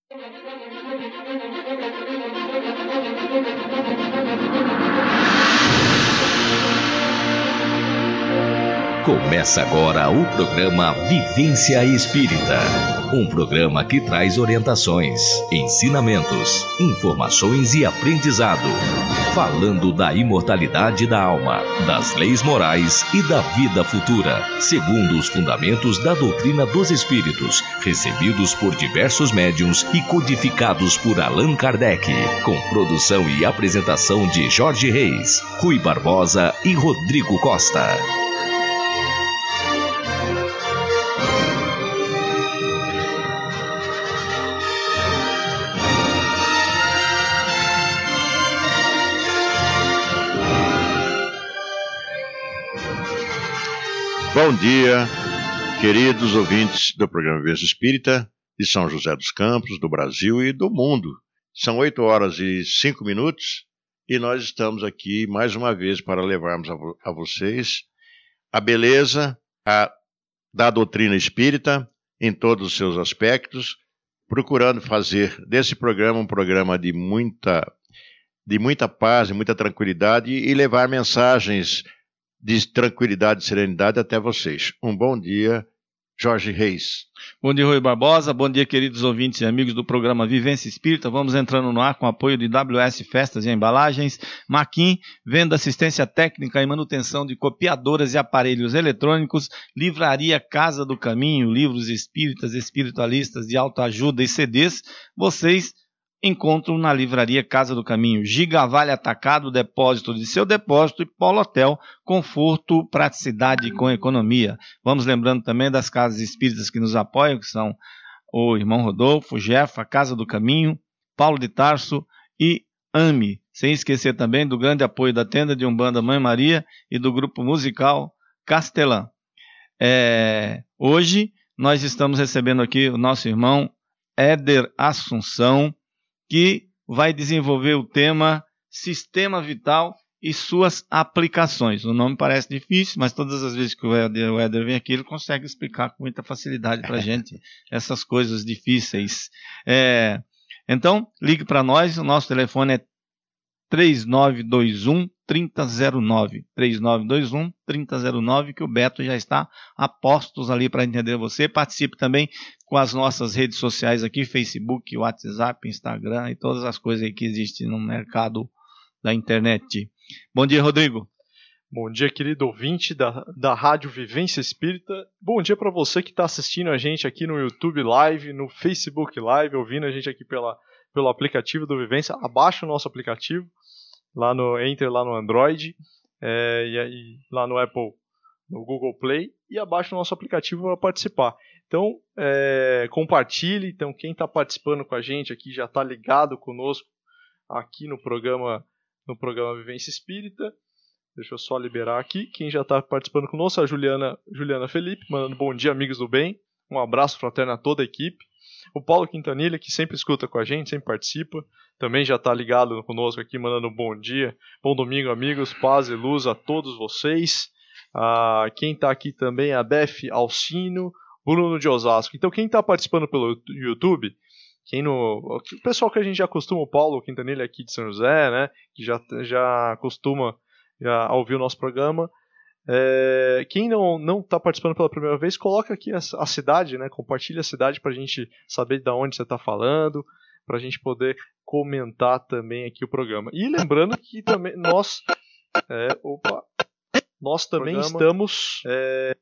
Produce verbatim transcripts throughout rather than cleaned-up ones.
Começa agora o programa Vivência Espírita, um programa que traz orientações, ensinamentos, informações e aprendizado, falando da imortalidade da alma, das leis morais e da vida futura, segundo os fundamentos da doutrina dos espíritos, recebidos por diversos médiuns e codificados por Allan Kardec, com produção e apresentação de Jorge Reis, Rui Barbosa e Rodrigo Costa. Bom dia, queridos ouvintes do programa Vivência Espírita de São José dos Campos, do Brasil e do mundo. São oito horas e cinco minutos e nós estamos aqui mais uma vez para levarmos a, vo- a vocês a beleza a, da doutrina espírita em todos os seus aspectos, procurando fazer desse programa um programa de muita, de muita paz e muita tranquilidade e levar mensagens de tranquilidade e serenidade até vocês. Um bom dia, Jorge Reis. Bom dia, Rui Barbosa. Bom dia, queridos ouvintes e amigos do programa Vivência Espírita. Vamos entrando no ar com apoio de W S Festas e Embalagens, Maquin, venda, assistência técnica e manutenção de copiadoras e aparelhos eletrônicos, Livraria Casa do Caminho, livros espíritas, espiritualistas de autoajuda e C Ds. Vocês encontram na Livraria Casa do Caminho. Gigavale Atacado, depósito de seu depósito, e Polo Hotel, conforto, praticidade com economia. Vamos lembrando também das casas espíritas que nos apoiam, que são o Irmão Rodolfo, Jefa, Casa do Caminho, Paulo de Tarso e AME. Sem esquecer também do grande apoio da Tenda de Umbanda Mãe Maria e do grupo musical Castelã. É, hoje nós estamos recebendo aqui o nosso irmão Éder Assunção, que vai desenvolver o tema Sistema Vital e suas aplicações. O nome parece difícil, mas todas as vezes que o Éder, o Éder vem aqui, ele consegue explicar com muita facilidade para a gente essas coisas difíceis. É, então, ligue para nós, o nosso telefone é três nove dois um, três zero zero nove, três nove dois um, três zero zero nove, que o Beto já está a postos ali para entender você. Participe também com as nossas redes sociais aqui, Facebook, WhatsApp, Instagram e todas as coisas aí que existem no mercado da internet. Bom dia, Rodrigo. Bom dia, querido ouvinte da, da Rádio Vivência Espírita. Bom dia para você que está assistindo a gente aqui no YouTube Live, no Facebook Live, ouvindo a gente aqui pela, pelo aplicativo do Vivência. Abaixa o nosso aplicativo. Lá no, entre lá no Android é, e aí lá no Apple, no Google Play, e abaixa o nosso aplicativo para participar. Então, é, compartilhe. Então, quem está participando com a gente aqui já está ligado conosco aqui no programa, no programa Vivência Espírita. Deixa eu só liberar aqui. Quem já está participando conosco é a Juliana, Juliana Felipe, mandando bom dia, amigos do bem. Um abraço fraterno a toda a equipe. O Paulo Quintanilha, que sempre escuta com a gente, sempre participa, também já está ligado conosco aqui, mandando um bom dia. Bom domingo, amigos, paz e luz a todos vocês. Ah, quem está aqui também é a Beth Alcino, Bruno de Osasco. Então, quem está participando pelo YouTube, quem no, o pessoal que a gente já costuma, o Paulo Quintanilha aqui de São José, né, que já, já costuma já ouvir o nosso programa. É, quem não está participando pela primeira vez, coloca aqui a, a cidade, né? Compartilha a cidade para a gente saber de onde você está falando, para a gente poder comentar também aqui o programa. E lembrando que também nós, é, opa, nós também programa. estamos, é,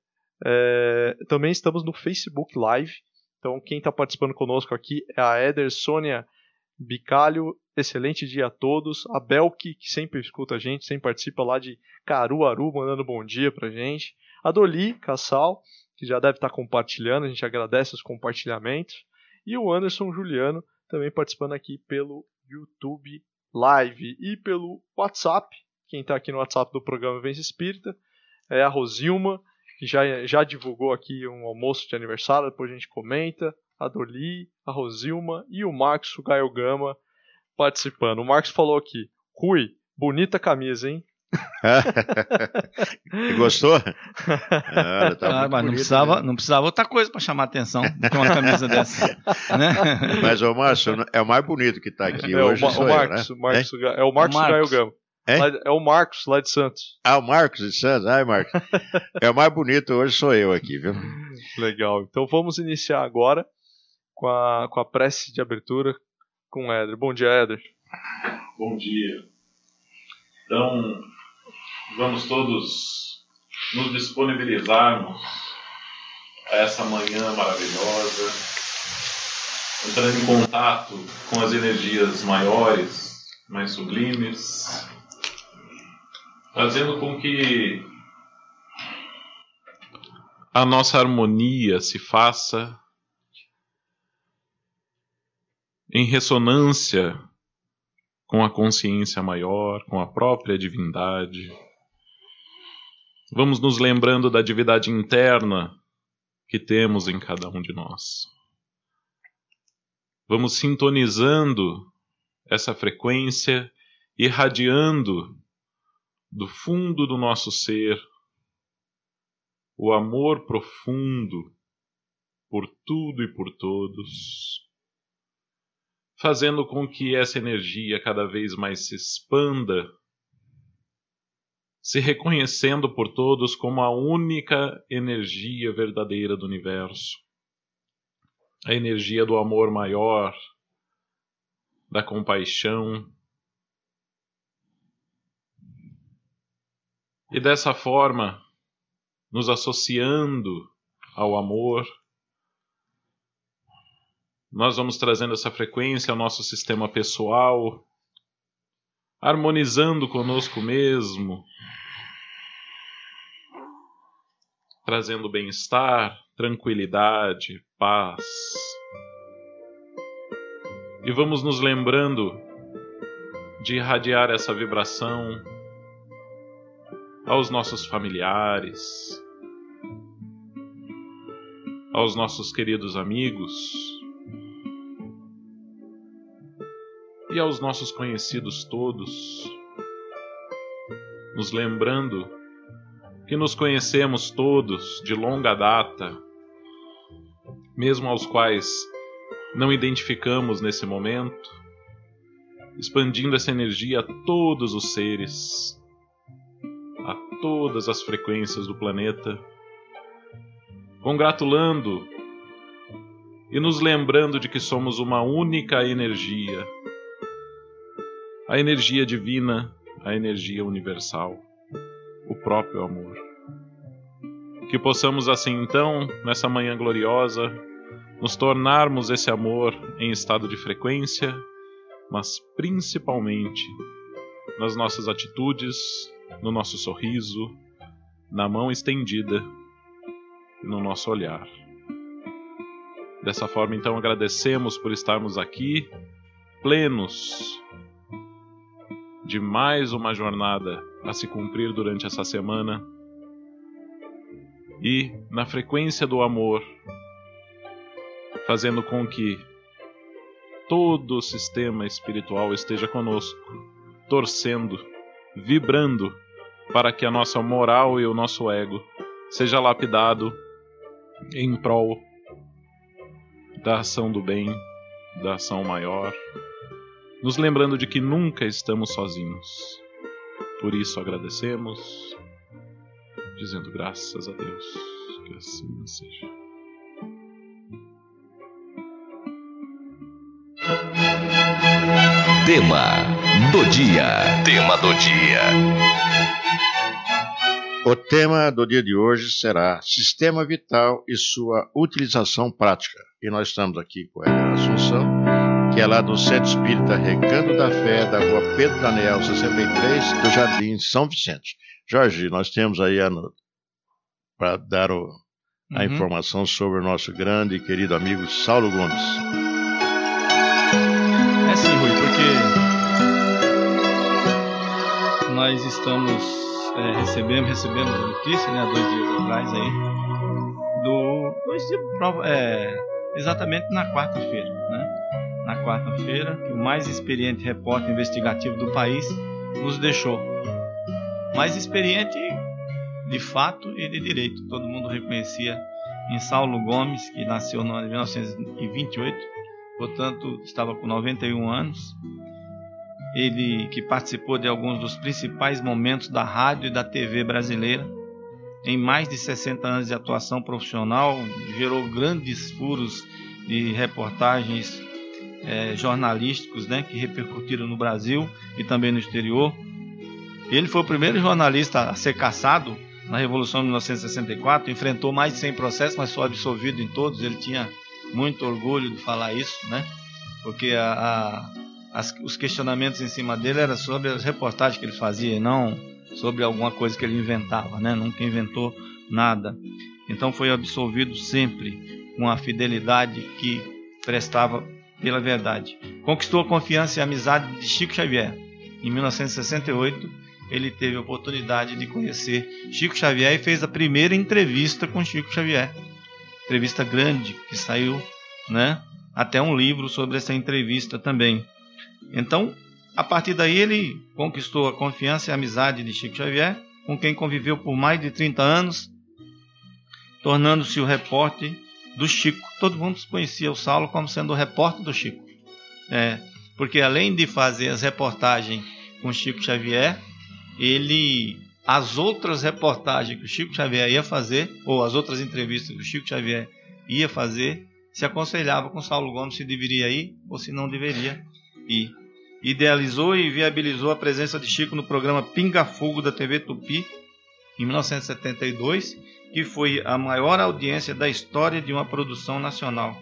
é, também estamos no Facebook Live. Então quem está participando conosco aqui é a Éder Sônia Bicalho. Excelente dia a todos. A Belki, que sempre escuta a gente, sempre participa lá de Caruaru, mandando bom dia pra gente. A Doli Cassal, que já deve estar compartilhando, a gente agradece os compartilhamentos. E o Anderson Juliano, também participando aqui pelo YouTube Live e pelo WhatsApp. Quem está aqui no WhatsApp do programa Vivência Espírita é a Rosilma, que já, já divulgou aqui um almoço de aniversário, depois a gente comenta. A Doli, a Rosilma e o Marcos Gaio Gama participando. O Marcos falou aqui: Rui, bonita camisa, hein? Gostou? Ah, tá ah, mas não precisava, né? não precisava outra coisa para chamar a atenção do que uma camisa dessa. Né? Mas o Márcio é o mais bonito que está aqui é, hoje. O, o Marcos, eu, né? Marcos, é? é o Marcos, Marcos. Gaio Gama. É? é o Marcos lá de Santos. Ah, o Marcos de Santos? Ai, Marcos. É o mais bonito hoje, sou eu aqui, viu? Legal. Então vamos iniciar agora com a, com a prece de abertura com o Éder. Bom dia, Éder. Bom dia. Então, vamos todos nos disponibilizarmos a essa manhã maravilhosa, entrando em contato com as energias maiores, mais sublimes, fazendo com que a nossa harmonia se faça em ressonância com a consciência maior, com a própria divindade. Vamos nos lembrando da divindade interna que temos em cada um de nós. Vamos sintonizando essa frequência, irradiando do fundo do nosso ser o amor profundo por tudo e por todos, fazendo com que essa energia cada vez mais se expanda, se reconhecendo por todos como a única energia verdadeira do universo, a energia do amor maior, da compaixão. E dessa forma, nos associando ao amor, nós vamos trazendo essa frequência ao nosso sistema pessoal, harmonizando conosco mesmo, trazendo bem-estar, tranquilidade, paz. E vamos nos lembrando de irradiar essa vibração aos nossos familiares, aos nossos queridos amigos e aos nossos conhecidos todos, nos lembrando que nos conhecemos todos de longa data, mesmo aos quais não identificamos nesse momento, expandindo essa energia a todos os seres, a todas as frequências do planeta, congratulando e nos lembrando de que somos uma única energia, a energia divina, a energia universal, o próprio amor. Que possamos assim então, nessa manhã gloriosa, nos tornarmos esse amor em estado de frequência, mas principalmente nas nossas atitudes, no nosso sorriso, na mão estendida e no nosso olhar. Dessa forma, então, agradecemos por estarmos aqui, plenos de mais uma jornada a se cumprir durante essa semana e na frequência do amor, fazendo com que todo o sistema espiritual esteja conosco, torcendo, vibrando para que a nossa moral e o nosso ego seja lapidado em prol da ação do bem, da ação maior, nos lembrando de que nunca estamos sozinhos. Por isso agradecemos, dizendo graças a Deus, que assim seja. Tema do dia. Tema do dia. O tema do dia de hoje será Sistema Vital e sua utilização prática. E nós estamos aqui com a Éder Assunção, que é lá do Centro Espírita Recanto da Fé, da rua Pedro Daniel, sessenta e três, do Jardim São Vicente. Jorge, nós temos aí para dar o, a uhum. informação sobre o nosso grande e querido amigo Saulo Gomes. É sim, Rui, porque nós estamos é, recebendo, recebemos a notícia, né, há dois dias atrás aí, do, dois dias, é, exatamente na quarta-feira, né? Na quarta-feira, que o mais experiente repórter investigativo do país nos deixou. mas experiente de fato e de direito. Todo mundo reconhecia em Saulo Gomes, que nasceu no ano de mil novecentos e vinte e oito, portanto estava com noventa e um anos. Ele que participou de alguns dos principais momentos da rádio e da T V brasileira. Em mais de sessenta anos de atuação profissional, gerou grandes furos de reportagens eh, jornalísticos, né, que repercutiram no Brasil e também no exterior. Ele foi o primeiro jornalista a ser cassado na Revolução de mil novecentos e sessenta e quatro, enfrentou mais de cem processos, mas foi absolvido em todos. Ele tinha muito orgulho de falar isso, né, porque a, a, as, os questionamentos em cima dele eram sobre as reportagens que ele fazia, e não sobre alguma coisa que ele inventava, né? Nunca inventou nada. Então foi absolvido sempre com a fidelidade que prestava pela verdade. Conquistou a confiança e a amizade de Chico Xavier. Em mil novecentos e sessenta e oito, ele teve a oportunidade de conhecer Chico Xavier e fez a primeira entrevista com Chico Xavier. Entrevista grande que saiu, né? Até um livro sobre essa entrevista também. Então, a partir daí ele conquistou a confiança e a amizade de Chico Xavier, com quem conviveu por mais de trinta anos, tornando-se o repórter do Chico. Todo mundo conhecia o Saulo como sendo o repórter do Chico. É, porque além de fazer as reportagens com Chico Xavier, ele, as outras reportagens que o Chico Xavier ia fazer, ou as outras entrevistas que o Chico Xavier ia fazer, se aconselhava com Saulo Gomes se deveria ir ou se não deveria ir. Idealizou e viabilizou a presença de Chico no programa Pinga Fogo da T V Tupi, em mil novecentos e setenta e dois, que foi a maior audiência da história de uma produção nacional.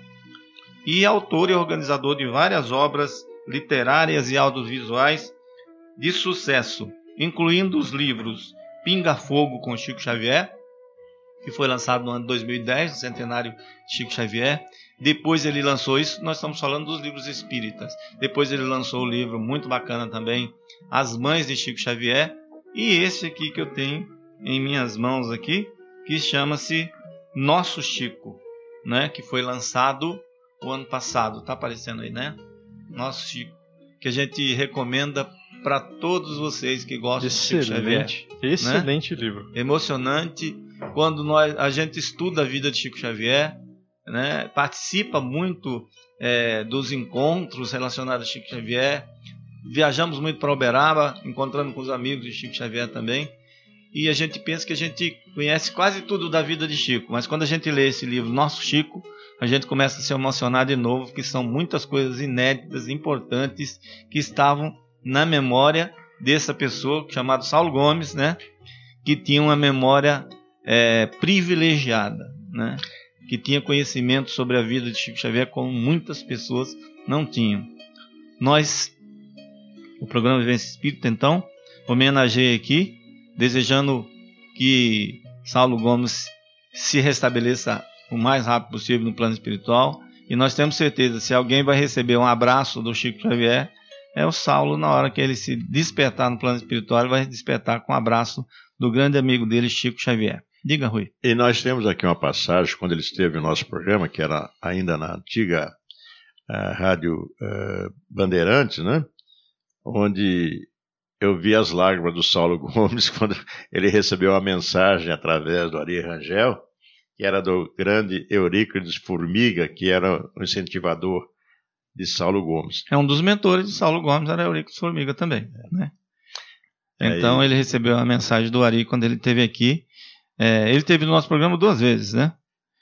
E autor e organizador de várias obras literárias e audiovisuais de sucesso, incluindo os livros Pinga Fogo com Chico Xavier, que foi lançado no ano de dois mil e dez, no centenário de Chico Xavier. Depois ele lançou isso, nós estamos falando dos livros espíritas. Depois ele lançou o livro muito bacana também, As Mães de Chico Xavier, e esse aqui que eu tenho em minhas mãos aqui, que chama-se Nosso Chico, né? Que foi lançado o ano passado, está aparecendo aí, né? Nosso Chico, que a gente recomenda para todos vocês que gostam excelente, de Chico Xavier. Excelente, né? livro. Emocionante. Quando nós, a gente estuda a vida de Chico Xavier, né? Participa muito é, dos encontros relacionados a Chico Xavier. Viajamos muito para Uberaba, encontrando com os amigos de Chico Xavier também. E a gente pensa que a gente conhece quase tudo da vida de Chico. Mas quando a gente lê esse livro, Nosso Chico, a gente começa a se emocionar de novo, porque são muitas coisas inéditas, importantes, que estavam na memória dessa pessoa, chamada Saulo Gomes, né? Que tinha uma memória é, privilegiada, né? Que tinha conhecimento sobre a vida de Chico Xavier como muitas pessoas não tinham. Nós, o programa Vivência Espírita, então, homenageei aqui, desejando que Saulo Gomes se restabeleça o mais rápido possível no plano espiritual. E nós temos certeza, se alguém vai receber um abraço do Chico Xavier, é o Saulo. Na hora que ele se despertar no plano espiritual, ele vai despertar com um abraço do grande amigo dele, Chico Xavier. Diga, Rui. E nós temos aqui uma passagem, quando ele esteve no nosso programa, que era ainda na antiga uh, Rádio uh, Bandeirantes, né? Onde eu vi as lágrimas do Saulo Gomes quando ele recebeu a mensagem através do Ari Rangel, que era do grande Euríclides Formiga, que era o incentivador de Saulo Gomes. É um dos mentores de Saulo Gomes, era Euríclides Formiga também, né? Então é, ele recebeu a mensagem do Ari quando ele esteve aqui. É, ele esteve no nosso programa duas vezes, né?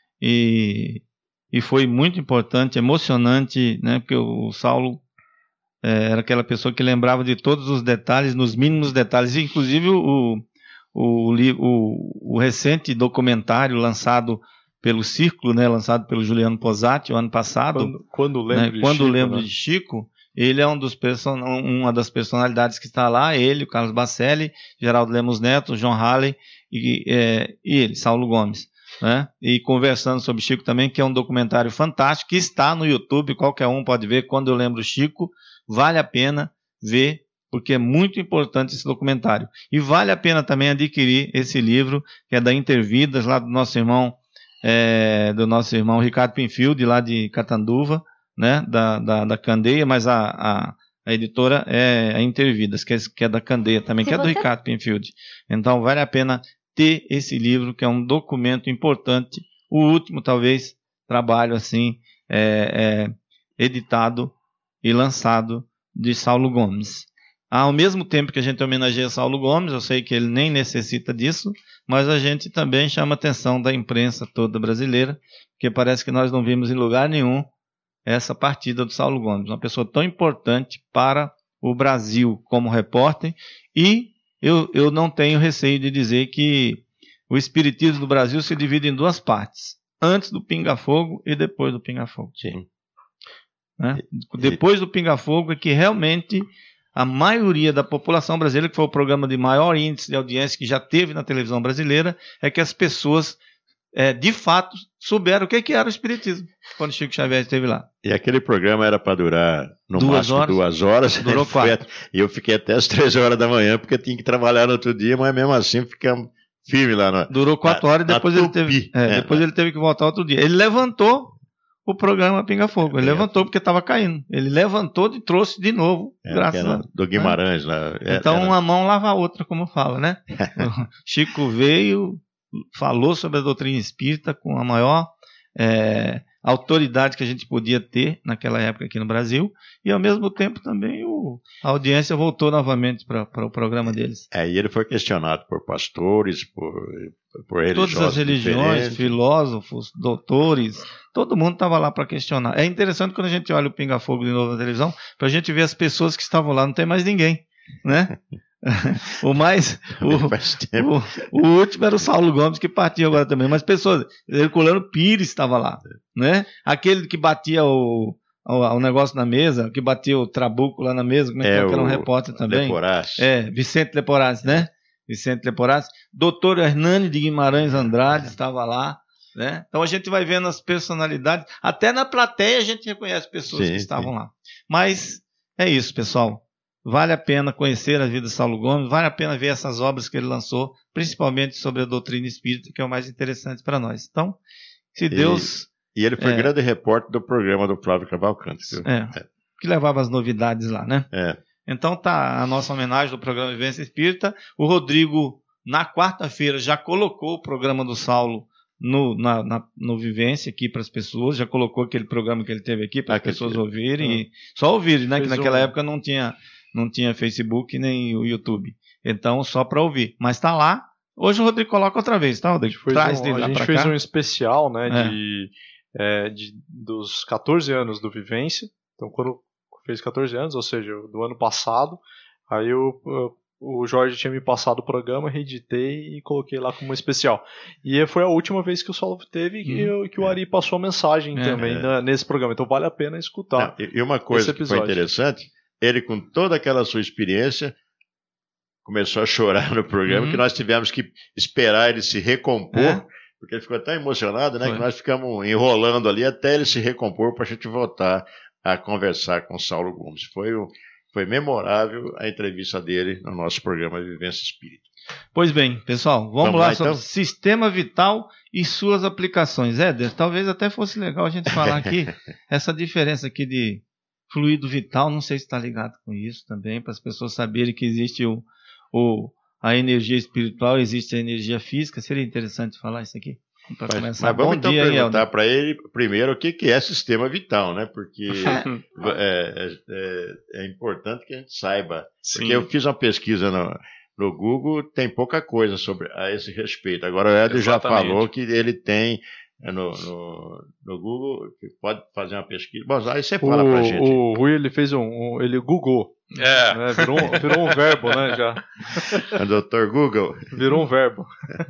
E, e foi muito importante, emocionante, né? Porque o Saulo é, era aquela pessoa que lembrava de todos os detalhes, nos mínimos detalhes, inclusive o, o, o, o recente documentário lançado pelo Círculo, né? Lançado pelo Juliano Posati o ano passado. Quando, quando lembro, né? de, quando Chico, lembro né? de Chico, ele é um dos person... uma das personalidades que está lá, ele, o Carlos Bacelli, Geraldo Lemos Neto, João Halley e, é, e ele, Saulo Gomes, né? E conversando sobre Chico também, que é um documentário fantástico, que está no YouTube, qualquer um pode ver. Quando eu lembro Chico, vale a pena ver, porque é muito importante esse documentário. E vale a pena também adquirir esse livro, que é da Intervidas, lá do nosso irmão, é, do nosso irmão Ricardo Pinfield, lá de Catanduva, né, da, da, da Candeia, mas a, a, A editora é a Intervidas, que é, que é da Candeia também, Se que é do você- Ricardo Penfield. Então vale a pena ter esse livro, que é um documento importante, o último, talvez, trabalho assim, é, é, editado e lançado de Saulo Gomes. Ao mesmo tempo que a gente homenageia Saulo Gomes, eu sei que ele nem necessita disso, mas a gente também chama a atenção da imprensa toda brasileira, porque parece que nós não vimos em lugar nenhum essa partida do Saulo Gomes, uma pessoa tão importante para o Brasil como repórter, e eu, eu não tenho receio de dizer que o espiritismo do Brasil se divide em duas partes, antes do Pinga Fogo e depois do Pinga Fogo. Sim. Né? Depois do Pinga Fogo é que realmente a maioria da população brasileira, que foi o programa de maior índice de audiência que já teve na televisão brasileira, é que as pessoas, é, de fato, souberam o que, que era o espiritismo quando Chico Xavier esteve lá. E aquele programa era para durar no Duas máximo horas. duas horas. Durou Foi quatro. at- E eu fiquei até as três horas da manhã, porque tinha que trabalhar no outro dia, mas mesmo assim ficamos firmes lá. No... Durou quatro Na- horas e na depois, ele Tupi. teve, é, É, depois na- ele teve que voltar outro dia. Ele levantou o programa Pinga Fogo. Ele É, levantou porque estava caindo. Ele levantou e trouxe de novo, É, graças que era a do Guimarães. Lá. É, Então, era- uma mão lava a outra, como fala, né? O Chico veio, falou sobre a doutrina espírita com a maior é, autoridade que a gente podia ter naquela época aqui no Brasil, e ao mesmo tempo também o, a audiência voltou novamente para o programa deles. Aí ele foi questionado por pastores, por, por religiosos. Todas as religiões, diferentes. filósofos, doutores, todo mundo estava lá para questionar. É interessante quando a gente olha o Pinga Fogo de novo na televisão, para a gente ver as pessoas que estavam lá, não tem mais ninguém, né? O mais o, Faz tempo. o, o último era o Saulo Gomes, que partiu agora também, mas pessoas, Herculano Pires estava lá, né? Aquele que batia o, o, o negócio na mesa, que batia o trabuco lá na mesa, como é que É, é, que era um o repórter também. Leporás. É, Vicente Leporás, né? Vicente Leporás. Doutor Hernani de Guimarães Andrade estava lá, né? Então a gente vai vendo as personalidades, até na plateia a gente reconhece pessoas Sim, que estavam sim. lá. Mas é isso, pessoal. Vale a pena conhecer a vida de Saulo Gomes, vale a pena ver essas obras que ele lançou, principalmente sobre a doutrina espírita, que é o mais interessante para nós. Então, se Deus... E ele foi É. grande repórter do programa do Flávio Cavalcante. Viu? É, que levava as novidades lá, né? É. Então tá a nossa homenagem do programa Vivência Espírita. O Rodrigo, na quarta-feira, já colocou o programa do Saulo no, na, na- no Vivência aqui para as pessoas, já colocou aquele programa que ele teve aqui para Ah, as que pessoas ele- ouvirem, e só ouvirem, né? Que Fez naquela um- época não tinha, não tinha Facebook nem o YouTube. Então, só para ouvir. Mas tá lá. Hoje o Rodrigo coloca outra vez, tá, A Rodrigo? gente fez, Traz um, dele a lá gente pra fez cá. um especial, né, É. de, é, de- dos catorze anos do Vivência. Então, quando fez catorze anos, ou seja, do ano passado, aí eu, eu- o Jorge tinha me passado o programa, reeditei e coloquei lá como especial. E foi a última vez que o Saulo teve que, eu- que o Ari passou a mensagem É. também É. na- nesse programa. Então, vale a pena escutar. Não, e e uma coisa esse que foi episódio. interessante, ele com toda aquela sua experiência, começou a chorar no programa, Uhum. que nós tivemos que esperar ele se recompor, É. porque ele ficou tão emocionado, né, Foi. que nós ficamos enrolando ali até ele se recompor para a gente voltar a conversar com o Saulo Gomes. Foi, um- foi memorável a entrevista dele no nosso programa Vivência Espírita. Pois bem, pessoal, vamos, Vamos lá, lá, sobre então? sistema vital e suas aplicações. Éder, talvez até fosse legal a gente falar aqui essa diferença aqui de fluido vital, não sei se está ligado com isso também, para as pessoas saberem que existe o, o, a energia espiritual, existe a energia física. Seria interessante falar isso aqui, para Mas, começar. mas vamos Bom então dia, aí, perguntar Helder. para ele primeiro o que, que é sistema vital, né? Porque é, é- é importante que a gente saiba. Sim. Porque eu fiz uma pesquisa no, no Google, tem pouca coisa sobre a esse respeito. Agora o Hélio já Exatamente. falou que ele tem é, no, no, no Google, que pode fazer uma pesquisa. Bom, aí você fala pra gente. O, o Rui, ele fez um, um- ele googou, É, né, virou, um- virou um verbo, né, já. O doutor Google. Virou um verbo.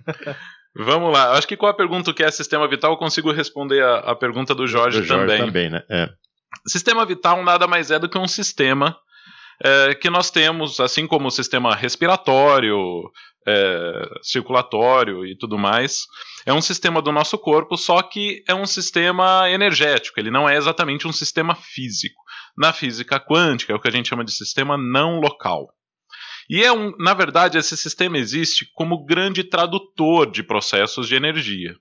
vamos lá. Acho que com a pergunta o que é sistema vital, eu consigo responder a, a pergunta do Jorge, do Jorge também. também, né? É. Sistema vital nada mais é do que um sistema é, que nós temos, assim como o sistema respiratório, é, circulatório e tudo mais. É um sistema do nosso corpo, só que é um sistema energético, ele não é exatamente um sistema físico. Na física quântica é o que a gente chama de sistema não local. E é um, na verdade, esse sistema existe como grande tradutor de processos de energia.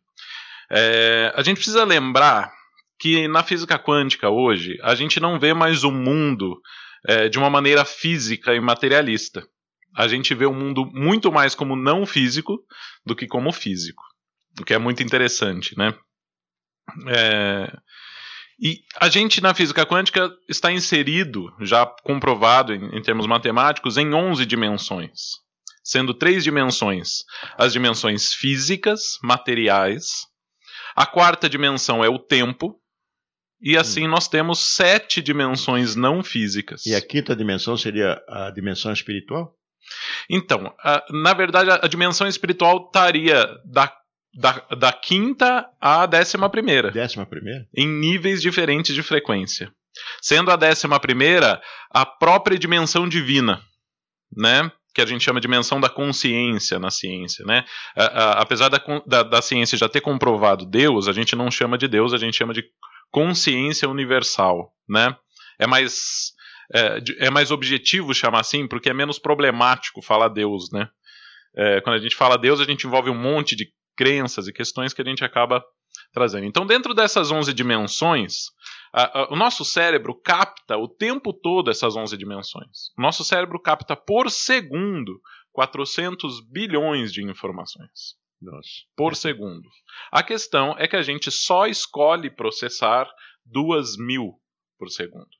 É, a gente precisa lembrar que na física quântica hoje, a gente não vê mais o mundo é, de uma maneira física e materialista. A gente vê o mundo muito mais como não físico do que como físico, o que é muito interessante, né? É... E a gente, na física quântica, está inserido, já comprovado em, em termos matemáticos, em onze dimensões, sendo três dimensões as dimensões físicas, materiais. A quarta dimensão é o tempo, e assim hum. nós temos sete dimensões não físicas. E a quinta dimensão seria a dimensão espiritual? Então, a, na verdade, a, a dimensão espiritual estaria da Da, da quinta à décima primeira. Décima primeira? Em níveis diferentes de frequência. Sendo a décima primeira a própria dimensão divina, né? Que a gente chama de dimensão da consciência na ciência, né? A, a, apesar da, da, da ciência já ter comprovado Deus, a gente não chama de Deus, a gente chama de consciência universal, né? É mais, é, é mais objetivo chamar assim, porque é menos problemático falar Deus, né? É, quando a gente fala Deus, a gente envolve um monte de crenças e questões que a gente acaba trazendo. Então, dentro dessas onze dimensões, a, a, o nosso cérebro capta o tempo todo essas onze dimensões. O nosso cérebro capta por segundo quatrocentos bilhões de informações. Nossa. Por segundo. A questão é que a gente só escolhe processar duas mil por segundo.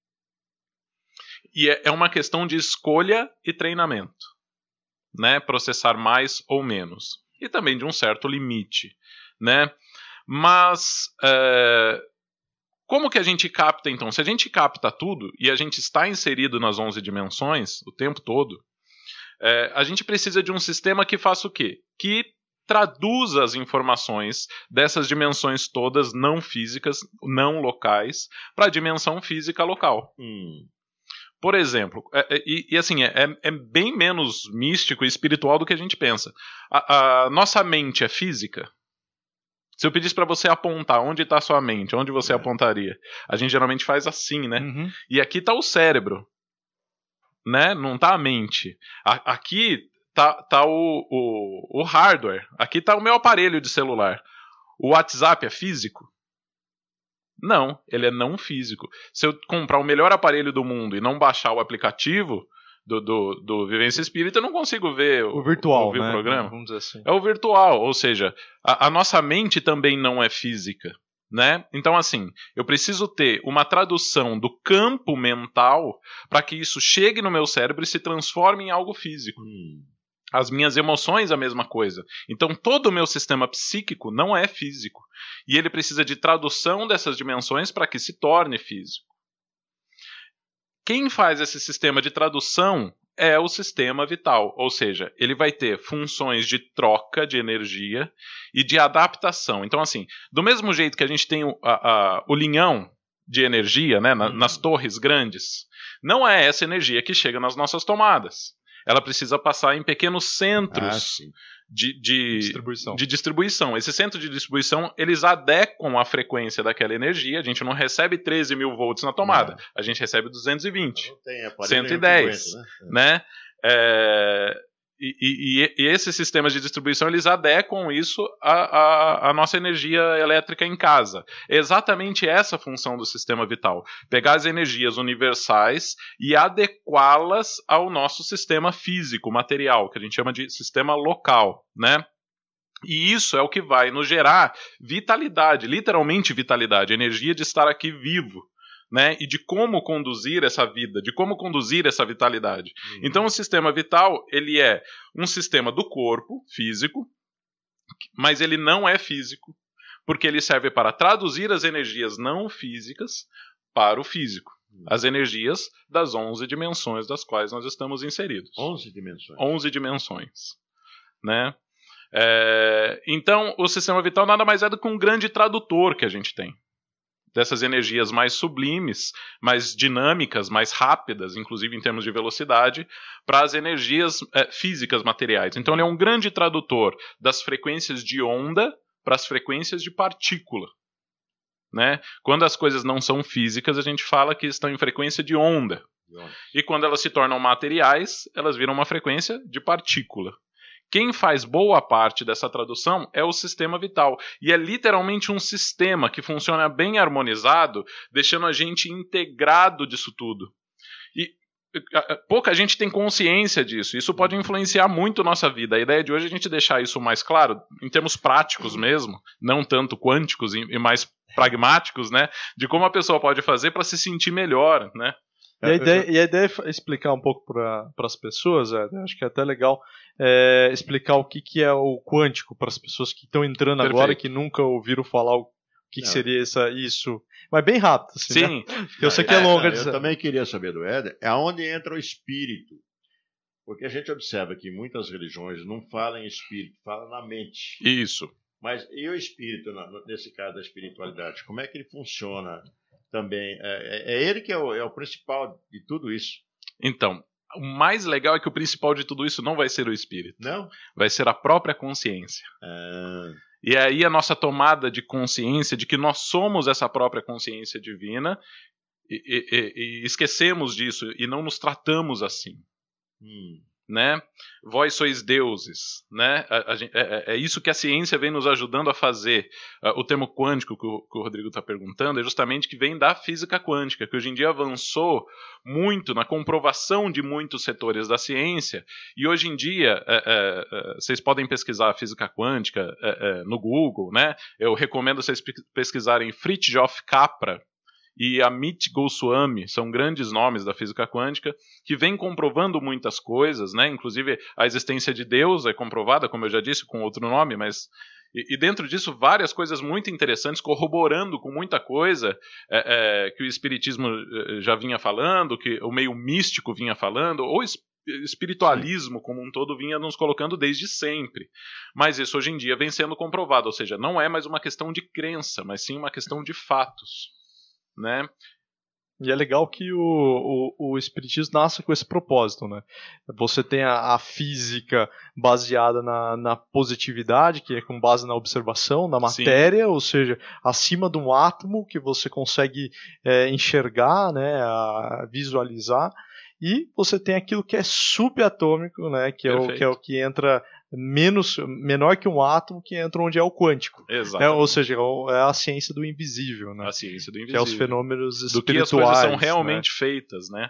E é, é uma questão de escolha e treinamento, né? Processar mais ou menos. E também de um certo limite, né? Mas é, como que a gente capta, então? Se a gente capta tudo e a gente está inserido nas onze dimensões o tempo todo, é, a gente precisa de um sistema que faça o quê? Que traduza as informações dessas dimensões todas não físicas, não locais, para a dimensão física local. Hum. Por exemplo, é, é, e, e assim, é, é bem menos místico e espiritual do que a gente pensa. A, a nossa mente é física? Se eu pedisse para você apontar onde está a sua mente, onde você é. apontaria? A gente geralmente faz assim, né? Uhum. E aqui está o cérebro, né? Não está a mente. A, aqui está tá o, o, o hardware. Aqui está o meu aparelho de celular. O WhatsApp é físico? Não, ele é não físico. Se eu comprar o melhor aparelho do mundo e não baixar o aplicativo do, do, do Vivência Espírita, eu não consigo ver o, o virtual, ouvir né? o programa. Vamos dizer assim. É o virtual, ou seja, a, a nossa mente também não é física, né? Então, assim, eu preciso ter uma tradução do campo mental para que isso chegue no meu cérebro e se transforme em algo físico. Hum. As minhas emoções, a mesma coisa. Então, todo o meu sistema psíquico não é físico. E ele precisa de tradução dessas dimensões para que se torne físico. Quem faz esse sistema de tradução é o sistema vital. Ou seja, ele vai ter funções de troca de energia e de adaptação. Então, assim, do mesmo jeito que a gente tem o, a, a, o linhão de energia, né, na, nas torres grandes, não é essa energia que chega nas nossas tomadas. Ela precisa passar em pequenos centros ah, de, de, distribuição. de distribuição. Esse centro de distribuição, eles adequam a frequência daquela energia. A gente não recebe treze mil volts na tomada. Não. A gente recebe duzentos e vinte, não tem cento e dez. aguenta, né? né? É... E, e, e esses sistemas de distribuição, eles adequam isso à, à, à nossa energia elétrica em casa. É exatamente essa a função do sistema vital. Pegar as energias universais e adequá-las ao nosso sistema físico, material, que a gente chama de sistema local, né? E isso é o que vai nos gerar vitalidade, literalmente vitalidade, energia de estar aqui vivo. Né, e de como conduzir essa vida, de como conduzir essa vitalidade. Uhum. Então, o sistema vital, ele é um sistema do corpo, físico, mas ele não é físico, porque ele serve para traduzir as energias não físicas para o físico. Uhum. As energias das onze dimensões das quais nós estamos inseridos. onze dimensões. onze dimensões. Né? É, então, o sistema vital nada mais é do que um grande tradutor que a gente tem. Dessas energias mais sublimes, mais dinâmicas, mais rápidas, inclusive em termos de velocidade, para as energias é, físicas materiais. Então ele é um grande tradutor das frequências de onda para as frequências de partícula. Né? Quando as coisas não são físicas, a gente fala que estão em frequência de onda. E quando elas se tornam materiais, elas viram uma frequência de partícula. Quem faz boa parte dessa tradução é o sistema vital. E é literalmente um sistema que funciona bem harmonizado, deixando a gente integrado disso tudo. E pouca gente tem consciência disso. Isso pode influenciar muito nossa vida. A ideia de hoje é a gente deixar isso mais claro, em termos práticos mesmo, não tanto quânticos e mais pragmáticos, né? De como a pessoa pode fazer para se sentir melhor, né? E a ideia, e a ideia é explicar um pouco para as pessoas, é, acho que é até legal é, explicar o que, que é o quântico para as pessoas que estão entrando Perfeito. agora e que nunca ouviram falar o que, que seria essa, isso. Mas bem rápido, assim, Sim. Né? Eu sei que é longa. É, eu também queria saber do Éder, é onde entra o espírito. Porque a gente observa que muitas religiões não falam em espírito, falam na mente. Isso. Mas e o espírito, nesse caso da espiritualidade, como é que ele funciona também? É, é ele que é o, é o principal de tudo isso. Então, o mais legal é que o principal de tudo isso não vai ser o espírito. Não? Vai ser a própria consciência. Ah... E aí a nossa tomada de consciência de que nós somos essa própria consciência divina e, e, e esquecemos disso e não nos tratamos assim. Hum. Né? Vós sois deuses, né? a, a, é, é isso que a ciência vem nos ajudando a fazer. Uh, o termo quântico que o, que o Rodrigo está perguntando é justamente que vem da física quântica, que hoje em dia avançou muito na comprovação de muitos setores da ciência, e hoje em dia é, é, é, vocês podem pesquisar a física quântica é, é, no Google, né? Eu recomendo vocês pesquisarem Fritjof Capra e Amit Goswami, são grandes nomes da física quântica, que vem comprovando muitas coisas, né? Inclusive a existência de Deus é comprovada, como eu já disse, com outro nome, mas... E, e dentro disso várias coisas muito interessantes, corroborando com muita coisa é, é, que o espiritismo já vinha falando, que o meio místico vinha falando, ou espiritualismo Sim. como um todo vinha nos colocando desde sempre. Mas isso hoje em dia vem sendo comprovado, ou seja, não é mais uma questão de crença, mas sim uma questão de fatos. Né? E é legal que o, o, o espiritismo nasce com esse propósito, né? Você tem a, a física baseada na, na positividade, que é com base na observação, na matéria, Sim. ou seja, acima de um átomo que você consegue é, enxergar, né, a visualizar, e você tem aquilo que é subatômico, né, que é, o, que é o que entra menos, menor que um átomo, que entra onde é o quântico. Exato. É, ou seja, é a ciência do invisível, né? A ciência do invisível. Que é os fenômenos espirituais. Do que as coisas são realmente né? feitas, né?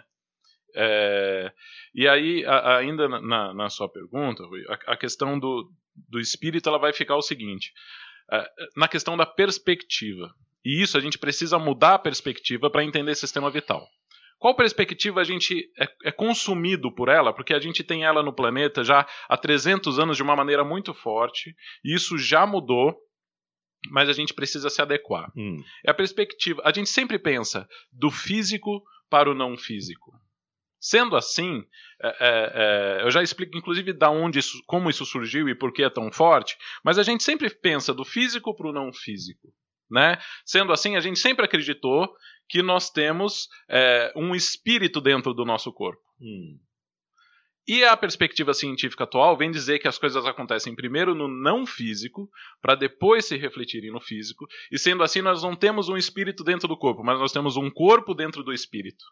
É, e aí, a, ainda na, na sua pergunta, Rui, a, a questão do, do espírito ela vai ficar o seguinte, é, na questão da perspectiva. E isso a gente precisa mudar a perspectiva para entender sistema vital. Qual perspectiva a gente é, é consumido por ela? Porque a gente tem ela no planeta já há trezentos anos de uma maneira muito forte, e isso já mudou, mas a gente precisa se adequar. Hum. É a perspectiva. A gente sempre pensa do físico para o não físico. Sendo assim, é, é, eu já explico inclusive da onde isso, como isso surgiu e por que é tão forte, mas a gente sempre pensa do físico para o não físico. Né? Sendo assim, a gente sempre acreditou que nós temos é, um espírito dentro do nosso corpo. Hum. E a perspectiva científica atual vem dizer que as coisas acontecem primeiro no não físico, para depois se refletirem no físico, e sendo assim nós não temos um espírito dentro do corpo, mas nós temos um corpo dentro do espírito.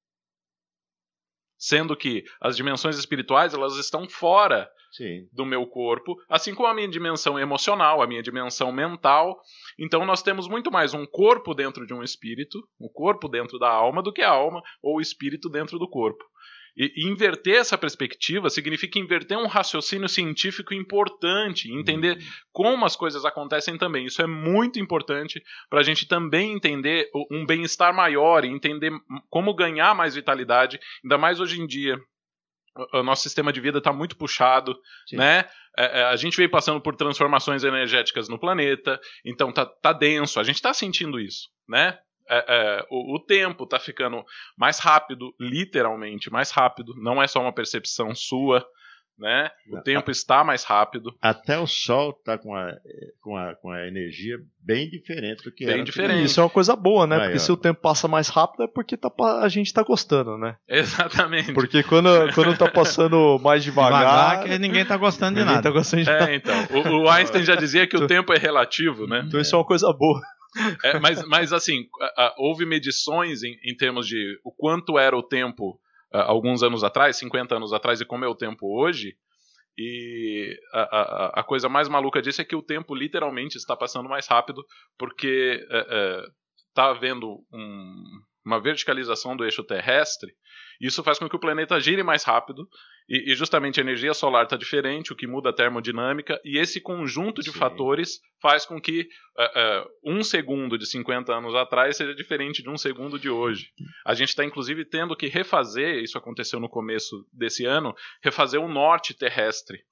Sendo que as dimensões espirituais elas estão fora Sim. do meu corpo, assim como a minha dimensão emocional, a minha dimensão mental. Então nós temos muito mais um corpo dentro de um espírito, um corpo dentro da alma, do que a alma ou o espírito dentro do corpo. E, e inverter essa perspectiva significa inverter um raciocínio científico importante, entender uhum. como as coisas acontecem também. Isso é muito importante para a gente também entender um bem-estar maior e entender como ganhar mais vitalidade, ainda mais hoje em dia. O nosso sistema de vida está muito puxado, Sim. né? É, a gente veio passando por transformações energéticas no planeta, então tá, tá denso, a gente está sentindo isso, né? É, é, o, o tempo está ficando mais rápido, literalmente mais rápido, não é só uma percepção sua, né? O não, tempo a, está mais rápido. Até o Sol está com a, com, a, com a energia bem diferente do que bem era. Diferente. Isso é uma coisa boa, né? Aí, porque ó. se o tempo passa mais rápido é porque tá, a gente está gostando, né? Exatamente. Porque quando, quando tá passando mais devagar... devagar que ninguém está gostando de nada. Tá gostando de é, nada. então. O, o Einstein já dizia que o tempo é relativo, né? Então isso é uma coisa boa. É, mas, mas assim, a, a, houve medições em, em termos de o quanto era o tempo a, alguns anos atrás, cinquenta anos atrás, e como é o tempo hoje, e a, a, a coisa mais maluca disso é que o tempo literalmente está passando mais rápido, porque está é, é, havendo um, uma verticalização do eixo terrestre, isso faz com que o planeta gire mais rápido, e, e justamente a energia solar está diferente, o que muda a termodinâmica, e esse conjunto de Sim. fatores faz com que uh, uh, um segundo de cinquenta anos atrás seja diferente de um segundo de hoje. A gente está, inclusive, tendo que refazer, isso aconteceu no começo desse ano, refazer o norte terrestre.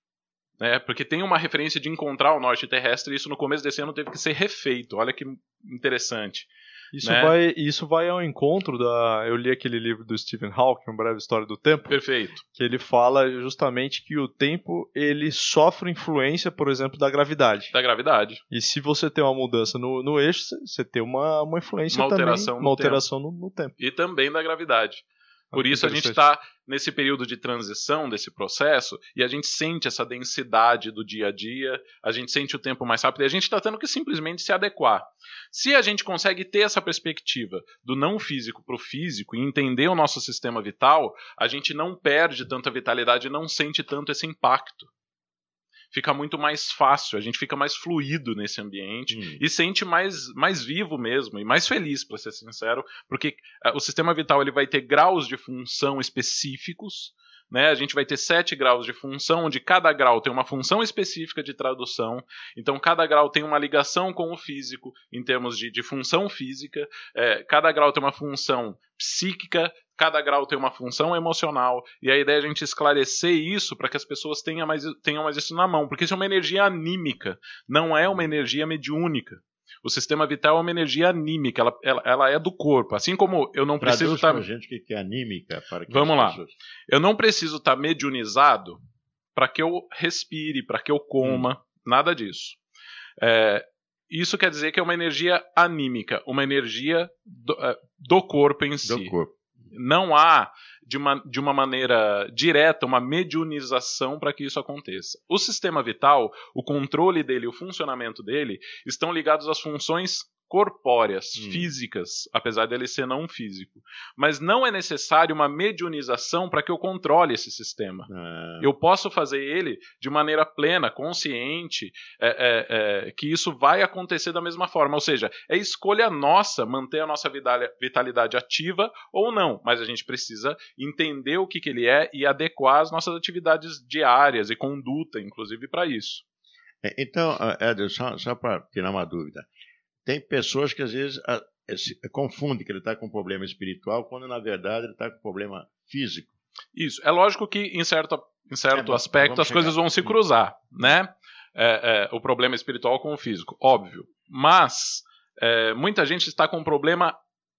É, porque tem uma referência de encontrar o norte terrestre, e isso no começo desse ano teve que ser refeito. Olha que interessante. Isso, né? vai, isso vai ao encontro da... Eu li aquele livro do Stephen Hawking, Uma Breve História do Tempo. Perfeito. Que ele fala justamente que o tempo ele sofre influência, por exemplo, da gravidade. Da gravidade. E se você tem uma mudança no, no eixo, você tem uma, uma influência uma também, alteração, uma no, alteração tempo. No, no tempo. E também da gravidade. Por isso a gente está nesse período de transição desse processo e a gente sente essa densidade do dia a dia, a gente sente o tempo mais rápido e a gente está tendo que simplesmente se adequar. Se a gente consegue ter essa perspectiva do não físico para o físico e entender o nosso sistema vital, a gente não perde tanta vitalidade e não sente tanto esse impacto. Fica muito mais fácil, a gente fica mais fluido nesse ambiente hum. e sente mais, mais vivo mesmo e mais feliz, para ser sincero, porque uh, o sistema vital ele vai ter graus de função específicos, né? A gente vai ter sete graus de função, onde cada grau tem uma função específica de tradução, então cada grau tem uma ligação com o físico em termos de, de função física, é, cada grau tem uma função psíquica, cada grau tem uma função emocional, e a ideia é a gente esclarecer isso para que as pessoas tenham mais, tenham mais isso na mão, porque isso é uma energia anímica, não é uma energia mediúnica. O sistema vital é uma energia anímica, ela, ela, ela é do corpo, assim como eu não Traduz preciso estar... Tá... gente que é anímica para que Vamos lá, pessoas... eu não preciso estar mediunizado para que eu respire, para que eu coma, hum. nada disso. É... Isso quer dizer que é uma energia anímica, uma energia do, uh, do corpo em si. Do corpo. Não há, de uma, de uma maneira direta, uma mediunização para que isso aconteça. O sistema vital, o controle dele, o funcionamento dele, estão ligados às funções corpóreas, hum. físicas, apesar dele ser não físico. Mas não é necessário uma mediunização para que eu controle esse sistema. Ah. Eu posso fazer ele de maneira plena, consciente, é, é, é, que isso vai acontecer da mesma forma. Ou seja, é escolha nossa manter a nossa vitalidade ativa ou não, mas a gente precisa entender o que, que ele é e adequar as nossas atividades diárias e conduta, inclusive, para isso. Então, Éder, só, só para tirar uma dúvida, tem pessoas que às vezes a, se, confundem que ele está com problema espiritual, quando na verdade ele está com problema físico. Isso. É lógico que em certo, em certo é, aspecto as chegar. coisas vão se cruzar, né? É, é, o problema espiritual com o físico, óbvio. Mas é, muita gente está com um problema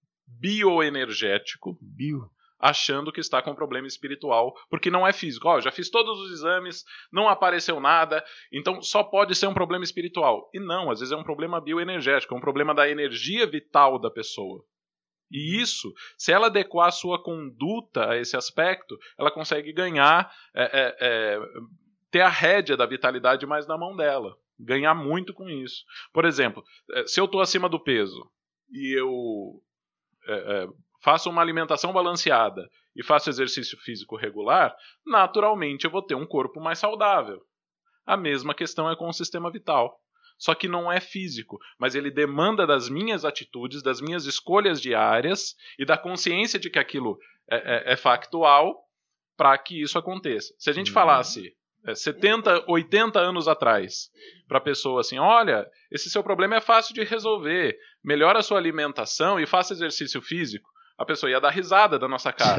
bioenergético. Bio. Achando que está com problema espiritual, porque não é físico. Ó, já fiz todos os exames, não apareceu nada, então só pode ser um problema espiritual. E não, às vezes é um problema bioenergético, é um problema da energia vital da pessoa. E isso, se ela adequar a sua conduta a esse aspecto, ela consegue ganhar, é, é, é, ter a rédea da vitalidade mais na mão dela. Ganhar muito com isso. Por exemplo, se eu estou acima do peso e eu... É, é, faço uma alimentação balanceada e faço exercício físico regular, naturalmente eu vou ter um corpo mais saudável. A mesma questão é com o sistema vital. Só que não é físico, mas ele demanda das minhas atitudes, das minhas escolhas diárias e da consciência de que aquilo é, é, é factual para que isso aconteça. Se a gente falasse é, setenta, oitenta anos atrás para a pessoa assim, olha, esse seu problema é fácil de resolver, melhora a sua alimentação e faça exercício físico, a pessoa ia dar risada da nossa cara.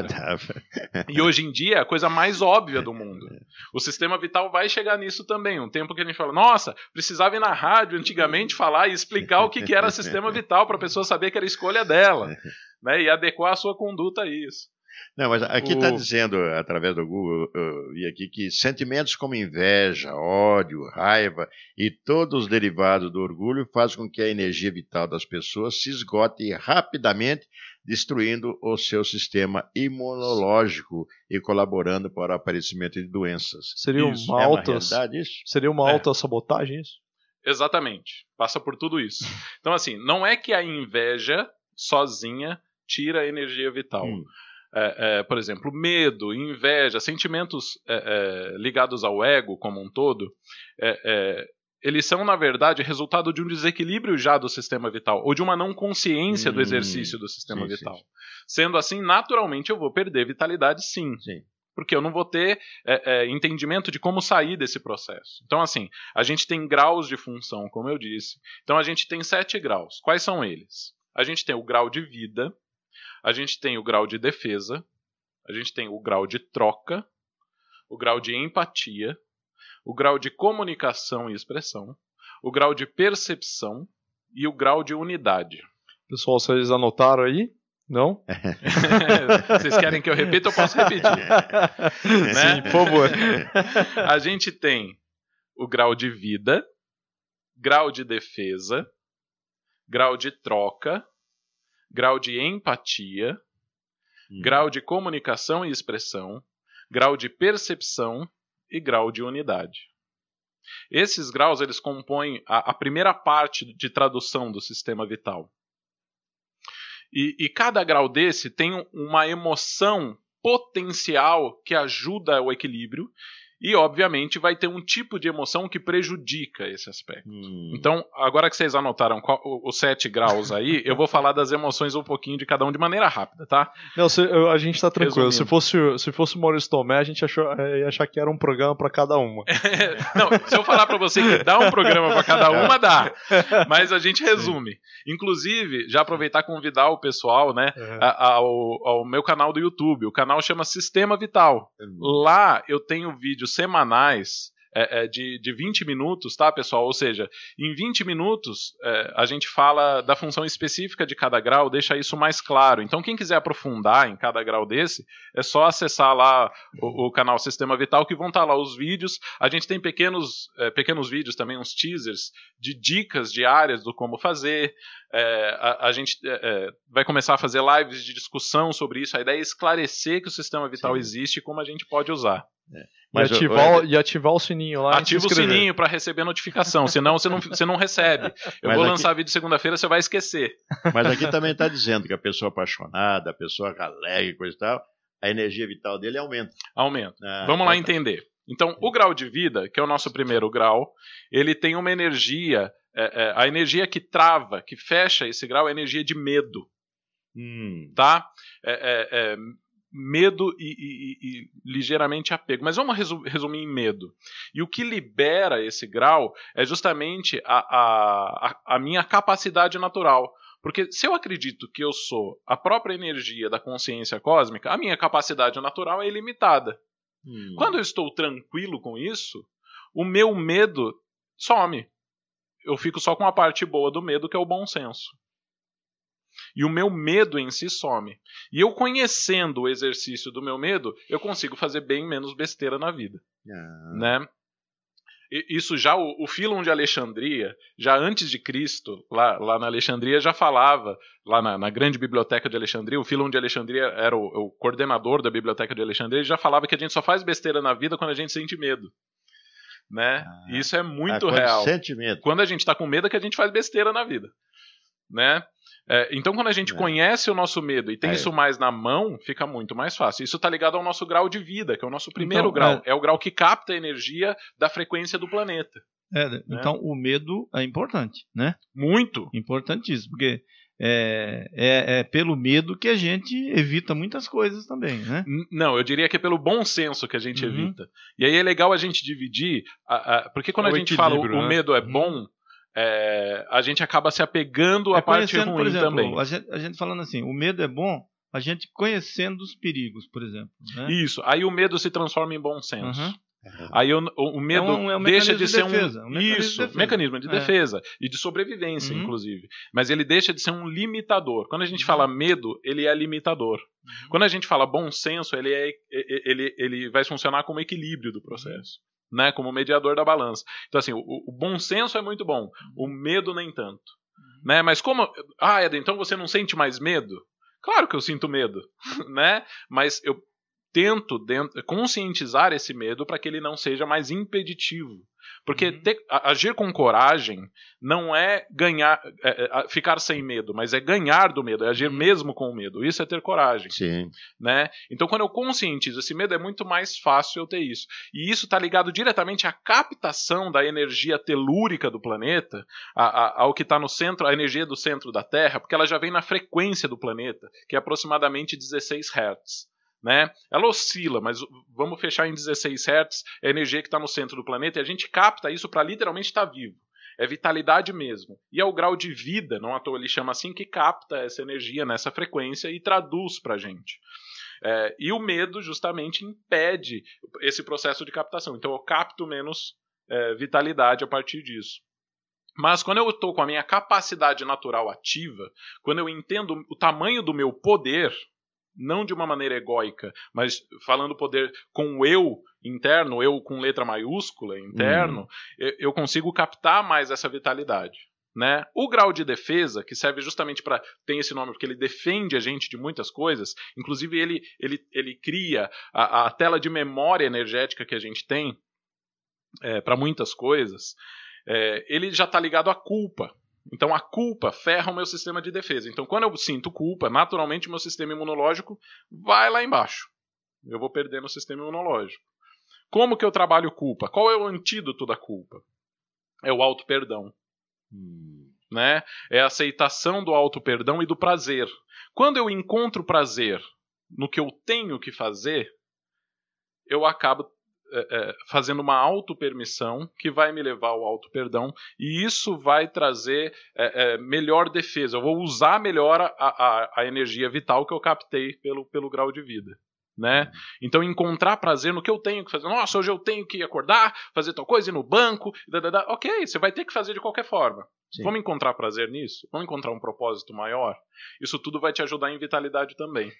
E hoje em dia é a coisa mais óbvia do mundo. O sistema vital vai chegar nisso também. Um tempo que a gente fala, nossa, precisava ir na rádio antigamente falar e explicar o que, que era sistema vital para a pessoa saber que era a escolha dela, né, e adequar a sua conduta a isso. Não, mas aqui está o... dizendo, através do Google, eu vi aqui que sentimentos como inveja, ódio, raiva e todos os derivados do orgulho fazem com que a energia vital das pessoas se esgote rapidamente, destruindo o seu sistema imunológico e colaborando para o aparecimento de doenças. Seria isso. uma é alta, uma realidade isso? Seria uma é. autossabotagem isso? Exatamente. Passa por tudo isso. Então, assim, não é que a inveja sozinha tira a energia vital. Hum. É, é, por exemplo, medo, inveja, sentimentos é, é, ligados ao ego como um todo, é, é, eles são, na verdade, resultado de um desequilíbrio já do sistema vital, ou de uma não consciência hum, do exercício do sistema sim, vital. Sim. Sendo assim, naturalmente eu vou perder vitalidade sim. sim. Porque eu não vou ter é, é, entendimento de como sair desse processo. Então, assim, a gente tem graus de função, como eu disse. Então, a gente tem sete graus. Quais são eles? A gente tem o grau de vida, a gente tem o grau de defesa, a gente tem o grau de troca, o grau de empatia, o grau de comunicação e expressão, o grau de percepção e o grau de unidade. Pessoal, vocês anotaram aí? Não? Vocês querem que eu repita? Eu posso repetir. Né? Sim, por favor. A gente tem o grau de vida, grau de defesa, grau de troca, grau de empatia, hum. grau de comunicação e expressão, grau de percepção e grau de unidade. Esses graus eles compõem a, a primeira parte de tradução do sistema vital. E, e cada grau desse tem uma emoção potencial que ajuda o equilíbrio e, obviamente, vai ter um tipo de emoção que prejudica esse aspecto. Hum. Então, agora que vocês anotaram qual, os sete graus aí, eu vou falar das emoções um pouquinho de cada um de maneira rápida, tá? Não, se, eu, a gente tá tranquilo. Se fosse, se fosse o Maurício Tomé, a gente achou, ia achar que era um programa para cada uma. Não, se eu falar para você que dá um programa para cada uma, dá. Mas a gente resume. Sim. Inclusive, já aproveitar e convidar o pessoal, né, uhum. a, ao, ao meu canal do YouTube. O canal chama Sistema Vital. Uhum. Lá eu tenho vídeos semanais é, é, de, de vinte minutos, tá, pessoal? Ou seja, em vinte minutos é, a gente fala da função específica de cada grau, deixa isso mais claro. Então, quem quiser aprofundar em cada grau desse, é só acessar lá o, o canal Sistema Vital, que vão estar lá os vídeos. A gente tem pequenos, é, pequenos vídeos também, uns teasers de dicas diárias do como fazer. É, a, a gente é, vai começar a fazer lives de discussão sobre isso. A ideia é esclarecer que o sistema vital Sim. existe e como a gente pode usar. É. Mas e, ativar, eu, eu... e ativar o sininho lá. Ativa o sininho para receber notificação, senão você não, você não recebe. Eu Mas vou aqui... lançar vídeo segunda-feira, você vai esquecer. Mas aqui também está dizendo que a pessoa apaixonada, a pessoa alegre, coisa e tal, a energia vital dele aumenta. Aumenta. Ah, Vamos lá tá. entender. Então, o grau de vida, que é o nosso primeiro grau, ele tem uma energia, é, é, a energia que trava, que fecha esse grau é a energia de medo. Hum. Tá? É, é, é, medo e, e, e ligeiramente apego. Mas vamos resu- resumir em medo. E o que libera esse grau é justamente a, a, a minha capacidade natural. Porque se eu acredito que eu sou a própria energia da consciência cósmica, a minha capacidade natural é ilimitada. Hum. Quando eu estou tranquilo com isso, o meu medo some. Eu fico só com a parte boa do medo, que é o bom senso. E o meu medo em si some. E eu conhecendo o exercício do meu medo, eu consigo fazer bem menos besteira na vida. Ah. Né? E, isso já, o, o Fílon de Alexandria, já antes de Cristo, lá, lá na Alexandria, já falava, lá na, na grande biblioteca de Alexandria, o Fílon de Alexandria era o, o coordenador da biblioteca de Alexandria, ele já falava que a gente só faz besteira na vida quando a gente sente medo. Né? Ah. E isso é muito ah, real. Sente medo. Quando a gente está com medo é que a gente faz besteira na vida. Né? É, então, quando a gente é. conhece o nosso medo e tem é. isso mais na mão, fica muito mais fácil. Isso está ligado ao nosso grau de vida, que é o nosso primeiro então, grau. É... é o grau que capta a energia da frequência do planeta. É, né? Então, o medo é importante, né? Muito. Importantíssimo, porque é, é, é pelo medo que a gente evita muitas coisas também, né? Não, eu diria que é pelo bom senso que a gente uhum. evita. E aí é legal a gente dividir, a, a, porque quando é a gente fala o, né? o medo é bom... Uhum. É, a gente acaba se apegando à é parte ruim por exemplo, também. A gente, a gente falando assim, o medo é bom, a gente conhecendo os perigos, por exemplo. Né? Isso, aí o medo se transforma em bom senso. Uhum. Aí o, o, o medo é um, é um deixa de, de ser defesa, um, um isso, de mecanismo de defesa é. e de sobrevivência, uhum. inclusive. Mas ele deixa de ser um limitador. Quando a gente uhum. fala medo, ele é limitador. Uhum. Quando a gente fala bom senso, ele, é, ele, ele vai funcionar como equilíbrio do processo. Uhum. Né, como mediador da balança. Então, assim, o, o bom senso é muito bom, o medo nem tanto. Uhum. Né? Mas como... Ah, Eda, então você não sente mais medo? Claro que eu sinto medo, né? Mas eu tento dentro, conscientizar esse medo para que ele não seja mais impeditivo. Porque Uhum. ter, agir com coragem não é ganhar, é, é, ficar sem medo, mas é ganhar do medo, é agir mesmo com o medo. Isso é ter coragem. Sim. Né? Então, quando eu conscientizo esse medo, é muito mais fácil eu ter isso. E isso está ligado diretamente à captação da energia telúrica do planeta, a, a, ao que está no centro, a energia do centro da Terra, porque ela já vem na frequência do planeta, que é aproximadamente dezesseis hertz. Né? Ela oscila, mas vamos fechar em dezesseis hertz, é a energia que está no centro do planeta, e a gente capta isso para literalmente estar vivo. É vitalidade mesmo. E é o grau de vida, não à toa ele chama assim, que capta essa energia nessa frequência e traduz para a gente. É, e o medo justamente impede esse processo de captação. Então eu capto menos é, vitalidade a partir disso. Mas quando eu estou com a minha capacidade natural ativa, quando eu entendo o tamanho do meu poder, não de uma maneira egóica, mas falando poder com o eu interno, eu com letra maiúscula interno, hum. eu consigo captar mais essa vitalidade. Né? O grau de defesa, que serve justamente para... tem esse nome porque ele defende a gente de muitas coisas, inclusive ele, ele, ele cria a, a tela de memória energética que a gente tem é, para muitas coisas, é, ele já está ligado à culpa. Então a culpa ferra o meu sistema de defesa. Então quando eu sinto culpa, naturalmente o meu sistema imunológico vai lá embaixo. Eu vou perder no sistema imunológico. Como que eu trabalho culpa? Qual é o antídoto da culpa? É o auto-perdão. Hum. Né? É a aceitação do auto-perdão e do prazer. Quando eu encontro prazer no que eu tenho que fazer, eu acabo É, é, fazendo uma auto-permissão que vai me levar ao auto-perdão, e isso vai trazer é, é, melhor defesa. Eu vou usar melhor a, a, a energia vital que eu captei pelo, pelo grau de vida. Né? Então encontrar prazer no que eu tenho que fazer. Nossa, hoje eu tenho que acordar, fazer tal coisa, ir no banco, dadada. Ok, você vai ter que fazer de qualquer forma. Sim. Vamos encontrar prazer nisso? Vamos encontrar um propósito maior? Isso tudo vai te ajudar em vitalidade também.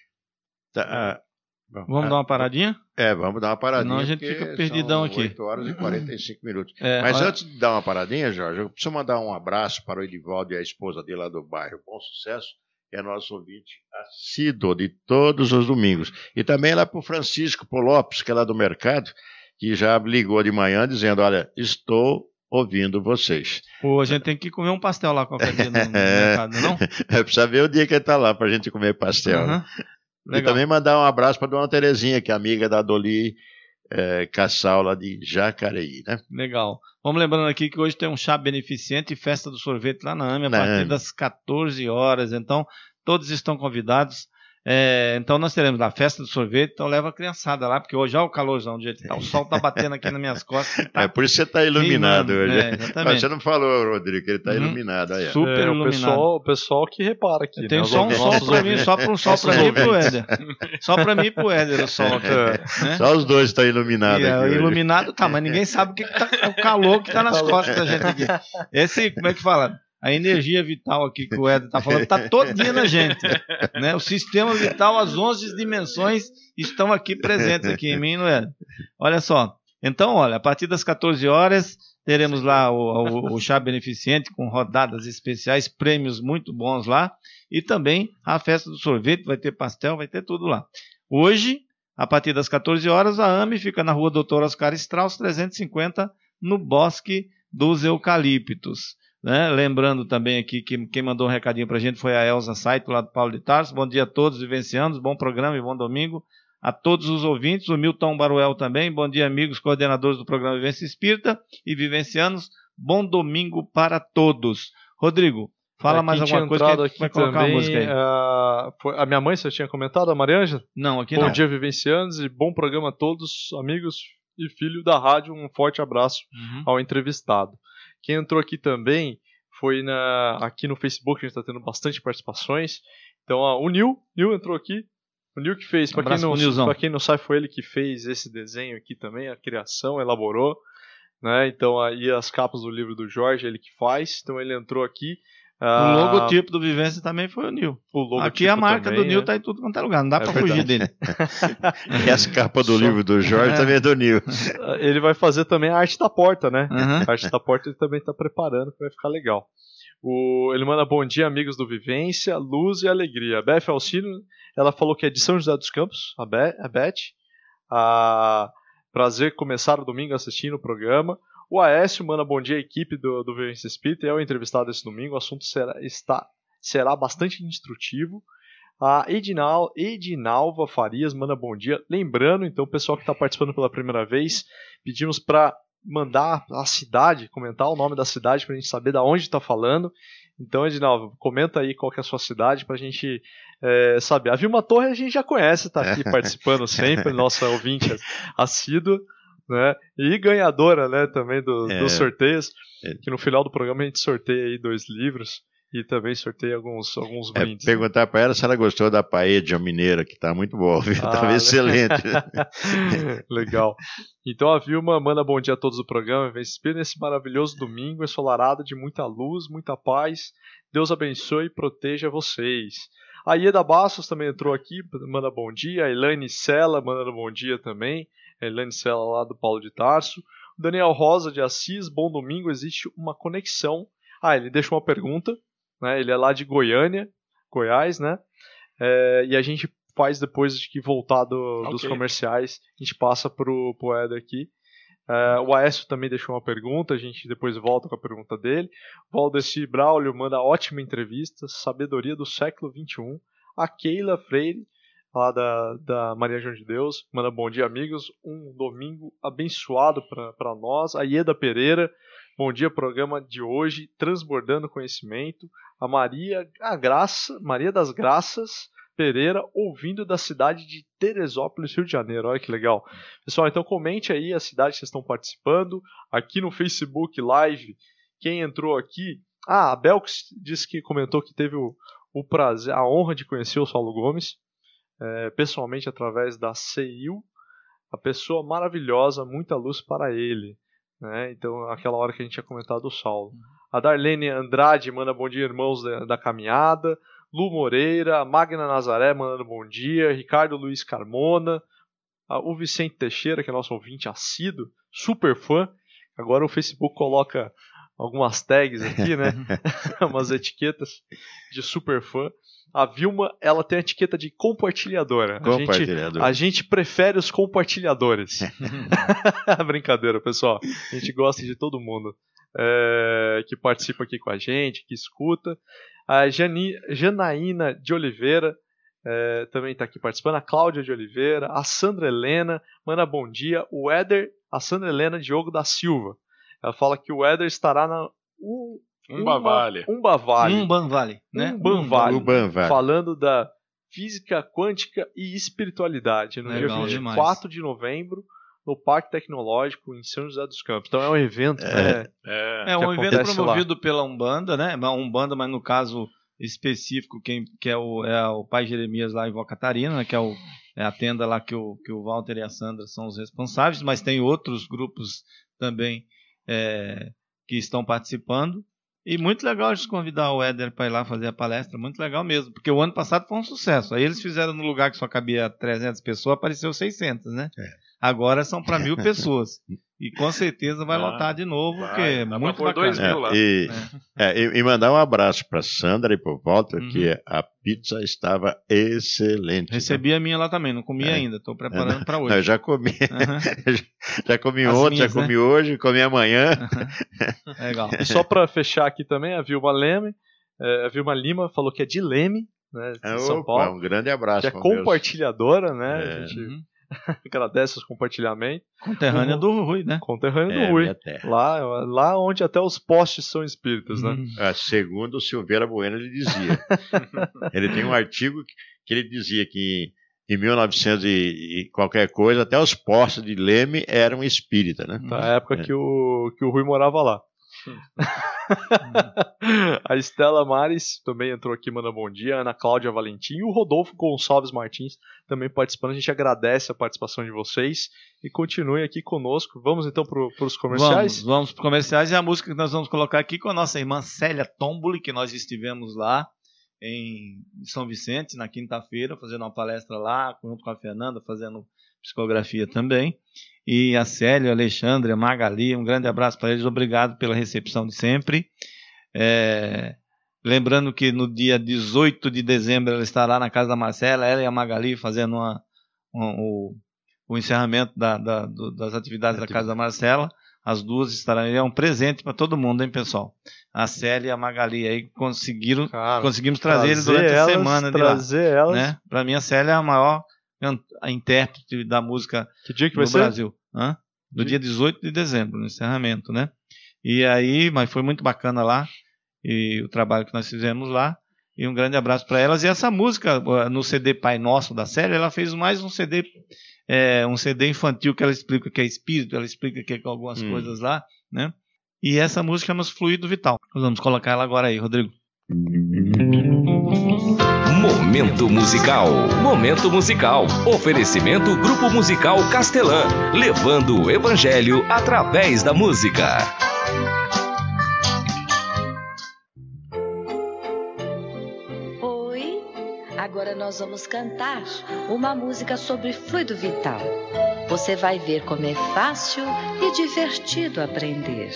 Tá, uh... Bom, vamos a, dar uma paradinha? É, vamos dar uma paradinha. Senão a gente fica perdidão aqui. oito horas e quarenta e cinco minutos. É, Mas olha... antes de dar uma paradinha, Jorge, eu preciso mandar um abraço para o Edivaldo e a esposa dele lá do bairro Bom Sucesso, que é nosso ouvinte assíduo de todos os domingos. E também lá para o Francisco Pô Lopes, que é lá do mercado, que já ligou de manhã dizendo, olha, estou ouvindo vocês. Pô, a gente tem que comer um pastel lá qualquer dia no, no mercado, não? É, precisa ver o dia que ele está lá para a gente comer pastel. Uhum. Né? Legal. E também mandar um abraço para a dona Terezinha, que é amiga da Doli é, Cassal, lá de Jacareí, né? Legal. Vamos lembrando aqui que hoje tem um chá beneficente e festa do sorvete lá na AME, a na partir AME. das catorze horas. Então, todos estão convidados. É, então, nós teremos a festa do sorvete, então leva a criançada lá, porque hoje, olha o calorzão do jeito que tá. O sol tá batendo aqui nas minhas costas. Tá é por isso que você está iluminado queimando. hoje. É, exatamente. Você não falou, Rodrigo, que ele está uhum. iluminado. Aí, super é, iluminado. O pessoal, o pessoal que repara aqui. Tem né? só um sol para mim, só para um sol para mim e pro Éder. Só para mim e pro Éder o sol aqui. É. Né? Só os dois estão iluminados. E, aqui iluminado tá, mas ninguém sabe o que, que tá, o calor que tá nas costas da gente aqui. Esse, como é que fala? A energia vital aqui que o Éder está falando está todinha na gente. Né? O sistema vital, as onze dimensões estão aqui presentes aqui em mim, não é? Olha só. Então, olha, a partir das catorze horas, teremos lá o, o, o chá beneficente com rodadas especiais, prêmios muito bons lá. E também a festa do sorvete, vai ter pastel, vai ter tudo lá. Hoje, a partir das catorze horas, a AME fica na rua Doutor Oscar Strauss, trezentos e cinquenta, no Bosque dos Eucaliptos. Né? Lembrando também aqui que quem mandou um recadinho pra gente foi a Elza Saito, lá do Paulo de Tarso. Bom dia a todos, vivencianos, bom programa e bom domingo a todos os ouvintes. O Milton Baruel também, bom dia amigos, coordenadores do programa Vivência Espírita e vivencianos, bom domingo para todos. Rodrigo, fala é, mais alguma coisa que aqui vai colocar também, a música aí. Uh, foi, a minha mãe, você tinha comentado, a Mariângela? Não, aqui bom não. Bom dia vivencianos e bom programa a todos, amigos e filho da rádio. Um forte abraço uhum. ao entrevistado. Quem entrou aqui também foi na, aqui no Facebook, a gente está tendo bastante participações. Então, ó, o Nil, Nil entrou aqui. O Nil que fez, para quem, não, quem não sabe, foi ele que fez esse desenho aqui também, a criação, elaborou. Né? Então, aí as capas do livro do Jorge, ele que faz. Então, ele entrou aqui. O logotipo do Vivência também foi o Nil. O aqui a marca também, do Nil está é. em tudo quanto é lugar, não dá é para fugir dele. E as capas do Só... livro do Jorge é. também é do Nil. Ele vai fazer também a arte da porta, né? Uhum. A arte da porta ele também está preparando, que vai ficar legal. O... Ele manda bom dia, amigos do Vivência, luz e alegria. A Beth Alcino, ela falou que é de São José dos Campos, a, Be... a Beth. A... Prazer começar o domingo assistindo o programa. O Aécio manda bom dia à equipe do, do Vivência Espírita, é o entrevistado esse domingo, o assunto será, está, será bastante instrutivo. A Edinal, Edinalva Farias manda bom dia. Lembrando, então, o pessoal que está participando pela primeira vez, pedimos para mandar a cidade, comentar o nome da cidade para a gente saber de onde está falando. Então, Edinalva, comenta aí qual que é a sua cidade para a gente é, saber. A Vilma Torre a gente já conhece, está aqui participando sempre, nossa ouvinte assídua, né? E ganhadora, né, também do, é, dos sorteios, é. que no final do programa a gente sorteia aí dois livros. E também sorteio alguns, alguns brindes. É, perguntar para ela se ela gostou da paella mineira, que está muito boa, viu? Estava ah, excelente. Legal. Então a Vilma manda bom dia a todos do programa. Vem se nesse maravilhoso domingo, ensolarado de muita luz, muita paz. Deus abençoe e proteja vocês. A Ieda Bastos também entrou aqui, manda bom dia. A Elaine Sela manda bom dia também. A Elaine Sela lá do Paulo de Tarso. O Daniel Rosa de Assis, bom domingo, existe uma conexão. Ah, ele deixou uma pergunta. Né, ele é lá de Goiânia, Goiás, né? É, e a gente faz depois de que voltar do, okay. dos comerciais, a gente passa pro, pro Éder aqui. É, o Aécio também deixou uma pergunta, a gente depois volta com a pergunta dele. O Valdeci Braulio manda ótima entrevista, sabedoria do século vinte e um. A Keila Freire, lá da, da Maria João de Deus, manda bom dia, amigos. Um domingo abençoado para nós. A Ieda Pereira, bom dia, programa de hoje, transbordando conhecimento. A Maria, a Graça, Maria das Graças Pereira, ouvindo da cidade de Teresópolis, Rio de Janeiro. Olha que legal. Pessoal, então comente aí a cidade que vocês estão participando. Aqui no Facebook Live, quem entrou aqui... Ah, a Belks disse que comentou que teve o, o prazer, a honra de conhecer o Saulo Gomes, é, pessoalmente através da C I U. A pessoa maravilhosa, muita luz para ele. Né? Então, aquela hora que a gente tinha comentado o Saulo. A Darlene Andrade manda bom dia, irmãos da, da caminhada. Lu Moreira, a Magna Nazaré mandando bom dia. Ricardo Luiz Carmona. A, o Vicente Teixeira, que é nosso ouvinte assíduo, super fã. Agora o Facebook coloca algumas tags aqui, né? Umas etiquetas de super fã. A Vilma, ela tem a etiqueta de compartilhadora. Compartilhadora. A gente, a gente prefere os compartilhadores. Brincadeira, pessoal. A gente gosta de todo mundo é, que participa aqui com a gente, que escuta. A Jani, Janaína de Oliveira é, também está aqui participando. A Cláudia de Oliveira. A Sandra Helena manda bom dia. O Éder, a Sandra Helena Diogo da Silva. Ela fala que o Éder estará na... Uh, Umba Vale. Umba Vale. Umban Vale, né? Umban Vale. Umban Vale. Falando da física quântica e espiritualidade. No Legal, dia demais. quatro de novembro, no Parque Tecnológico, em São José dos Campos. Então é um evento. É, né, é, é um evento promovido lá. pela Umbanda, né? Umbanda, mas no caso específico, quem, que é o, é o Pai Jeremias lá em Vó Catarina, né? Que é, o, é a tenda lá que o, que o Walter e a Sandra são os responsáveis, mas tem outros grupos também é, que estão participando. E muito legal de convidar o Éder para ir lá fazer a palestra, muito legal mesmo, porque o ano passado foi um sucesso. Aí eles fizeram no lugar que só cabia trezentas pessoas, apareceu seiscentas, né? É. Agora são para mil pessoas. E com certeza vai ah, lotar de novo, vai, porque é muito bacana. Dois mil lá. É, e, é. É, e mandar um abraço para Sandra e para o Walter, uhum. que a pizza estava excelente. Recebi né? a minha lá também, não comi é. ainda, estou preparando para hoje. Eu já comi. Uhum. já comi As ontem, minhas, já comi né? hoje, comi amanhã. Uhum. Legal. E só para fechar aqui também, a Vilma Leme, é, a Vilma Lima falou que é de Leme, né, de Opa, São Paulo. Um grande abraço. Que é compartilhadora, Deus. né? É. A gente uhum. agradece os compartilhamentos. Conterrânea uhum. do Rui, né? Conterrânea é, do Rui. Lá, lá onde até os postes são espíritas, uhum. né? Ah, segundo o Silveira Bueno, ele dizia. Ele tem um artigo que ele dizia que em mil e novecentos e, e qualquer coisa, até os postes de Leme eram espírita, né? Na época é. que, o, que o Rui morava lá. A Estela Mares também entrou aqui, manda bom dia. A Ana Cláudia Valentim e o Rodolfo Gonçalves Martins também participando. A gente agradece a participação de vocês e continue aqui conosco. Vamos então para os comerciais? Vamos, vamos para os comerciais. E a música que nós vamos colocar aqui com a nossa irmã Célia Tomboli, que nós estivemos lá em São Vicente na quinta-feira, fazendo uma palestra lá, junto com a Fernanda, fazendo psicografia também. E a Célia, a Alexandre, a Magali, um grande abraço para eles, obrigado pela recepção de sempre. É, lembrando que no dia dezoito de dezembro ela estará na casa da Marcela, ela e a Magali fazendo uma, um, o, o encerramento da, da, do, das atividades da casa da Marcela. as duas estarão aí. É um presente para todo mundo, hein, pessoal? A Célia e a Magali aí conseguiram, Cara, conseguimos trazer, trazer eles durante elas, a semana de lá. trazer elas. Né? Para mim, a Célia é a maior a intérprete da música Que dia que no vai ser? Brasil. Hã? Do dia dezoito de dezembro, no encerramento, né? E aí, mas foi muito bacana lá, e o trabalho que nós fizemos lá, e um grande abraço para elas. E essa música, no C D Pai Nosso da Célia, ela fez mais um C D, é, um C D infantil que ela explica que é espírito, ela explica que é algumas hum. coisas lá, né? E essa música chama-se Fluido Vital. Nós vamos colocar ela agora aí, Rodrigo. Momento musical. Momento musical. Oferecimento Grupo Musical Castelã, levando o evangelho através da música. Oi, agora nós vamos cantar uma música sobre fluido vital. Você vai ver como é fácil e divertido aprender.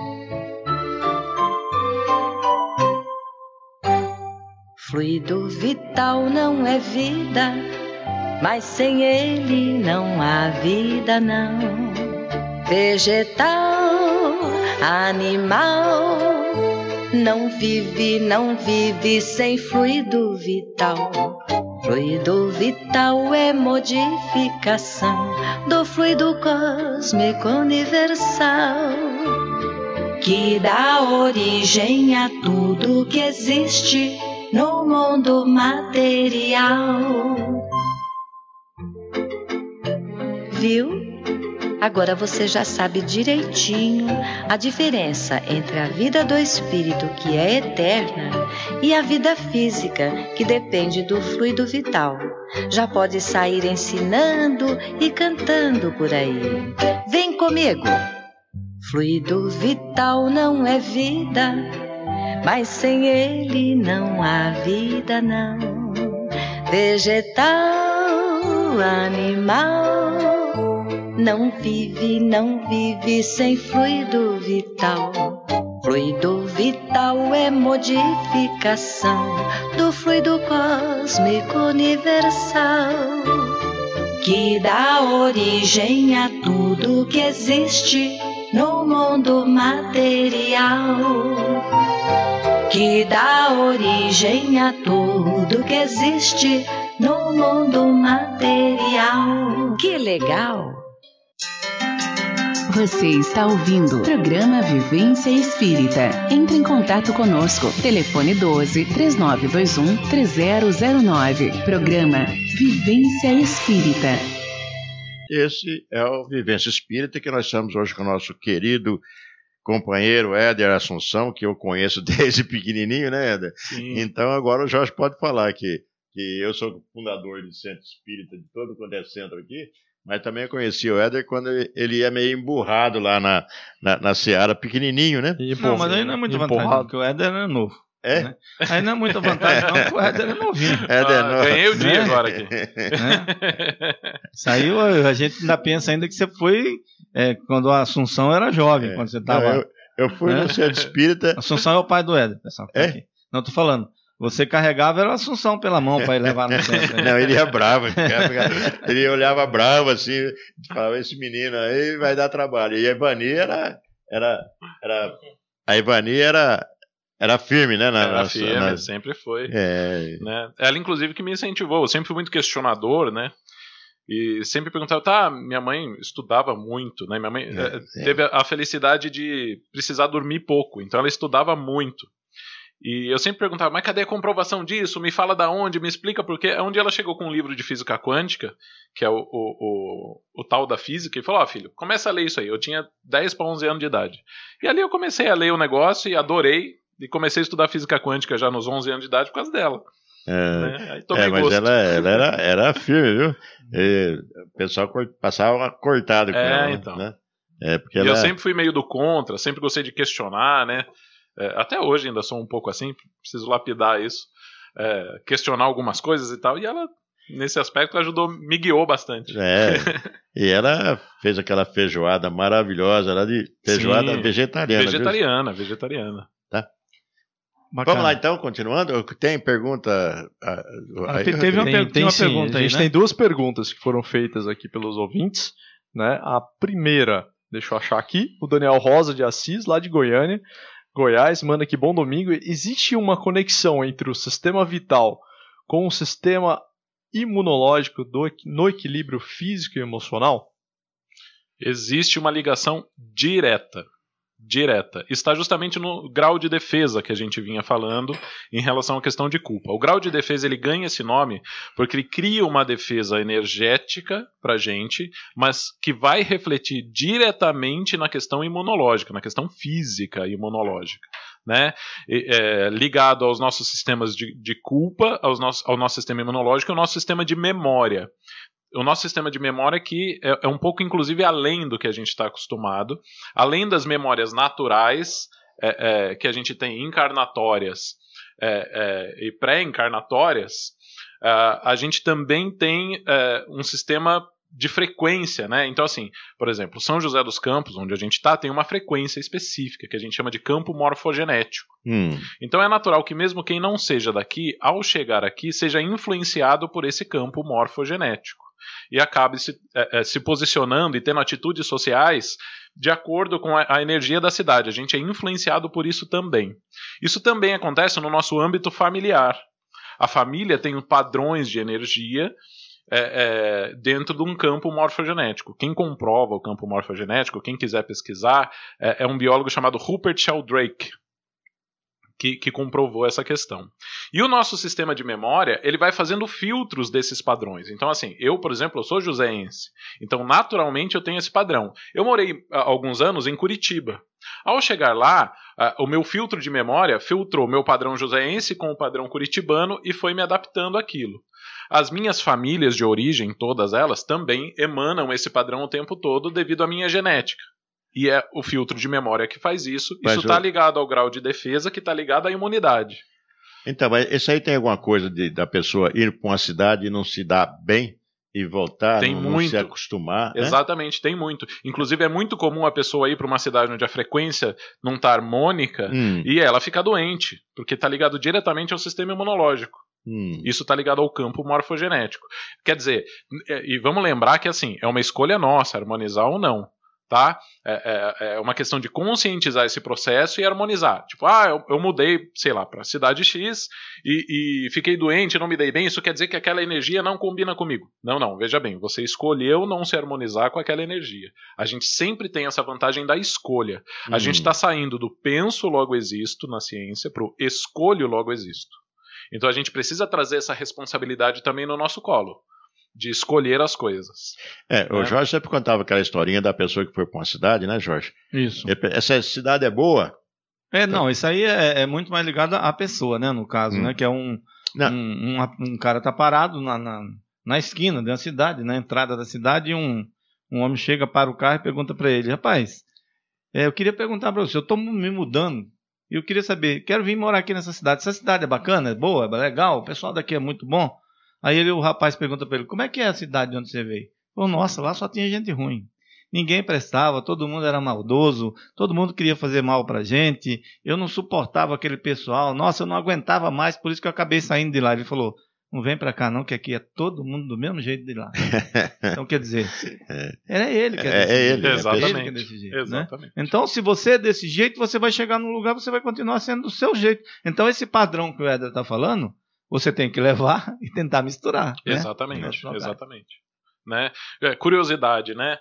Fluido vital não é vida, mas sem ele não há vida não. Vegetal, animal, não vive, não vive sem fluido vital. Fluido vital é modificação do fluido cósmico universal, que dá origem a tudo que existe no mundo material. Viu? Agora você já sabe direitinho a diferença entre a vida do espírito, que é eterna, e a vida física, que depende do fluido vital. Já pode sair ensinando e cantando por aí. Vem comigo! Fluido vital não é vida, mas sem ele não há vida não. Vegetal, animal, não vive, não vive sem fluido vital. Fluido vital é modificação do fluido cósmico universal, que dá origem a tudo que existe no mundo material, que dá origem a tudo que existe no mundo material. Que legal! Você está ouvindo o programa Vivência Espírita. Entre em contato conosco. Telefone doze, três nove dois um, três zero zero nove. Programa Vivência Espírita. Esse é o Vivência Espírita, que nós estamos hoje com o nosso querido companheiro Éder Assunção, que eu conheço desde pequenininho, né, Éder? Sim. Então agora o Jorge pode falar que, que eu sou fundador do Centro Espírita de todo quanto é centro aqui, mas também eu conheci o Éder quando ele ia meio emburrado lá na, na, na Seara, pequenininho, né? Não, mas aí não é muita vantagem, porque o Éder era novo. É? Né? Aí não é muita vantagem, não, porque o Éder é novinho. Éder ah, novo. Ganhei o dia Né? agora aqui. Né? Saiu, a gente ainda pensa ainda que você foi é, quando a Assunção era jovem, É. quando você estava. Eu, eu fui né? no Centro Espírita. Assunção é o pai do Éder, pessoal. É? Aqui. Não, tô falando. Você carregava era a Assunção pela mão para ir levar no centro. Né? Não, ele ia bravo. Ele olhava bravo assim, falava: esse menino aí vai dar trabalho. E a Ivani era. era, era a Ivani era. Era firme, né? Na, Era na, firme, na, sempre foi. É. Né? Ela, inclusive, que me incentivou. Eu sempre fui muito questionador, né? E sempre perguntava, tá, minha mãe estudava muito, né? Minha mãe É, é, teve a felicidade de precisar dormir pouco, então ela estudava muito. E eu sempre perguntava, mas cadê a comprovação disso? Me fala da onde, me explica por quê. Onde ela chegou com um livro de física quântica, que é o, o, o, o tal da física, e falou, ó, oh, filho, começa a ler isso aí. Eu tinha dez para onze anos de idade. E ali eu comecei a ler o negócio e adorei, e comecei a estudar física quântica já nos onze anos de idade por causa dela. É, né? Aí tomei é, mas gosto. ela, ela era, era firme, viu? E o pessoal cort- passava cortado com É, ela. então. Né? É, porque E ela... eu sempre fui meio do contra, sempre gostei de questionar, né? É, até hoje ainda sou um pouco assim, preciso lapidar isso, é, questionar algumas coisas e tal, e ela, nesse aspecto, ajudou, me guiou bastante. É, e ela fez aquela feijoada maravilhosa, lá de feijoada Sim, vegetariana. Vegetariana, viu? vegetariana. Tá. Bacana. Vamos lá então, continuando. Tem pergunta. Ah, aí- te- teve uma, Tem, per- tem uma sim. pergunta A aí, gente né? tem duas perguntas que foram feitas aqui pelos ouvintes, né? A primeira deixa eu achar aqui, o Daniel Rosa de Assis, lá de Goiânia, Goiás, manda aqui, bom domingo. Existe uma conexão entre o sistema vital com o sistema imunológico do, no equilíbrio físico e emocional? Existe uma ligação direta. Direta. Está justamente no grau de defesa que a gente vinha falando em relação à questão de culpa. O grau de defesa ele ganha esse nome porque ele cria uma defesa energética para a gente, mas que vai refletir diretamente na questão imunológica, na questão física imunológica. Né? E, é, ligado aos nossos sistemas de, de culpa, aos nossos, ao nosso sistema imunológico e ao nosso sistema de memória. O nosso sistema de memória aqui é, é um pouco, inclusive, além do que a gente está acostumado, além das memórias naturais é, é, que a gente tem encarnatórias é, é, e pré-encarnatórias, é, a gente também tem é, um sistema de frequência, né? Então, assim, por exemplo, São José dos Campos, onde a gente está, tem uma frequência específica, que a gente chama de campo morfogenético. Hum. Então é natural que mesmo quem não seja daqui, ao chegar aqui, seja influenciado por esse campo morfogenético. E acabe se, é, se posicionando e tendo atitudes sociais de acordo com a, a energia da cidade. A gente é influenciado por isso também. Isso também acontece no nosso âmbito familiar. A família tem padrões de energia é, é, dentro de um campo morfogenético. Quem comprova o campo morfogenético, quem quiser pesquisar, é, é um biólogo chamado Rupert Sheldrake, Que, que comprovou essa questão. E o nosso sistema de memória, ele vai fazendo filtros desses padrões. Então, assim, eu, por exemplo, eu sou joseense. Então, naturalmente, eu tenho esse padrão. Eu morei há alguns anos em Curitiba. Ao chegar lá, uh, o meu filtro de memória filtrou meu padrão joseense com o padrão curitibano e foi me adaptando àquilo. As minhas famílias de origem, todas elas, também emanam esse padrão o tempo todo devido à minha genética. E é o filtro de memória que faz isso. Mas isso está eu... ligado ao grau de defesa, que está ligado à imunidade. Então, mas isso aí tem alguma coisa de, da pessoa ir para uma cidade e não se dar bem e voltar, tem não, muito. não se acostumar? Exatamente, né? Tem muito. Inclusive, é muito comum a pessoa ir para uma cidade onde a frequência não está harmônica hum. e ela fica doente, porque está ligado diretamente ao sistema imunológico. Hum. Isso está ligado ao campo morfogenético. Quer dizer, e vamos lembrar que assim, é uma escolha nossa, harmonizar ou não. Tá? É, é, é uma questão de conscientizar esse processo e harmonizar. Tipo, ah, eu, eu mudei, sei lá, para a cidade X e, e fiquei doente, não me dei bem, isso quer dizer que aquela energia não combina comigo. Não, não, veja bem, você escolheu não se harmonizar com aquela energia. A gente sempre tem essa vantagem da escolha. A hum. gente está saindo do penso, logo existo na ciência, para o escolho, logo existo. Então a gente precisa trazer essa responsabilidade também no nosso colo. De escolher as coisas. É, né? O Jorge sempre contava aquela historinha da pessoa que foi para uma cidade, né, Jorge? Isso. Essa cidade é boa? É, não, isso aí é, é muito mais ligado à pessoa, né, no caso, hum. né, que é um, um, um, um cara tá parado na, na, na esquina da cidade, na entrada da cidade, e um, um homem chega para o carro e pergunta para ele, rapaz, é, eu queria perguntar para você, eu estou me mudando, e eu queria saber, quero vir morar aqui nessa cidade, essa cidade é bacana, é boa, é legal, o pessoal daqui é muito bom. Aí ele, o rapaz pergunta para ele, como é que é a cidade de onde você veio? Falou, nossa, lá só tinha gente ruim. Ninguém prestava, todo mundo era maldoso, todo mundo queria fazer mal pra gente, eu não suportava aquele pessoal, nossa, eu não aguentava mais, por isso que eu acabei saindo de lá. Ele falou, não vem pra cá não, que aqui é todo mundo do mesmo jeito de lá. Então, quer dizer, era ele que é desse é, é ele, ele, exatamente. ele que é desse jeito. Exatamente. Né? Então, se você é desse jeito, você vai chegar num lugar, você vai continuar sendo do seu jeito. Então, esse padrão que o Éder está falando, você tem que levar e tentar misturar. Exatamente, né? exatamente. Né? É, curiosidade, né?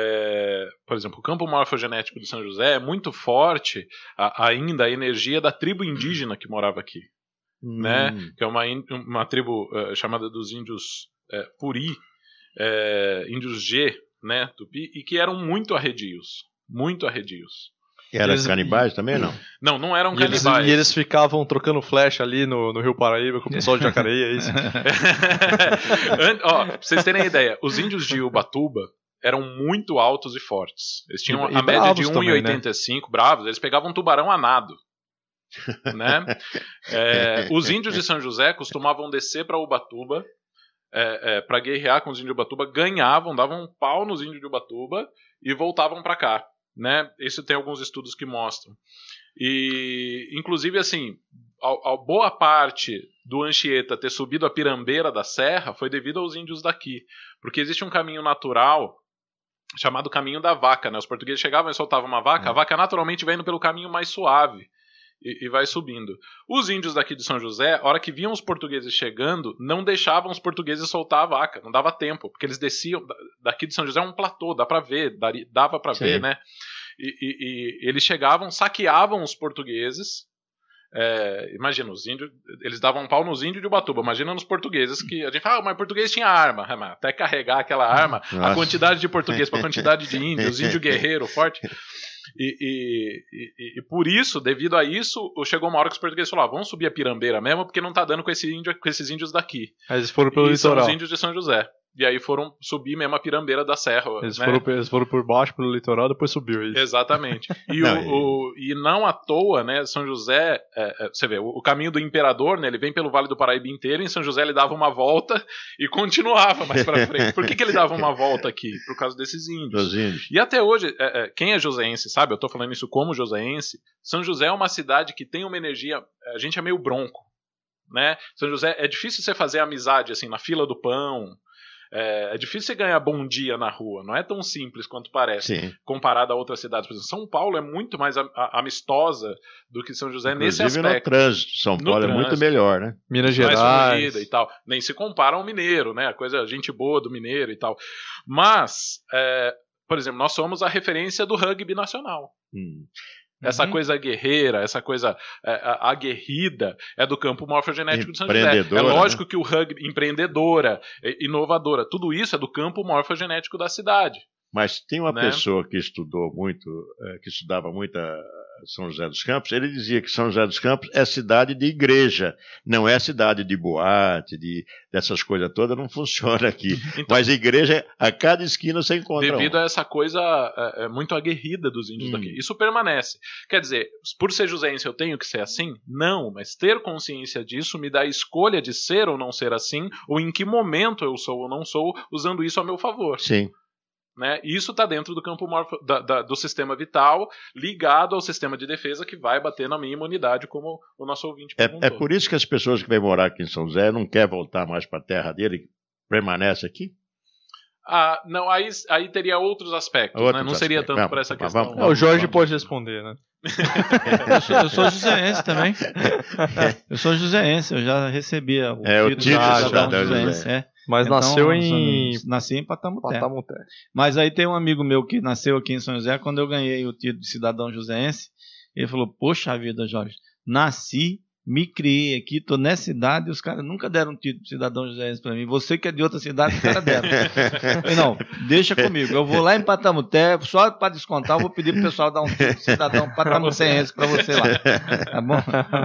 É, por exemplo, o campo morfogenético de São José é muito forte a, ainda a energia da tribo indígena que morava aqui. Hum. Né? Que é uma, uma tribo uh, chamada dos índios uh, Puri, uh, índios G, né, Tupi, e que eram muito arredios. Muito arredios. E eram Eles... canibais também, não? Não, não eram e eles, canibais. e eles ficavam trocando flecha ali no, no Rio Paraíba com o pessoal de Jacareí, é isso? Ó, pra vocês terem ideia, os índios de Ubatuba eram muito altos e fortes. Eles tinham e, a e média de um e né? oitenta e cinco, bravos, eles pegavam um tubarão a nado. Né? É, os índios de São José costumavam descer para Ubatuba é, é, para guerrear com os índios de Ubatuba, ganhavam, davam um pau nos índios de Ubatuba e voltavam para cá. Né? Isso tem alguns estudos que mostram. E, inclusive, assim, a, a boa parte do Anchieta ter subido a pirambeira da serra foi devido aos índios daqui. Porque existe um caminho natural chamado caminho da vaca, né? Os portugueses chegavam e soltavam uma vaca, é. a vaca naturalmente vai indo pelo caminho mais suave e, e vai subindo. Os índios daqui de São José, a hora que viam os portugueses chegando, não deixavam os portugueses soltar a vaca, não dava tempo, porque eles desciam, daqui de São José é um platô, dá pra ver, dava pra ver, né? E, e, e eles chegavam, saqueavam os portugueses. É, imagina, os índios, eles davam um pau nos índios de Ubatuba. Imagina nos portugueses, que a gente fala, ah, mas português tinha arma, até carregar aquela arma, Nossa. A quantidade de português para a quantidade de índios, índio guerreiro forte. E, e, e, e por isso, devido a isso, chegou uma hora que os portugueses falaram, ah, vamos subir a Pirambeira mesmo, porque não tá dando com, esse índio, com esses índios daqui. Aí eles foram pelo e litoral. São os índios de São José. E aí foram subir mesmo a Pirambeira da Serra. Eles, né? foram, eles foram por baixo, pelo litoral, depois subiu. Isso. Exatamente. E não, o, o, e não à toa, né, São José, é, é, você vê, o, o caminho do imperador, né, ele vem pelo Vale do Paraíba inteiro, em São José ele dava uma volta e continuava mais pra frente. Por que, que ele dava uma volta aqui? Por causa desses índios. índios. E até hoje, é, é, quem é joseense sabe, eu tô falando isso como joseense, São José é uma cidade que tem uma energia, a gente é meio bronco, né? São José, é difícil você fazer amizade assim na fila do pão. É, é difícil você ganhar bom dia na rua, não é tão simples quanto parece, Sim. comparado a outras cidades. Por exemplo, São Paulo é muito mais a, a, amistosa do que São José. Inclusive nesse aspecto. No trânsito, São Paulo é muito melhor, né? Minas Gerais e tal. Nem se compara ao mineiro, né? A coisa, a gente boa do mineiro e tal. Mas, é, por exemplo, nós somos a referência do rugby nacional. Hum. Essa uhum. coisa guerreira, essa coisa é, aguerrida é do campo morfogenético de São José. É né? lógico que o rugby, empreendedora, inovadora, tudo isso é do campo morfogenético da cidade. Mas tem uma né? pessoa que estudou muito, que estudava muito a São José dos Campos, ele dizia que São José dos Campos é cidade de igreja, não é cidade de boate, de, dessas coisas todas, não funciona aqui. Então, mas igreja, a cada esquina você encontra Devido um. a essa coisa é, é muito aguerrida dos índios hum. daqui. Isso permanece. Quer dizer, por ser joseense eu tenho que ser assim? Não, mas ter consciência disso me dá a escolha de ser ou não ser assim, ou em que momento eu sou ou não sou, usando isso a meu favor. Sim. Né? Isso está dentro do campo morfo, da, da, do sistema vital, ligado ao sistema de defesa que vai bater na minha imunidade, como o nosso ouvinte perguntou. É, é por isso que as pessoas que vêm morar aqui em São José não querem voltar mais para a terra dele, permanece aqui? Ah, não, aí, aí teria outros aspectos, outros né? Não aspectos. seria tanto vamos, por essa questão. Vamos, é, o Jorge vamos. pode responder, né? eu, sou, eu sou joseense também. Eu sou joseense, eu já recebi o é, título o título de cidadão joseense. É. Mas então, nasceu em... Nasci em Patamuté. Patamuté. Mas aí tem um amigo meu que nasceu aqui em São José, quando eu ganhei o título de cidadão joseense, ele falou, poxa vida, Jorge, nasci, me criei aqui, tô nessa cidade e os caras nunca deram um título de cidadão joseense para mim. Você que é de outra cidade, os caras deram. Falei, não, deixa comigo. Eu vou lá em Patamuté, só para descontar, eu vou pedir pro pessoal dar um título de cidadão patamutense para você lá. Tá bom?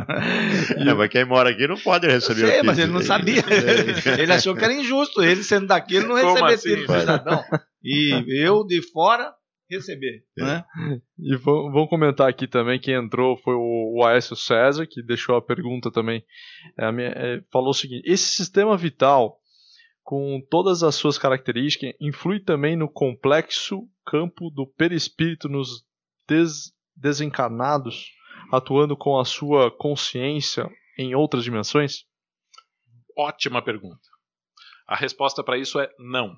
Não, mas quem mora aqui não pode receber eu sei, o título. Mas ele não sabia. Ele achou que era injusto. Ele sendo daqui, ele não recebia assim, título de cidadão. E eu de fora receber, é. né? E vamos comentar aqui também, quem entrou foi o, o Aécio César, que deixou a pergunta também, é, a minha, é, falou o seguinte, esse sistema vital, com todas as suas características, influi também no complexo campo do perispírito nos des, desencarnados, atuando com a sua consciência em outras dimensões? Ótima pergunta. A resposta para isso é não.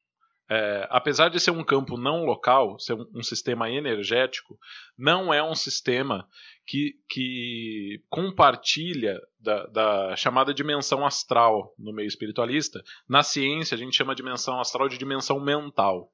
É, apesar de ser um campo não local, ser um, um sistema energético, não é um sistema que, que compartilha da, da chamada dimensão astral no meio espiritualista. Na ciência, a gente chama a dimensão astral de dimensão mental.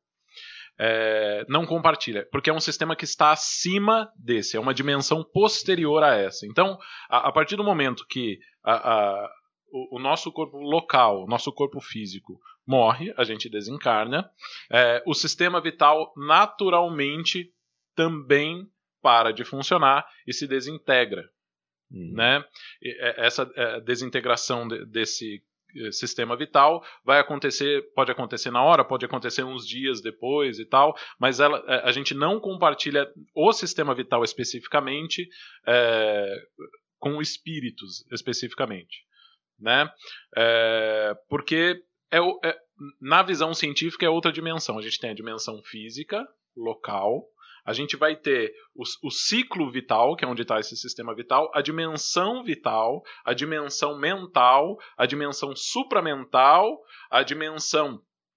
É, não compartilha, porque é um sistema que está acima desse, é uma dimensão posterior a essa. Então, a, a partir do momento que a, a, o, o nosso corpo local, o nosso corpo físico, morre, a gente desencarna, é, o sistema vital naturalmente também para de funcionar e se desintegra. Hum. Né? E essa é, desintegração de, desse sistema vital vai acontecer, pode acontecer na hora, pode acontecer uns dias depois e tal, mas ela, a gente não compartilha o sistema vital especificamente é, com espíritos especificamente. Né? É, porque É, é, na visão científica é outra dimensão. A gente tem a dimensão física, local, a gente vai ter o, o ciclo vital, que é onde está esse sistema vital, a dimensão vital, a dimensão mental, a dimensão supramental, a dimensão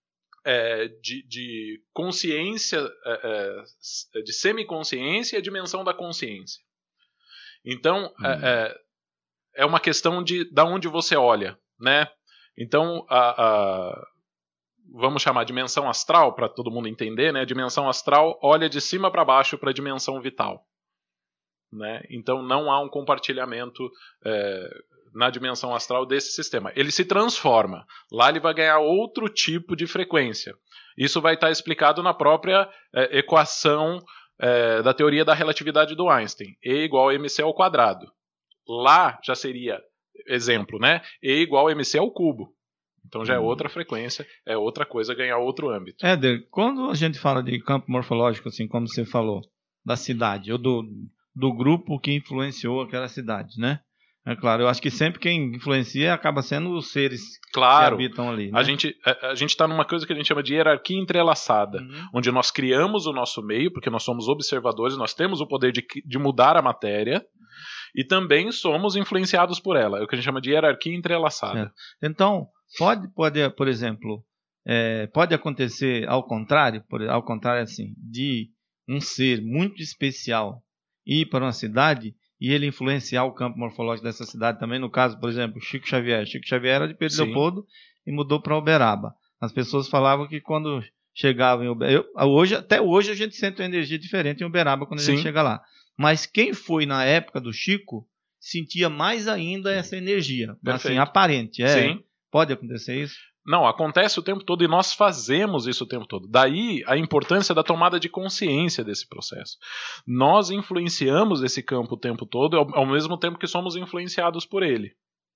é, de, de consciência, é, é, de semiconsciência e a dimensão da consciência. Então, hum. é, é uma questão de da onde você olha, né? Então, a, a, vamos chamar de dimensão astral, para todo mundo entender, né? A dimensão astral olha de cima para baixo para a dimensão vital. Né? Então não há um compartilhamento é, na dimensão astral desse sistema. Ele se transforma. Lá ele vai ganhar outro tipo de frequência. Isso vai estar explicado na própria é, equação é, da teoria da relatividade do Einstein. E igual a mc ao quadrado. Lá já seria, exemplo, né? E igual a mc ao cubo. Então já é outra frequência, é outra coisa, ganhar outro âmbito. Éder, quando a gente fala de campo morfológico, assim como você falou, da cidade, ou do... do grupo que influenciou aquela cidade, né? É claro, eu acho que sempre quem influencia acaba sendo os seres claro, que habitam ali. Né? A gente a, a gente está numa coisa que a gente chama de hierarquia entrelaçada, uhum. onde nós criamos o nosso meio, porque nós somos observadores, nós temos o poder de, de mudar a matéria, e também somos influenciados por ela. É o que a gente chama de hierarquia entrelaçada. É. Então, pode, pode, por exemplo, é, pode acontecer ao contrário, por, ao contrário assim, de um ser muito especial ir para uma cidade e ele influenciar o campo morfológico dessa cidade também. No caso, por exemplo, Chico Xavier. Chico Xavier era de Pedro Sim. Leopoldo e mudou para Uberaba. As pessoas falavam que quando chegavam em Uberaba... Eu, hoje, até hoje a gente sente uma energia diferente em Uberaba quando a Sim. gente chega lá. Mas quem foi na época do Chico sentia mais ainda essa energia. Perfeito. Assim, aparente. É, Sim. Pode acontecer isso? Não, acontece o tempo todo e nós fazemos isso o tempo todo. Daí a importância da tomada de consciência desse processo. Nós influenciamos esse campo o tempo todo, ao, ao mesmo tempo que somos influenciados por ele.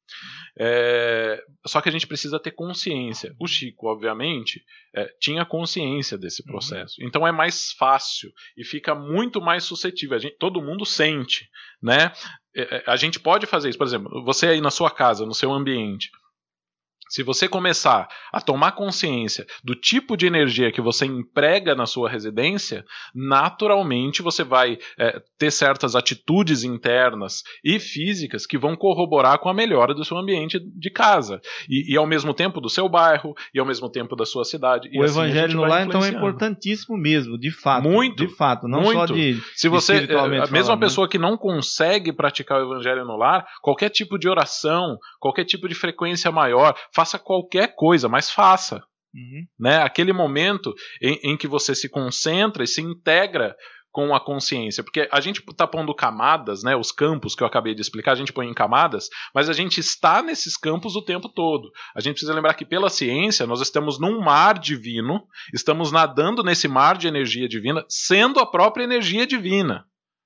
É, só que a gente precisa ter consciência. O Chico, obviamente, é, tinha consciência desse processo. Uhum. Então é mais fácil e fica muito mais suscetível. A gente, todo mundo sente, né? É, a gente pode fazer isso. Por exemplo, você aí na sua casa, no seu ambiente, se você começar a tomar consciência do tipo de energia que você emprega na sua residência, naturalmente você vai é, ter certas atitudes internas e físicas que vão corroborar com a melhora do seu ambiente de casa. E, e ao mesmo tempo do seu bairro, e ao mesmo tempo da sua cidade. O assim evangelho no lar, então, é importantíssimo mesmo, de fato. Muito. De fato, não muito. só de Se você, espiritualmente a mesma falando, pessoa né? que não consegue praticar o evangelho no lar, qualquer tipo de oração, qualquer tipo de frequência maior, faça qualquer coisa, mas faça. Uhum. Né? Aquele momento em, em que você se concentra e se integra com a consciência, porque a gente está pondo camadas, né, os campos que eu acabei de explicar, a gente põe em camadas, mas a gente está nesses campos o tempo todo. A gente precisa lembrar que pela ciência nós estamos num mar divino, estamos nadando nesse mar de energia divina, sendo a própria energia divina.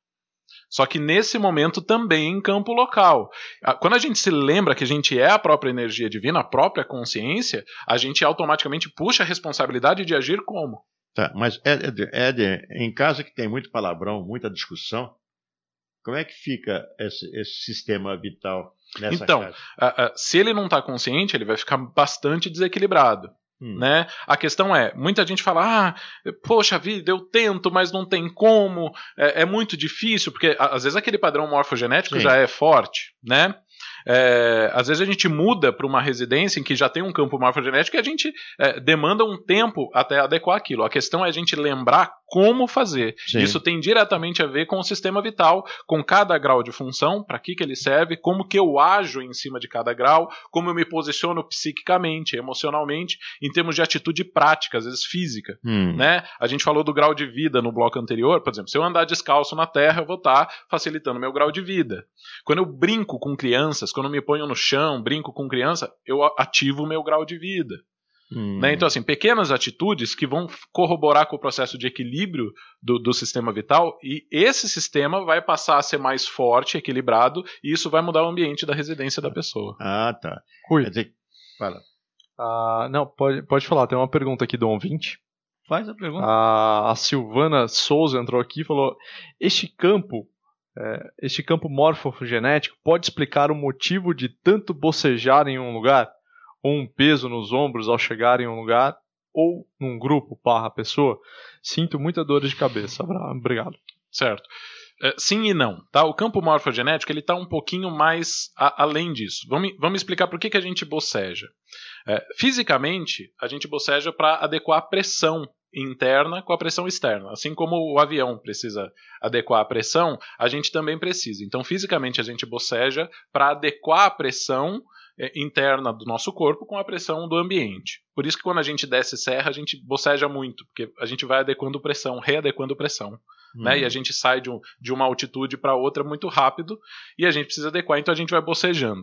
Só que nesse momento também em campo local. Quando a gente se lembra que a gente é a própria energia divina, a própria consciência, a gente automaticamente puxa a responsabilidade de agir como? Tá, mas Éder, Éder, em casa que tem muito palavrão, muita discussão, como é que fica esse, esse sistema vital nessa então, casa? Então, uh, uh, se ele não está consciente, ele vai ficar bastante desequilibrado. Hum. Né? A questão é, muita gente fala, ah, poxa vida, eu tento, mas não tem como, é, é muito difícil, porque às vezes aquele padrão morfogenético Sim. já é forte, né? É, às vezes a gente muda para uma residência em que já tem um campo morfogenético e a gente é, demanda um tempo até adequar aquilo. A questão é a gente lembrar como fazer. Sim. Isso tem diretamente a ver com o sistema vital, com cada grau de função, para que, que ele serve, como que eu ajo em cima de cada grau, como eu me posiciono psiquicamente, emocionalmente, em termos de atitude prática, às vezes física. Hum. Né? A gente falou do grau de vida no bloco anterior, por exemplo, se eu andar descalço na terra, eu vou estar facilitando meu grau de vida. Quando eu brinco com crianças, quando eu me ponho no chão, brinco com criança, eu ativo o meu grau de vida. Hum. Né? Então, assim, pequenas atitudes que vão corroborar com o processo de equilíbrio do, do sistema vital, e esse sistema vai passar a ser mais forte, equilibrado, e isso vai mudar o ambiente da residência da pessoa. Ah, tá. Rui. Quer dizer, fala. Ah, não, pode, pode falar, tem uma pergunta aqui do ouvinte. Faz a pergunta. A, a Silvana Souza entrou aqui e falou: este campo É, este campo morfogenético pode explicar o motivo de tanto bocejar em um lugar, ou um peso nos ombros ao chegar em um lugar, ou num grupo barra pessoa? Sinto muita dor de cabeça. Obrigado. Certo. é, sim e não. Tá? O campo morfogenético está um pouquinho mais a, além disso. Vamos, vamos explicar por que, que a gente boceja. É, fisicamente, a gente boceja para adequar a pressão interna com a pressão externa. Assim como o avião precisa adequar a pressão, a gente também precisa. Então, fisicamente, a gente boceja para adequar a pressão interna do nosso corpo com a pressão do ambiente. Por isso que quando a gente desce serra, a gente boceja muito, porque a gente vai adequando pressão, readequando pressão. Hum. Né? E a gente sai de, um, de uma altitude para outra muito rápido e a gente precisa adequar, então a gente vai bocejando.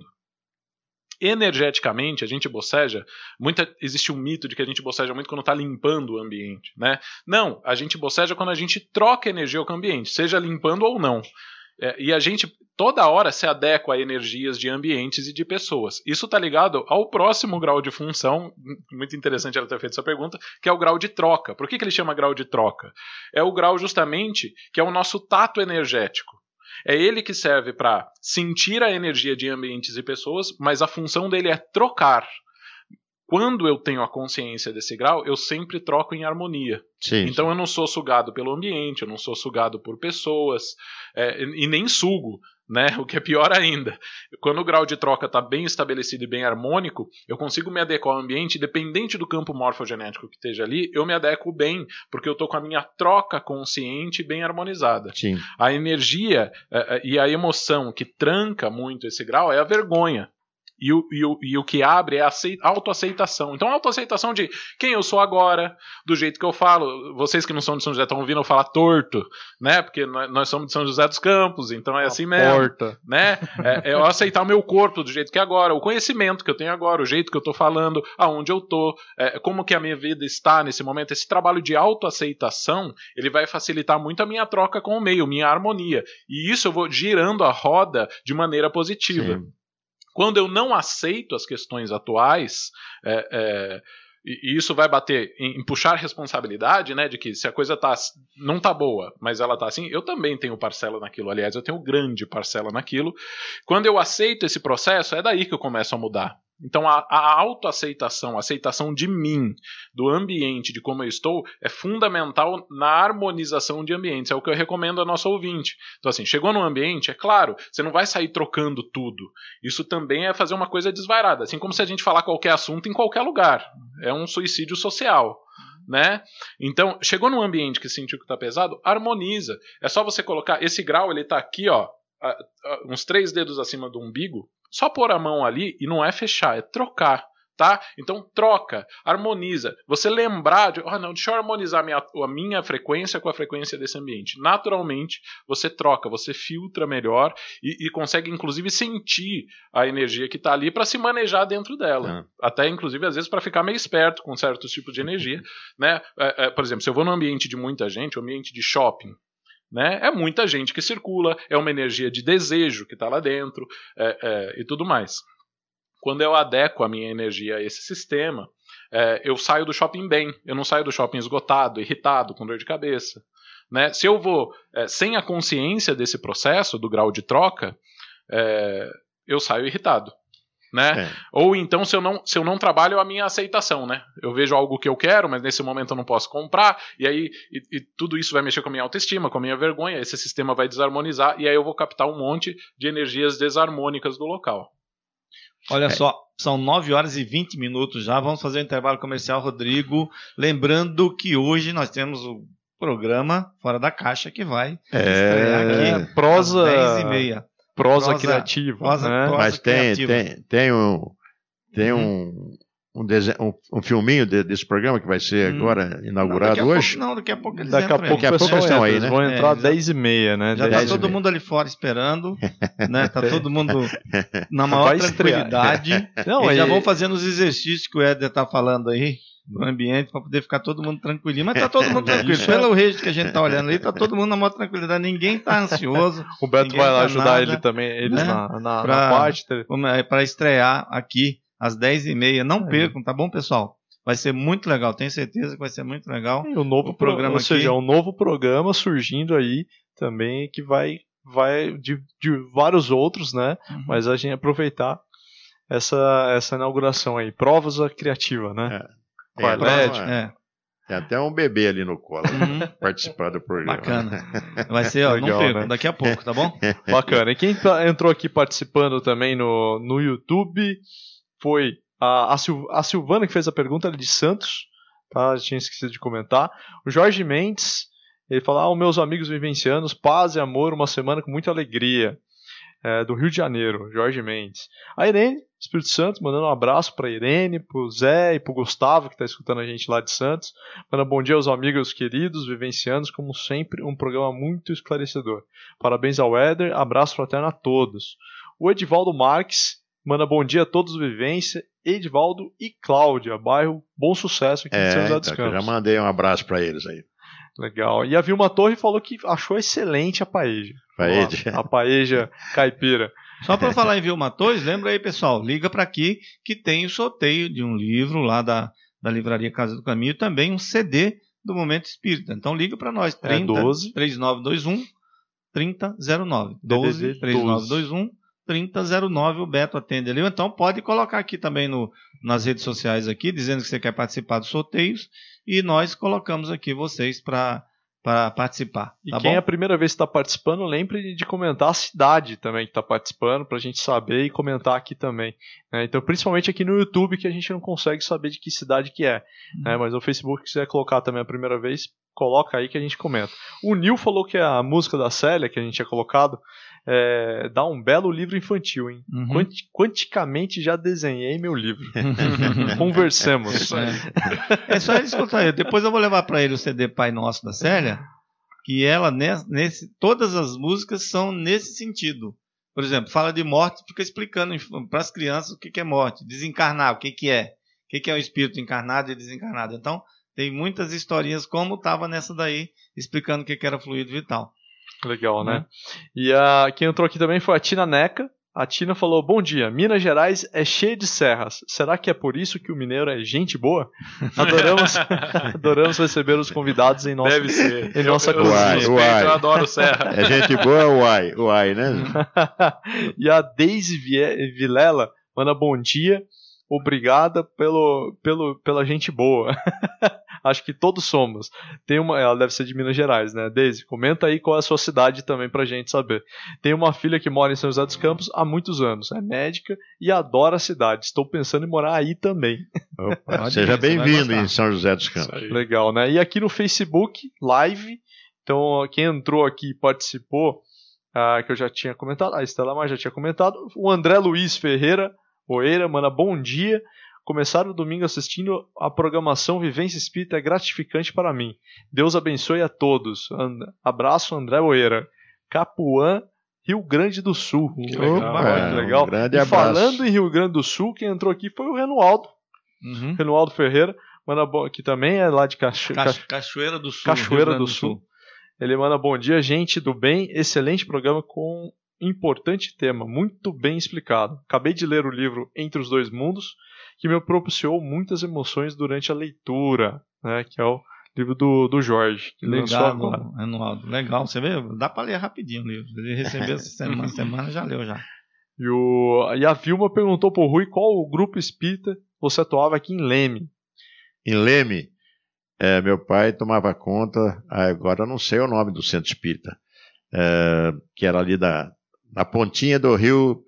Energeticamente, a gente boceja, muita, existe um mito de que a gente boceja muito quando está limpando o ambiente. Né? Não, a gente boceja quando a gente troca energia com o ambiente, seja limpando ou não. É, e a gente toda hora se adequa a energias de ambientes e de pessoas. Isso está ligado ao próximo grau de função, muito interessante ela ter feito essa pergunta, que é o grau de troca. Por que, que ele chama grau de troca? É o grau justamente que é o nosso tato energético. É ele que serve para sentir a energia de ambientes e pessoas, mas a função dele é trocar. Quando eu tenho a consciência desse grau, eu sempre troco em harmonia. Sim, então sim. Eu não sou sugado pelo ambiente, eu não sou sugado por pessoas, é, e nem sugo, né? O que é pior ainda. Quando o grau de troca está bem estabelecido e bem harmônico, eu consigo me adequar ao ambiente, independente do campo morfogenético que esteja ali, eu me adequo bem, porque eu estou com a minha troca consciente bem harmonizada. Sim. A energia é, e a emoção que tranca muito esse grau é a vergonha. E o, e, o, e o que abre é a autoaceitação. Então, a autoaceitação de quem eu sou agora, do jeito que eu falo. Vocês que não são de São José estão ouvindo eu falar torto, né? Porque nós somos de São José dos Campos, então é a assim mesmo. Porta. Né? É, é eu aceitar o meu corpo do jeito que é agora, o conhecimento que eu tenho agora, o jeito que eu estou falando, aonde eu estou, é, como que a minha vida está nesse momento. Esse trabalho de autoaceitação, ele vai facilitar muito a minha troca com o meio, minha harmonia. E isso eu vou girando a roda de maneira positiva. Sim. Quando eu não aceito as questões atuais, é, é, e isso vai bater em, em puxar responsabilidade, né, de que se a coisa tá, não está boa, mas ela está assim, eu também tenho parcela naquilo. Aliás, eu tenho grande parcela naquilo. Quando eu aceito esse processo, é daí que eu começo a mudar. Então a, a autoaceitação, a aceitação de mim, do ambiente, de como eu estou, é fundamental na harmonização de ambientes. É o que eu recomendo a nosso ouvinte. Então assim, chegou no ambiente, é claro, você não vai sair trocando tudo. Isso também é fazer uma coisa desvairada. Assim como se a gente falar qualquer assunto em qualquer lugar. É um suicídio social. Né? Então, chegou num ambiente que sentiu que está pesado, harmoniza. É só você colocar, esse grau ele está aqui, ó, uns três dedos acima do umbigo. Só pôr a mão ali e não é fechar, é trocar, tá? Então troca, harmoniza. Você lembrar de, ah, não, deixa eu harmonizar a minha, a minha frequência com a frequência desse ambiente. Naturalmente, você troca, você filtra melhor e, e consegue, inclusive, sentir a energia que está ali para se manejar dentro dela. É. Até, inclusive, às vezes, para ficar meio esperto com certos tipos de energia. Né? É, é, por exemplo, se eu vou num ambiente de muita gente, um ambiente de shopping, né? É muita gente que circula, é uma energia de desejo que está lá dentro é, é, e tudo mais. Quando eu adequo a minha energia a esse sistema, é, eu saio do shopping bem, eu não saio do shopping esgotado, irritado, com dor de cabeça. Né? Se eu vou é, sem a consciência desse processo, do grau de troca, é, eu saio irritado. Né? É. Ou então se eu, não, se eu não trabalho a minha aceitação, né? Eu vejo algo que eu quero, mas nesse momento eu não posso comprar, e aí e, e tudo isso vai mexer com a minha autoestima, com a minha vergonha, esse sistema vai desarmonizar, e aí eu vou captar um monte de energias desarmônicas do local. Olha é. só, são nove horas e vinte minutos já, vamos fazer um intervalo comercial, Rodrigo, lembrando que hoje nós temos o programa Fora da Caixa que vai é. estrear aqui prosa... às dez e meia. Prosa, prosa criativa. Prosa, né? prosa Mas tem, criativa. tem, tem, um, tem uhum. um, um, desenho, um, um filminho de, desse programa que vai ser hum. agora inaugurado não, hoje? Pouco, não, daqui a pouco eles daqui entram. A pouco, daqui a pouco eles estão aí, né? Vão entrar às é, dez e meia, né? Já está todo mundo ali fora esperando, né? Tá todo mundo na maior vai tranquilidade. Não, eles aí... já vão fazendo os exercícios que o Éder está falando aí. Do ambiente, para poder ficar todo mundo tranquilinho. Mas tá todo mundo tranquilo. Pelo registro que a gente tá olhando ali, tá todo mundo na maior tranquilidade. Ninguém tá ansioso. O Beto vai lá tá ajudar nada, ele também, eles né? na, na, pra, na parte. Para estrear aqui às dez e meia. Não é. percam, tá bom, pessoal? Vai ser muito legal. Tenho certeza que vai ser muito legal. E o novo o programa Ou aqui. seja, um novo programa surgindo aí também que vai, vai de, de vários outros, né? Uhum. Mas a gente aproveitar essa, essa inauguração aí. Prosa criativa, né? É. É, é. Tem até um bebê ali no colo, Uhum. participar do programa. Bacana. Vai ser, ó, Legal, não perca, né? daqui a pouco, tá bom? Bacana. E quem tá- entrou aqui participando também no, no YouTube foi a, a, Sil- a Silvana, que fez a pergunta, ela é de Santos, tá? Eu tinha esquecido de comentar. O Jorge Mendes, ele fala: ah, meus amigos vivencianos, paz e amor, uma semana com muita alegria. É, do Rio de Janeiro, Jorge Mendes. A Irene, Espírito Santo, mandando um abraço para Irene, pro Zé e pro Gustavo, que está escutando a gente lá de Santos. Manda bom dia aos amigos queridos, vivencianos, como sempre, um programa muito esclarecedor. Parabéns ao Éder, abraço fraterno a todos. O Edivaldo Marques manda bom dia a todos do Vivência, Edivaldo e Cláudia, bairro Bom Sucesso aqui em São É, José dos então, que eu Campos. já mandei um abraço para eles aí. Legal. E a Vilma Torre falou que achou excelente a paeja. Paeja. A paeja caipira. Só para falar em Vilma Torres, lembra aí, pessoal, liga para aqui que tem o sorteio de um livro lá da, da Livraria Casa do Caminho, também um C D do Momento Espírita. Então liga para nós, É trinta, doze. três nove dois um, trinta zero nove. doze, três nove dois um, trinta zero nove, o Beto atende ali. Ou então pode colocar aqui também no, nas redes sociais aqui, dizendo que você quer participar dos sorteios, e nós colocamos aqui vocês para participar. E Tá quem bom? é a primeira vez que está participando, lembre de comentar a cidade também que está participando, para a gente saber e comentar aqui também. Né? Então, principalmente aqui no YouTube, que a gente não consegue saber de que cidade que é. Né? Mas no Facebook, se quiser colocar também a primeira vez, coloca aí que a gente comenta. O Nil falou que a música da Célia, que a gente tinha colocado, é, dá um belo livro infantil, hein? Uhum. Quanti- quanticamente já desenhei meu livro. Conversemos. É. É só ele escutar aí. Depois eu vou levar para ele o C D Pai Nosso da Célia, que ela, nes- nesse, todas as músicas são nesse sentido. Por exemplo, fala de morte, fica explicando para as crianças o que, que é morte, desencarnar, o que, que é, o que, que é um espírito encarnado e desencarnado. Então, tem muitas historinhas, como estava nessa daí, explicando o que, que era fluido vital. Legal, né? E a, quem entrou aqui também foi a Tina Neca. A Tina falou: bom dia, Minas Gerais é cheia de serras. Será que é por isso que o mineiro é gente boa? Adoramos, adoramos receber os convidados em nossa, Deve ser. em nossa eu, eu, cozinha. Uai, respeito, uai. eu adoro serra. É gente boa, uai, uai, né? E a Deise Vie- Vilela manda bom dia. Obrigada pelo, pelo, pela gente boa. Acho que todos somos. Tem uma, ela deve ser de Minas Gerais, né? Deise, comenta aí qual é a sua cidade também pra gente saber. Tem uma filha que mora em São José dos Campos há muitos anos. É médica e adora a cidade. Estou pensando em morar aí também. Opa, Pode seja ir, você vai bem-vindo gostar. em São José dos Campos. Isso aí. Legal, né? E aqui no Facebook, live. Então, quem entrou aqui e participou, ah, que eu já tinha comentado, a Estela Mar já tinha comentado. O André Luiz Ferreira Oeira manda bom dia. Começar o domingo assistindo a programação Vivência Espírita é gratificante para mim. Deus abençoe a todos. And- Abraço, André Oeira. Capuã, Rio Grande do Sul. Que legal. Opa, É, que um legal. grande E abraço. falando em Rio Grande do Sul, quem entrou aqui foi o Renualdo. Uhum. Renualdo Ferreira, manda bom, que também é lá de Cacho... Cacho- Cachoeira do Sul. Cachoeira Rio Grande do Sul. Ele manda bom dia, gente do bem, excelente programa com importante tema, muito bem explicado. Acabei de ler o livro Entre os Dois Mundos, que me propiciou muitas emoções durante a leitura, né, que é o livro do, do Jorge, que lançou Legal, agora. Renualdo. Legal, você vê? Dá para ler rapidinho o livro. Ele recebeu essa semana, semana já leu já. E, o, e a Vilma perguntou pro Rui qual o grupo espírita você atuava aqui em Leme. Em Leme, é, meu pai tomava conta, agora eu não sei o nome do centro espírita, é, que era ali da, na pontinha do rio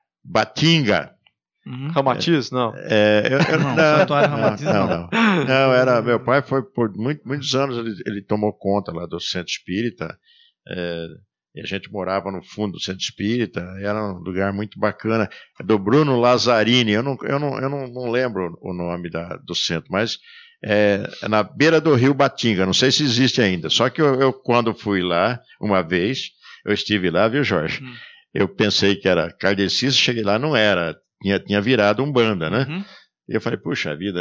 Batinga. Uhum. Ramatiz? Não. É, eu, eu, Não, Santuário Ramatiz não, não. não. Não, era, meu pai foi por muito, muitos anos, ele, ele tomou conta lá do centro espírita, é, e a gente morava no fundo do centro espírita, era um lugar muito bacana, do Bruno Lazzarini, eu não, eu não, eu não, não lembro o nome da, do centro, mas é, é na beira do rio Batinga, não sei se existe ainda, só que eu, eu quando fui lá, uma vez, eu estive lá, viu, Jorge? Hum. Eu pensei que era kardecista, cheguei lá, não era, tinha, tinha virado Umbanda, né? Uhum. E eu falei, puxa vida,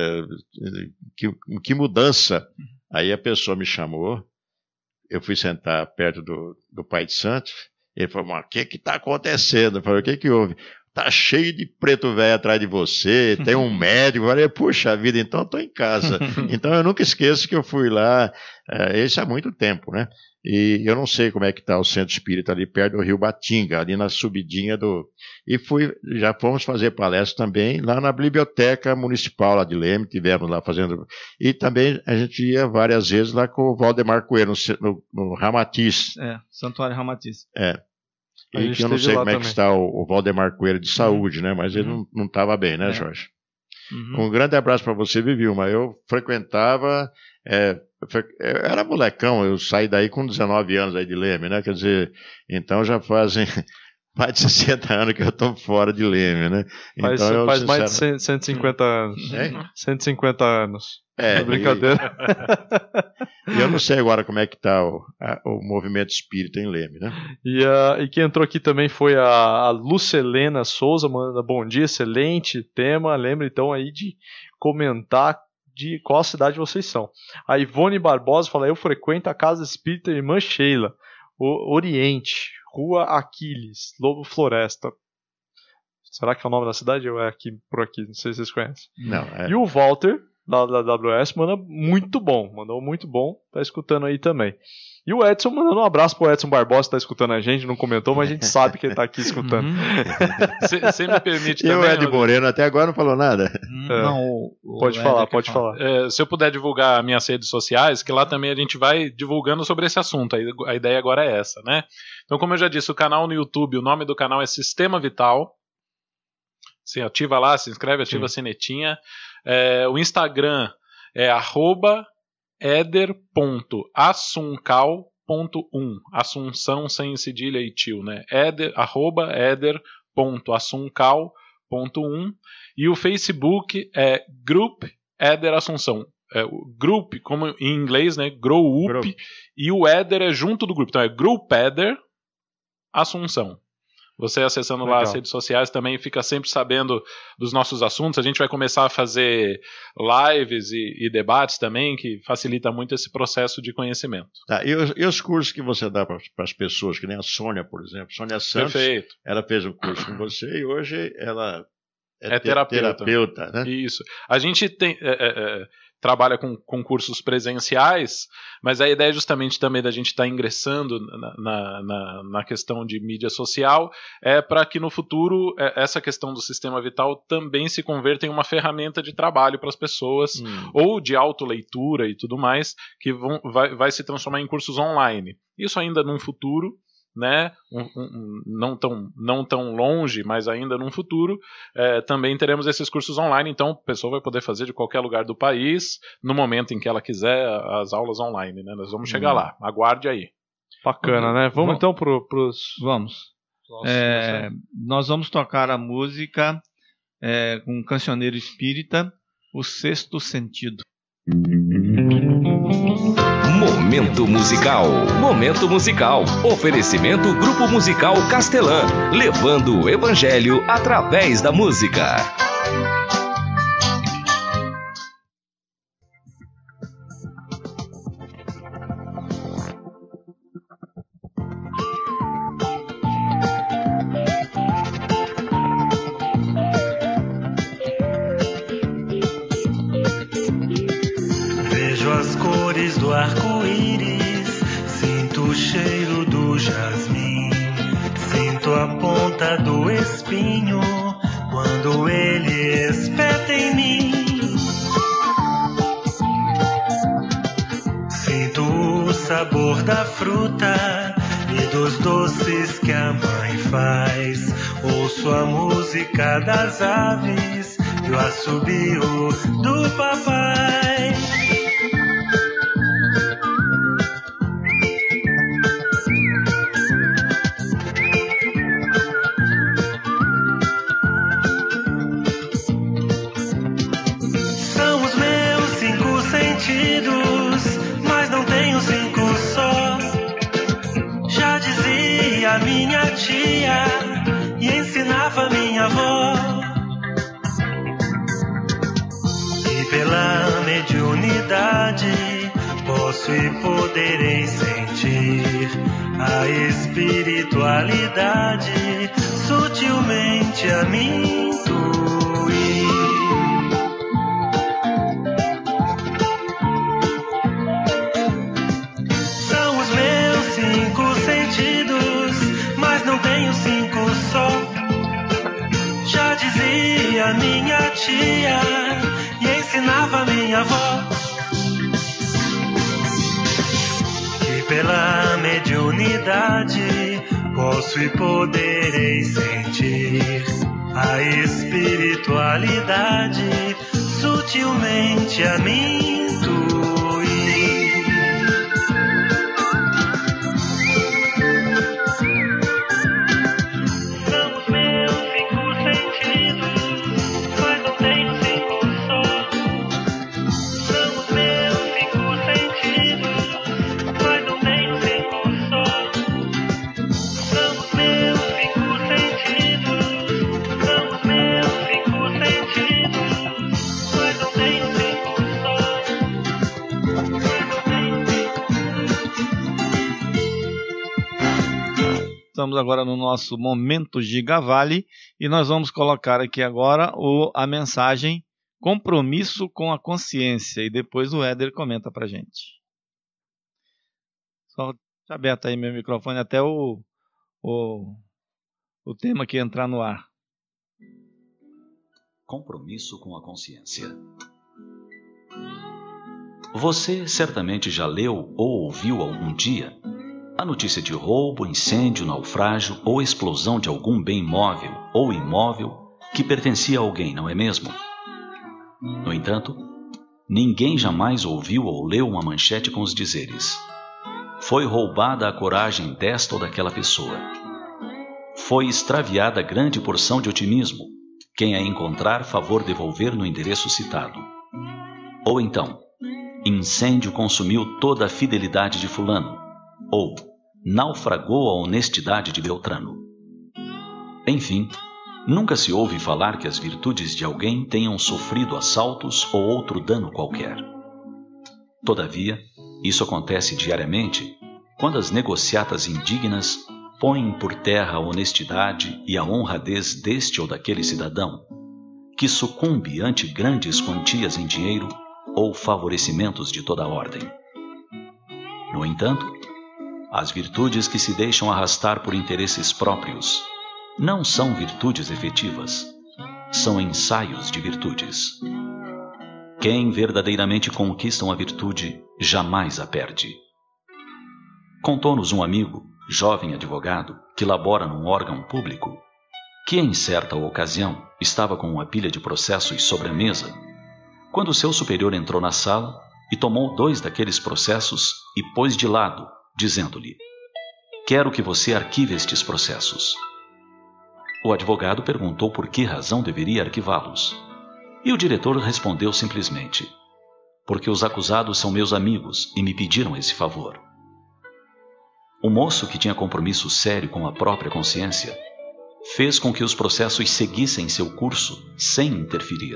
que, que mudança. Aí a pessoa me chamou, eu fui sentar perto do, do pai de santo, ele falou, mas o que que está acontecendo? Eu falei, o que que houve? tá cheio de preto velho atrás de você, tem um médico. Eu falei, puxa vida, então eu tô em casa. Então eu nunca esqueço que eu fui lá, é, isso há muito tempo, né? E eu não sei como é que está o centro espírita ali perto do Rio Batinga, ali na subidinha do... E fui, já fomos fazer palestra também lá na Biblioteca Municipal lá de Leme, tivemos lá fazendo... E também a gente ia várias vezes lá com o Valdemar Coelho, no, no, no Ramatiz. É, Santuário Ramatiz. É. A E gente que eu não esteve sei lá como é que também. está o, o Valdemar Coelho de saúde, Uhum. né? Mas ele Uhum. não estava bem, né, É. Jorge? Uhum. Um grande abraço para você, Vivilma. Eu frequentava, é, eu fre- eu era molecão, eu saí daí com dezenove anos aí de Leme, né? Quer dizer, então já fazem mais de sessenta anos que eu estou fora de Leme, né? Faz, Então eu, faz mais de sincero- cem, cento e cinquenta anos. É? cento e cinquenta anos. É, É brincadeira. E, e eu não sei agora como é que está o, a- o movimento espírita em Leme, né? E, ah, e quem entrou aqui também foi a, a Lucelena Souza, manda bom dia, excelente tema. Lembre então aí de comentar de qual cidade vocês são. A Ivone Barbosa fala, eu frequento a Casa Espírita Irmã Sheila, o Oriente, Rua Aquiles, Lobo Floresta. Será que é o nome da cidade ou é aqui por aqui? Não sei se vocês conhecem. Não, é. E o Walter, da, da W S, manda muito bom. Mandou muito bom. Tá escutando aí também. E o Edson mandando um abraço pro Edson Barbosa, que tá escutando a gente. Não comentou, mas a gente sabe que ele tá aqui escutando. Você me permite E o também... Ed Moreno até agora não falou nada. É. Não, o, o Pode Éder falar, quer pode falar. É, se eu puder divulgar minhas redes sociais, que lá também a gente vai divulgando sobre esse assunto. A, a ideia agora é essa, né? Então, como eu já disse, o canal no YouTube, o nome do canal é Sistema Vital. Você ativa lá, se inscreve, ativa Sim. a sinetinha. É, o Instagram é arroba eder ponto assuncal ponto um. Assunção sem cedilha e tio, né? Eder, arroba eder ponto assuncal ponto um. E o Facebook é Group Eder Assunção. É, o Group, como em inglês, né? Grow Up. Group. E o Eder é junto do grupo. Então é Group Eder Assunção. Você acessando lá Legal. as redes sociais também fica sempre sabendo dos nossos assuntos. A gente vai começar a fazer lives e, e debates também, que facilita muito esse processo de conhecimento. Tá, e, os, e os cursos que você dá para as pessoas, que nem a Sônia, por exemplo. Sônia Santos, Perfeito. ela fez um curso com você e hoje ela é, É te- terapeuta. terapeuta, né? Isso. A gente tem, é, é, é, trabalha com, com cursos presenciais, mas a ideia é justamente também da gente estar ingressando na, na, na, na questão de mídia social, é para que no futuro é, essa questão do sistema vital também se converta em uma ferramenta de trabalho para as pessoas, Hum. ou de autoleitura e tudo mais, que vão, vai, vai se transformar em cursos online. Isso ainda num futuro, né, um, um, um, não, tão, não tão longe, mas ainda num futuro, é, também teremos esses cursos online, então a pessoa vai poder fazer de qualquer lugar do país, no momento em que ela quiser, as aulas online, né, nós vamos chegar Hum. lá, aguarde aí. Bacana, né? Vamos Vamos. então pro, pros... Vamos. É, nós vamos tocar a música é, com um cancioneiro espírita, O Sexto Sentido. Momento musical. Momento musical. Oferecimento Grupo Musical Castelã, levando o evangelho através da música. Vejo as cores do arco-íris, sinto o cheiro do jasmim, sinto a ponta do espinho quando ele espeta em mim. Sinto o sabor da fruta e dos doces que a mãe faz. Ouço a música das aves e o assobio do papai. São os meus cinco sentidos, mas não tenho cinco só. Já dizia minha tia e ensinava minha avó. E pela mediunidade posso e poderei sentir a espiritualidade sutilmente a me intuir. São os meus cinco sentidos, mas não tenho cinco só. Já dizia minha tia e ensinava minha avó que pela mediunidade posso e poderei sentir a espiritualidade sutilmente a me intuir. Estamos agora no nosso momento Gigavale e nós vamos colocar aqui agora o, a mensagem compromisso com a consciência e depois o Éder comenta para a gente. Só deixa aberto aí meu microfone até o, o, o tema que entrar no ar. Compromisso com a consciência. Você certamente já leu ou ouviu algum dia a notícia de roubo, incêndio, naufrágio ou explosão de algum bem móvel ou imóvel que pertencia a alguém, não é mesmo? No entanto, ninguém jamais ouviu ou leu uma manchete com os dizeres: foi roubada a coragem desta ou daquela pessoa. Foi extraviada grande porção de otimismo. Quem a encontrar, favor devolver no endereço citado. Ou então, incêndio consumiu toda a fidelidade de fulano. Ou naufragou a honestidade de Beltrano. Enfim, nunca se ouve falar que as virtudes de alguém tenham sofrido assaltos ou outro dano qualquer. Todavia, isso acontece diariamente quando as negociatas indignas põem por terra a honestidade e a honradez deste ou daquele cidadão, que sucumbe ante grandes quantias em dinheiro ou favorecimentos de toda ordem. No entanto, as virtudes que se deixam arrastar por interesses próprios não são virtudes efetivas, são ensaios de virtudes. Quem verdadeiramente conquista uma virtude jamais a perde. Contou-nos um amigo, jovem advogado, que labora num órgão público, que em certa ocasião estava com uma pilha de processos sobre a mesa, quando seu superior entrou na sala e tomou dois daqueles processos e pôs de lado, dizendo-lhe: quero que você arquive estes processos. O advogado perguntou por que razão deveria arquivá-los. E o diretor respondeu simplesmente: porque os acusados são meus amigos e me pediram esse favor. O moço, que tinha compromisso sério com a própria consciência, fez com que os processos seguissem seu curso sem interferir.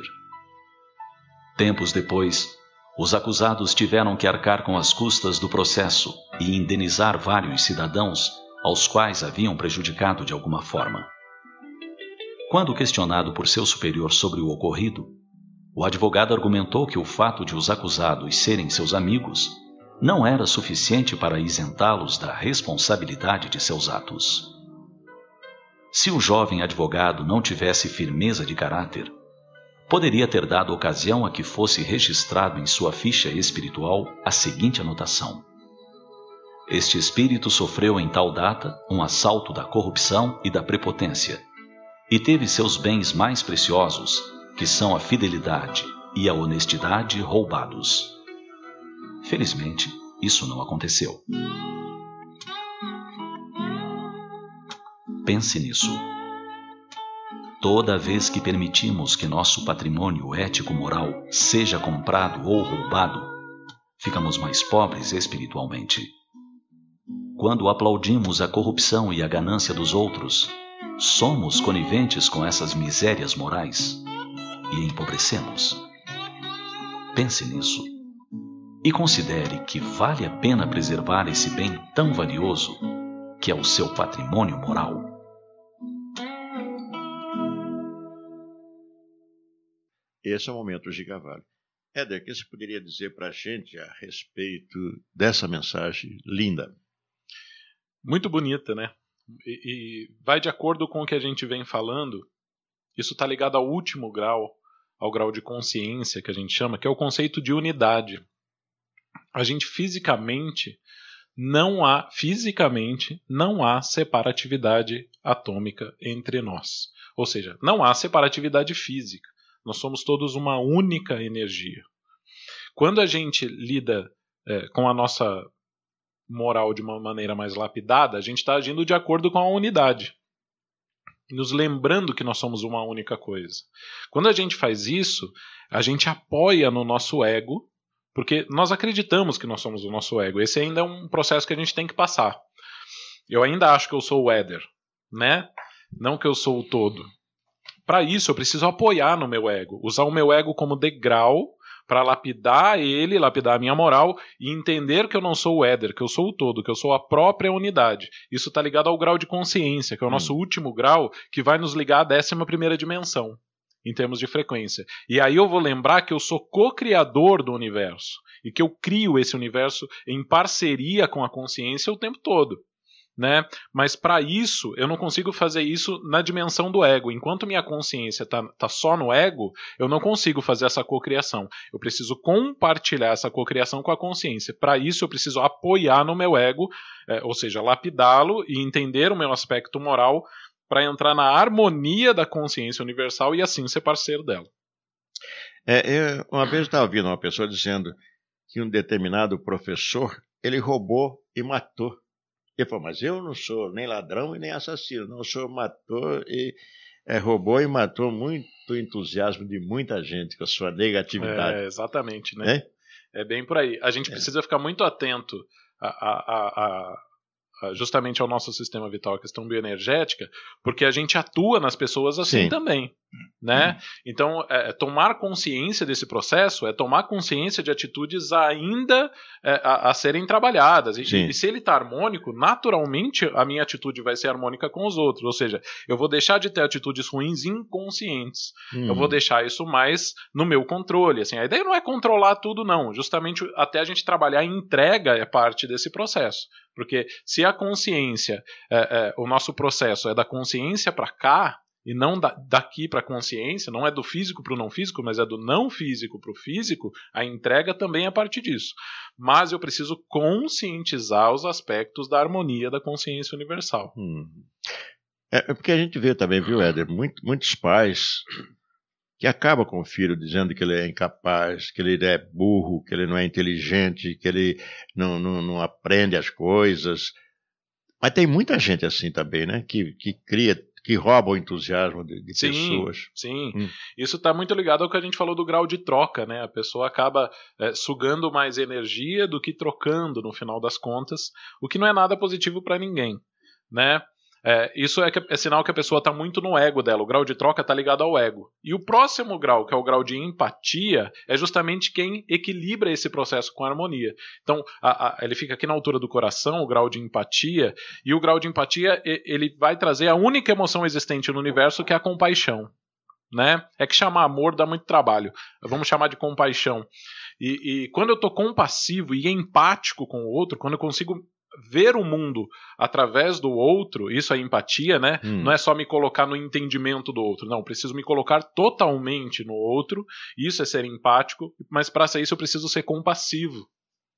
Tempos depois, os acusados tiveram que arcar com as custas do processo e indenizar vários cidadãos aos quais haviam prejudicado de alguma forma. Quando questionado por seu superior sobre o ocorrido, o advogado argumentou que o fato de os acusados serem seus amigos não era suficiente para isentá-los da responsabilidade de seus atos. Se o jovem advogado não tivesse firmeza de caráter, poderia ter dado ocasião a que fosse registrado em sua ficha espiritual a seguinte anotação: este espírito sofreu em tal data um assalto da corrupção e da prepotência, e teve seus bens mais preciosos, que são a fidelidade e a honestidade, roubados. Felizmente, isso não aconteceu. Pense nisso. Toda vez que permitimos que nosso patrimônio ético-moral seja comprado ou roubado, ficamos mais pobres espiritualmente. Quando aplaudimos a corrupção e a ganância dos outros, somos coniventes com essas misérias morais e empobrecemos. Pense nisso e considere que vale a pena preservar esse bem tão valioso que é o seu patrimônio moral. esse é o momento Giga-Vale. Éder, o que você poderia dizer para a gente a respeito dessa mensagem linda? Muito bonita, né? E, e vai de acordo com o que a gente vem falando. Isso está ligado ao último grau, ao grau de consciência que a gente chama, que é o conceito de unidade. A gente fisicamente não há, fisicamente não há separatividade atômica entre nós. Ou seja, não há separatividade física. Nós somos todos uma única energia. Quando a gente lida é, com a nossa moral de uma maneira mais lapidada, a gente está agindo de acordo com a unidade, nos lembrando que nós somos uma única coisa. Quando a gente faz isso, a gente apoia no nosso ego, porque nós acreditamos que nós somos o nosso ego. Esse ainda é um processo que a gente tem que passar. Eu ainda acho que eu sou o Éder, né? Não que eu sou o todo. Para isso, eu preciso apoiar no meu ego, usar o meu ego como degrau para lapidar ele, lapidar a minha moral e entender que eu não sou o Éder, que eu sou o todo, que eu sou a própria unidade. Isso está ligado ao grau de consciência, que é o nosso hum. último grau, que vai nos ligar à décima primeira dimensão, em termos de frequência. E aí eu vou lembrar que eu sou co-criador do universo e que eu crio esse universo em parceria com a consciência o tempo todo. Né? Mas para isso, eu não consigo fazer isso na dimensão do ego. Enquanto minha consciência está tá só no ego, eu não consigo fazer essa cocriação. Eu preciso compartilhar essa cocriação com a consciência. Para isso, eu preciso apoiar no meu ego, é, ou seja, lapidá-lo e entender o meu aspecto moral para entrar na harmonia da consciência universal e assim ser parceiro dela. É, eu, uma vez estava ouvindo uma pessoa dizendo que um determinado professor, ele roubou e matou. Ele falou, mas eu não sou nem ladrão e nem assassino, não, o senhor matou e é, roubou e matou muito entusiasmo de muita gente com a sua negatividade. É, exatamente, né? É, é bem por aí. A gente é. precisa ficar muito atento a, a, a, a, justamente ao nosso sistema vital, a questão bioenergética, porque a gente atua nas pessoas assim Sim. também. Né? Hum. Então, é, tomar consciência desse processo é tomar consciência de atitudes ainda é, a, a serem trabalhadas. E, e se ele está harmônico, naturalmente a minha atitude vai ser harmônica com os outros. Ou seja, eu vou deixar de ter atitudes ruins inconscientes. Hum. Eu vou deixar isso mais no meu controle. Assim, a ideia não é controlar tudo, não. Justamente até a gente trabalhar em entrega é parte desse processo. Porque se a consciência, é, é, o nosso processo é da consciência para cá, e não da, daqui para a consciência, não é do físico para o não físico, mas é do não físico para o físico, a entrega também é parte disso. Mas eu preciso conscientizar os aspectos da harmonia da consciência universal. Hum. É porque a gente vê também, viu, Éder, muito, muitos pais que acabam com o filho dizendo que ele é incapaz, que ele é burro, que ele não é inteligente, que ele não, não, não aprende as coisas. Mas tem muita gente assim também, né, que, que cria... que rouba o entusiasmo de, de sim, pessoas. Sim, hum. Isso está muito ligado ao que a gente falou do grau de troca, né? A pessoa acaba é, sugando mais energia do que trocando no final das contas, o que não é nada positivo para ninguém, né? É, isso é, que, é sinal que a pessoa está muito no ego dela, o grau de troca está ligado ao ego. E o próximo grau, que é o grau de empatia, é justamente quem equilibra esse processo com harmonia. Então, a, a, ele fica aqui na altura do coração, o grau de empatia, e o grau de empatia ele vai trazer a única emoção existente no universo, que é a compaixão. Né? É que chamar amor dá muito trabalho, vamos chamar de compaixão. E, e quando eu estou compassivo e empático com o outro, quando eu consigo ver o mundo através do outro, isso é empatia, né? Hum. Não é só me colocar no entendimento do outro, não, preciso me colocar totalmente no outro, isso é ser empático, mas para isso eu preciso ser compassivo,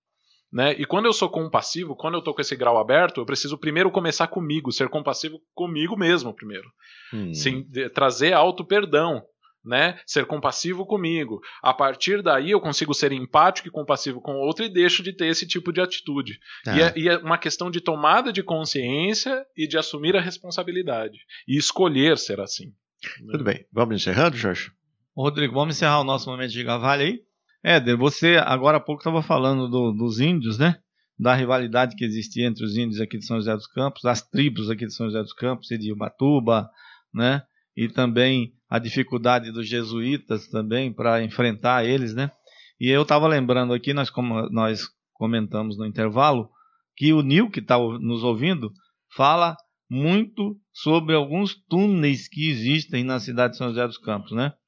né? E quando eu sou compassivo, quando eu tô com esse grau aberto, eu preciso primeiro começar comigo, ser compassivo comigo mesmo primeiro, hum. Sim, de, trazer auto-perdão, né? Ser compassivo comigo. A partir daí eu consigo ser empático e compassivo com o outro e deixo de ter esse tipo de atitude. Ah. E, é, e é uma questão de tomada de consciência e de assumir a responsabilidade. E escolher ser assim. Tudo né? bem. Vamos encerrando, Jorge? Rodrigo, vamos encerrar o nosso momento de Giga-Vale aí? Éder, você agora há pouco estava falando do, dos índios, né? Da rivalidade que existia entre os índios aqui de São José dos Campos, as tribos aqui de São José dos Campos e de Ubatuba, né? E também a dificuldade dos jesuítas também para enfrentar eles, né? E eu estava lembrando aqui, nós, como nós comentamos no intervalo, que o Nil, que está nos ouvindo, fala muito sobre alguns túneis que existem na cidade de São José dos Campos, né?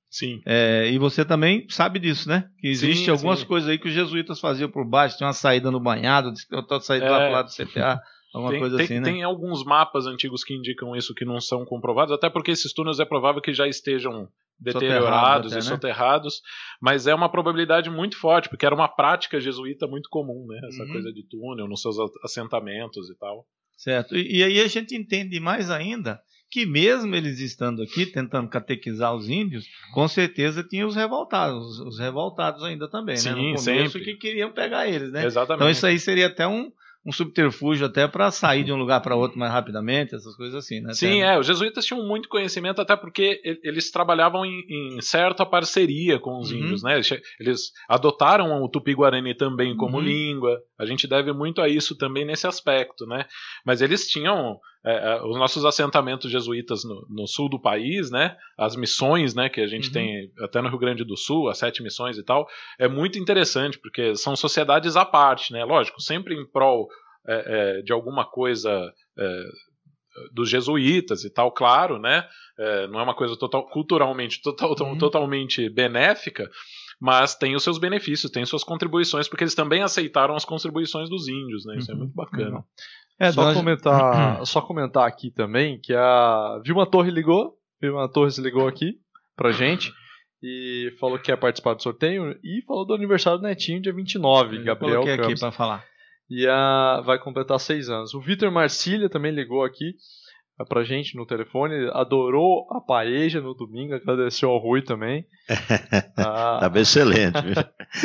Sim. É, e você também sabe disso, né? Que existe sim, algumas sim. coisas aí que os jesuítas faziam por baixo, tinha uma saída no banhado, outra saída É. lá pro lado do C T A, alguma Tem, coisa tem, assim, né? tem alguns mapas antigos que indicam isso que não são comprovados, até porque esses túneis é provável que já estejam deteriorados Soterrados até, e né? soterrados, mas é uma probabilidade muito forte, porque era uma prática jesuíta muito comum, né? Essa Uhum. coisa de túnel nos seus assentamentos e tal. Certo. E, e aí a gente entende mais ainda que mesmo eles estando aqui tentando catequizar os índios, com certeza tinha os revoltados, os revoltados ainda também, Sim, né? No começo sempre. que queriam pegar eles, né? Exatamente. Então isso aí seria até um, um subterfúgio até para sair de um lugar para outro mais rapidamente, essas coisas assim, né? Sim, até, é, os jesuítas tinham muito conhecimento, até porque e- eles trabalhavam em, em certa parceria com os Uhum. índios, né? Eles- Eles adotaram o Tupi-Guarani também como Uhum. língua, a gente deve muito a isso também nesse aspecto, né? Mas eles tinham é, é, os nossos assentamentos jesuítas no, no sul do país, né? As missões, né? Que a gente Uhum. tem até no Rio Grande do Sul, as sete missões e tal, é muito interessante, porque são sociedades à parte, né? Lógico, sempre em prol é, é, de alguma coisa é, dos jesuítas e tal, claro, né? É, não é uma coisa total, culturalmente total, Uhum. totalmente benéfica, mas tem os seus benefícios, tem suas contribuições, porque eles também aceitaram as contribuições dos índios, né? Isso é Uhum. muito bacana. Legal. É, só, nós- comentar, só comentar aqui também que a Vilma Torres ligou, Vilma Torres ligou aqui pra gente e falou que quer participar do sorteio e falou do aniversário do netinho, dia vinte e nove, Eu Gabriel coloquei aqui Campos. para falar. E a, vai completar seis anos. O Vitor Marcília também ligou aqui é, pra gente no telefone, adorou a paeja no domingo, agradeceu ao Rui também. a, Estava excelente. viu?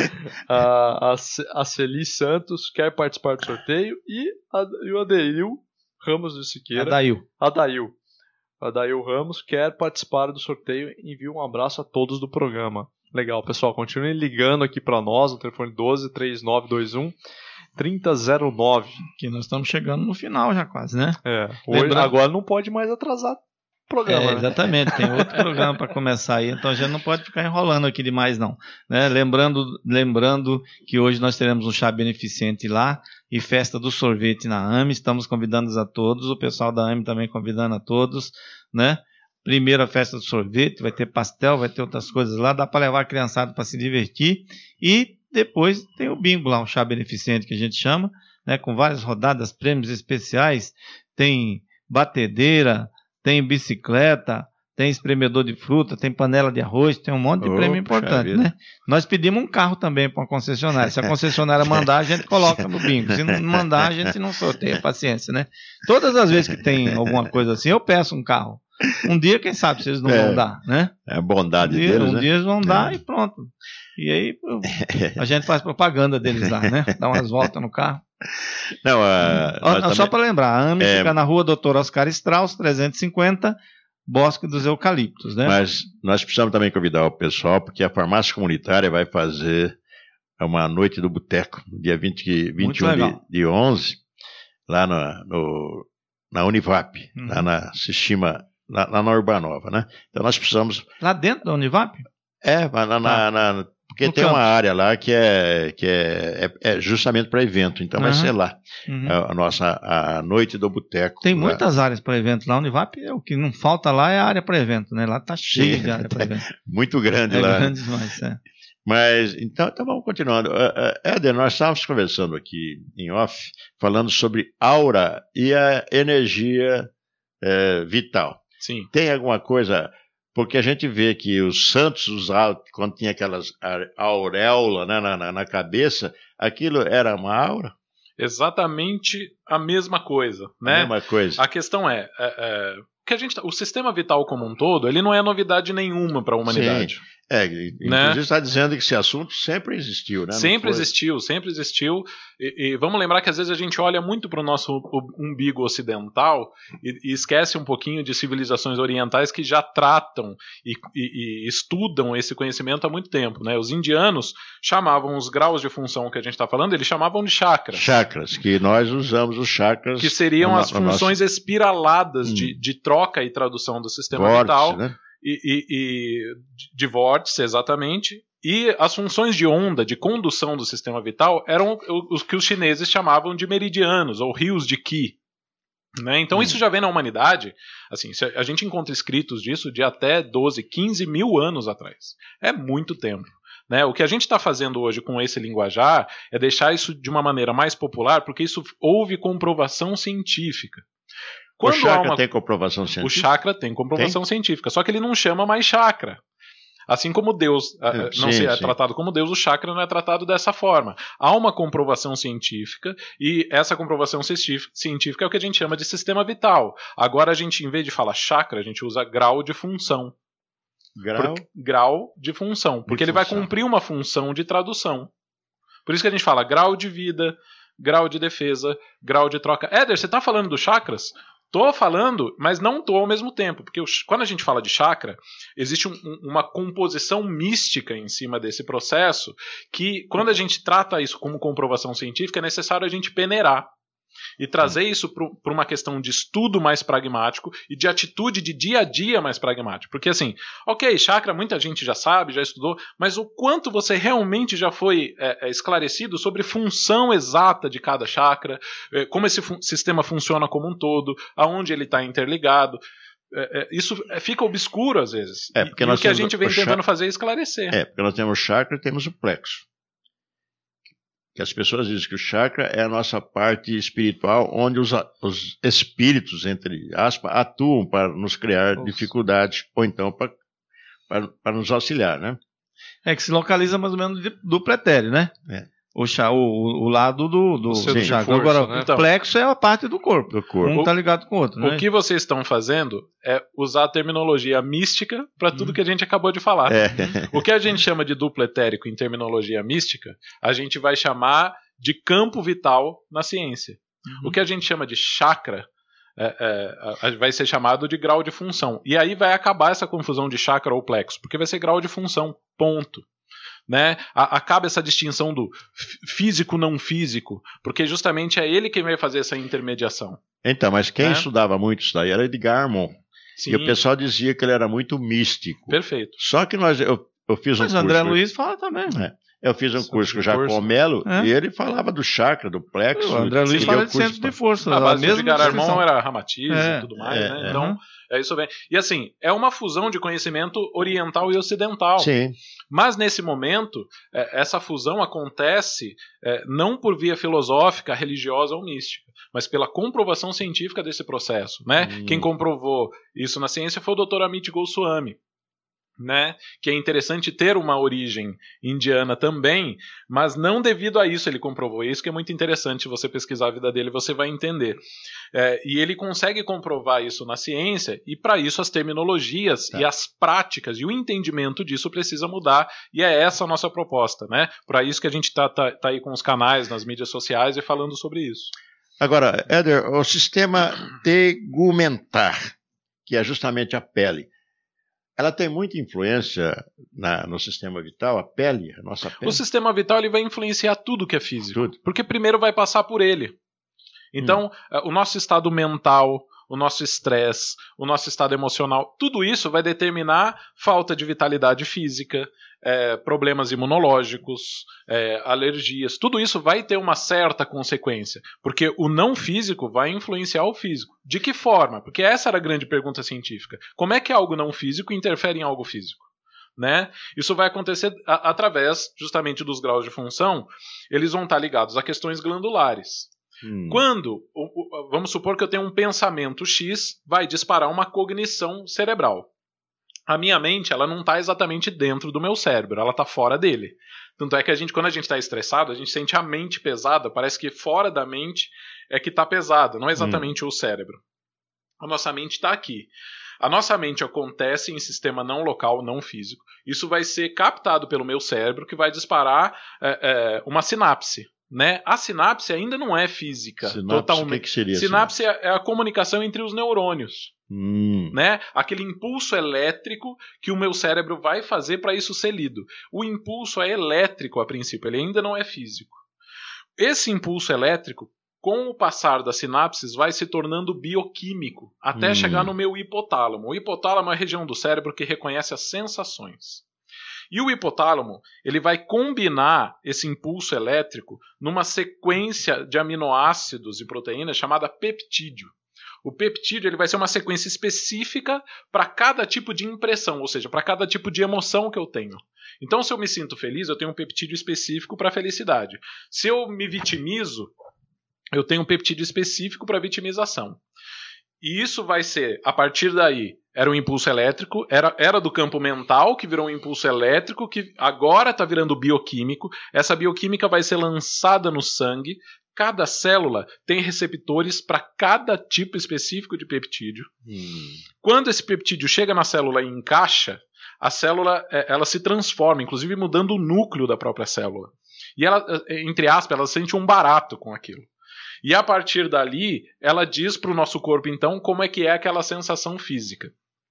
a, a, Ce- a Celi Santos quer participar do sorteio e, a, e o Adeil Ramos de Siqueira. Adail. Adail. Adail Ramos quer participar do sorteio. Envia um abraço a todos do programa. Legal, pessoal. Continuem ligando aqui para nós no telefone doze, três nove dois um, trinta zero nove. Que nós estamos chegando no final já quase, né? É, hoje, Lembrando- agora não pode mais atrasar o programa. É, né? exatamente, tem outro programa para começar aí, então a gente não pode ficar enrolando aqui demais não, né? Lembrando, lembrando que hoje nós teremos um chá beneficente lá e festa do sorvete na A M E, estamos convidando a todos, o pessoal da A M E também convidando a todos, né? Primeira festa do sorvete, vai ter pastel, vai ter outras coisas lá, dá para levar a criançada para se divertir e depois tem o bingo lá, um chá beneficente que a gente chama, né? Com várias rodadas, prêmios especiais, tem batedeira, tem bicicleta, tem espremedor de fruta, tem panela de arroz, tem um monte de Ô, prêmio puxa importante, vida. né? Nós pedimos um carro também para uma concessionária. Se a concessionária mandar, a gente coloca no bingo. Se não mandar, a gente não sorteia, paciência, né? Todas as vezes que tem alguma coisa assim, eu peço um carro. Um dia, quem sabe, se eles não É. vão dar, né? É a Um bondade dia, deles, um né? dia eles vão dar É. e pronto. E aí eu- a gente faz propaganda deles lá, né? Dá umas voltas no carro. Não, a, Ó, nós Só também- para lembrar, a A M E É. fica na rua doutor Oscar Strauss, trezentos e cinquenta, Bosque dos Eucaliptos, né? Mas nós precisamos também convidar o pessoal, porque a farmácia comunitária vai fazer uma noite do boteco, no dia vinte, vinte e um legal. de, de onze, lá na, no, na Univap, Uhum. lá na Sistema, lá, lá na Urbanova, né? Então nós precisamos. Lá dentro da Univap? É, na, na- Tá. na- porque No tem campus. uma área lá que é, que é, é, é justamente para evento, então vai Aham. ser lá. Uhum. A, a nossa a noite do boteco. Tem lá. muitas áreas para evento lá. A Univap, é, o que não falta lá é a área para evento, né? Lá tá cheio Sim, de área para evento. Muito grande É lá. grande demais, é. Mas, então, então vamos continuando. Uh, uh, Éder, nós estávamos conversando aqui em off, falando sobre aura e a energia eh, vital. Sim. Tem alguma coisa, porque a gente vê que os santos usavam, quando tinha aquelas a- auréola, né, na, na, na cabeça, aquilo era uma aura? Exatamente a mesma coisa, A né? mesma coisa. A questão é, é, é, que a gente, tá- o sistema vital como um todo, ele não é novidade nenhuma para a humanidade. É, inclusive né? está dizendo que esse assunto sempre existiu, né? Não Sempre foi- existiu, sempre existiu. E, e vamos lembrar que às vezes a gente olha muito para o nosso u- umbigo ocidental e, e esquece um pouquinho de civilizações orientais que já tratam e, e- e estudam esse conhecimento há muito tempo, né? Os indianos chamavam os graus de função que a gente está falando, eles chamavam de chakras. Chakras, que nós usamos os chakras. Que seriam no- as no nosso funções espiraladas Hum. de, de troca e tradução do sistema vórtice, vital. né? E, e- e de vórtice, exatamente. E as funções de onda, de condução do sistema vital, eram o- os que os chineses chamavam de meridianos, ou rios de Qi. Né? Então hum. isso já vem na humanidade, assim, a gente encontra escritos disso de até doze, quinze mil anos atrás. É muito tempo. Né? O que a gente está fazendo hoje com esse linguajar é deixar isso de uma maneira mais popular, porque isso houve comprovação científica. Quando o chakra uma... tem comprovação científica? O chakra tem comprovação tem? científica, só que ele não chama mais chakra. Assim como Deus é, não sim, se é sim. tratado como Deus, o chakra não é tratado dessa forma. Há uma comprovação científica e essa comprovação científica é o que a gente chama de sistema vital. Agora a gente, em vez de falar chakra, a gente usa grau de função. Grau? Por, grau de função, porque de ele função. vai cumprir uma função de tradução. Por isso que a gente fala grau de vida, grau de defesa, grau de troca. Éder, você está falando dos chakras? Estou falando, mas não estou ao mesmo tempo, porque quando a gente fala de chakra, existe um, uma composição mística em cima desse processo, que quando a gente trata isso como comprovação científica, é necessário a gente peneirar e trazer isso para uma questão de estudo mais pragmático e de atitude de dia a dia mais pragmático. Porque assim, ok, chakra muita gente já sabe, já estudou, mas o quanto você realmente já foi é, é, esclarecido sobre função exata de cada chakra, é, como esse fu- sistema funciona como um todo, aonde ele está interligado. É, é, isso fica obscuro às vezes. É, porque e, nós e o que a gente vem tentando chakra... fazer é esclarecer. É, porque nós temos o chakra e temos o plexo. Que as pessoas dizem que o chakra é a nossa parte espiritual, onde os, os espíritos, entre aspas, atuam para nos criar Nossa. dificuldades, ou então para, para, para nos auxiliar, né? É que se localiza mais ou menos de, do pretéreo, né? É. O, chá, o, o lado do, do, do chakra. Força, Agora, né? O plexo é a parte do corpo. Do corpo. Um está ligado com o outro. O né? que vocês estão fazendo é usar a terminologia mística para tudo hum. que a gente acabou de falar. É. O que a gente chama de duplo etérico em terminologia mística, a gente vai chamar de campo vital na ciência. Uhum. O que a gente chama de chakra é, é, vai ser chamado de grau de função. E aí vai acabar essa confusão de chakra ou plexo, porque vai ser grau de função, ponto. Né? Acaba essa distinção do físico não físico, porque justamente é ele quem vai fazer essa intermediação. Então, mas quem né? estudava muito isso daí era Edgar Armond. Sim. E o pessoal dizia que ele era muito místico. Perfeito. Só que nós, eu, eu fiz um mas curso... Mas André Luiz fala também. É. Eu fiz um curso com o Jacó Melo é. e ele falava do chakra, do plexo. O André Luiz fala de centro de força. A base do Edgar Armond era Ramatiz é. e tudo mais, é, né? É. Então, é isso bem. E assim, é uma fusão de conhecimento oriental e ocidental. Sim. Mas nesse momento, é, essa fusão acontece é, não por via filosófica, religiosa ou mística, mas pela comprovação científica desse processo. Né? Hum. Quem comprovou isso na ciência foi o doutor Amit Goswami. Né? Que é interessante ter uma origem indiana também, mas não devido a isso ele comprovou. Isso que é muito interessante, se você pesquisar a vida dele você vai entender. É, e ele consegue comprovar isso na ciência, e para isso as terminologias tá. e as práticas e o entendimento disso precisa mudar, e é essa a nossa proposta, né? Para isso que a gente está tá, tá aí com os canais nas mídias sociais e falando sobre isso. Agora, Éder, o sistema tegumentar, que é justamente a pele, ela tem muita influência na, no sistema vital, a pele, a nossa pele? O sistema vital ele vai influenciar tudo que é físico. Tudo. Porque primeiro vai passar por ele. Então, hum. o nosso estado mental, o nosso estresse, o nosso estado emocional, tudo isso vai determinar falta de vitalidade física, é, problemas imunológicos, é, alergias. Tudo isso vai ter uma certa consequência, porque o não físico vai influenciar o físico. De que forma? Porque essa era a grande pergunta científica. Como é que algo não físico interfere em algo físico? Né? Isso vai acontecer a, através justamente dos graus de função. Eles vão estar ligados a questões glandulares. Hum. Quando, vamos supor que eu tenho um pensamento X, vai disparar uma cognição cerebral. A minha mente, ela não está exatamente dentro do meu cérebro, ela está fora dele. Tanto é que a gente, quando a gente está estressado, a gente sente a mente pesada, parece que fora da mente é que está pesada, não é exatamente hum. o cérebro. A nossa mente está aqui. A nossa mente acontece em sistema não local, não físico. Isso vai ser captado pelo meu cérebro, que vai disparar é, é, uma sinapse. Né? A sinapse ainda não é física. Sinapse, totalmente. O que, que seria sinapse, sinapse? É a comunicação entre os neurônios. Hum. Né? Aquele impulso elétrico que o meu cérebro vai fazer para isso ser lido. O impulso é elétrico a princípio, ele ainda não é físico. Esse impulso elétrico, com o passar das sinapses, vai se tornando bioquímico, até hum. chegar no meu hipotálamo. O hipotálamo é a região do cérebro que reconhece as sensações. E o hipotálamo, ele vai combinar esse impulso elétrico numa sequência de aminoácidos e proteínas chamada peptídeo. O peptídeo ele vai ser uma sequência específica para cada tipo de impressão, ou seja, para cada tipo de emoção que eu tenho. Então, se eu me sinto feliz, eu tenho um peptídeo específico para a felicidade. Se eu me vitimizo, eu tenho um peptídeo específico para vitimização. E isso vai ser, a partir daí, era um impulso elétrico, era, era do campo mental, que virou um impulso elétrico, que agora está virando bioquímico. Essa bioquímica vai ser lançada no sangue. Cada célula tem receptores para cada tipo específico de peptídeo. Hum. Quando esse peptídeo chega na célula e encaixa, a célula ela se transforma, inclusive mudando o núcleo da própria célula. E ela, entre aspas, ela sente um barato com aquilo. E a partir dali, ela diz para o nosso corpo, então, como é que é aquela sensação física.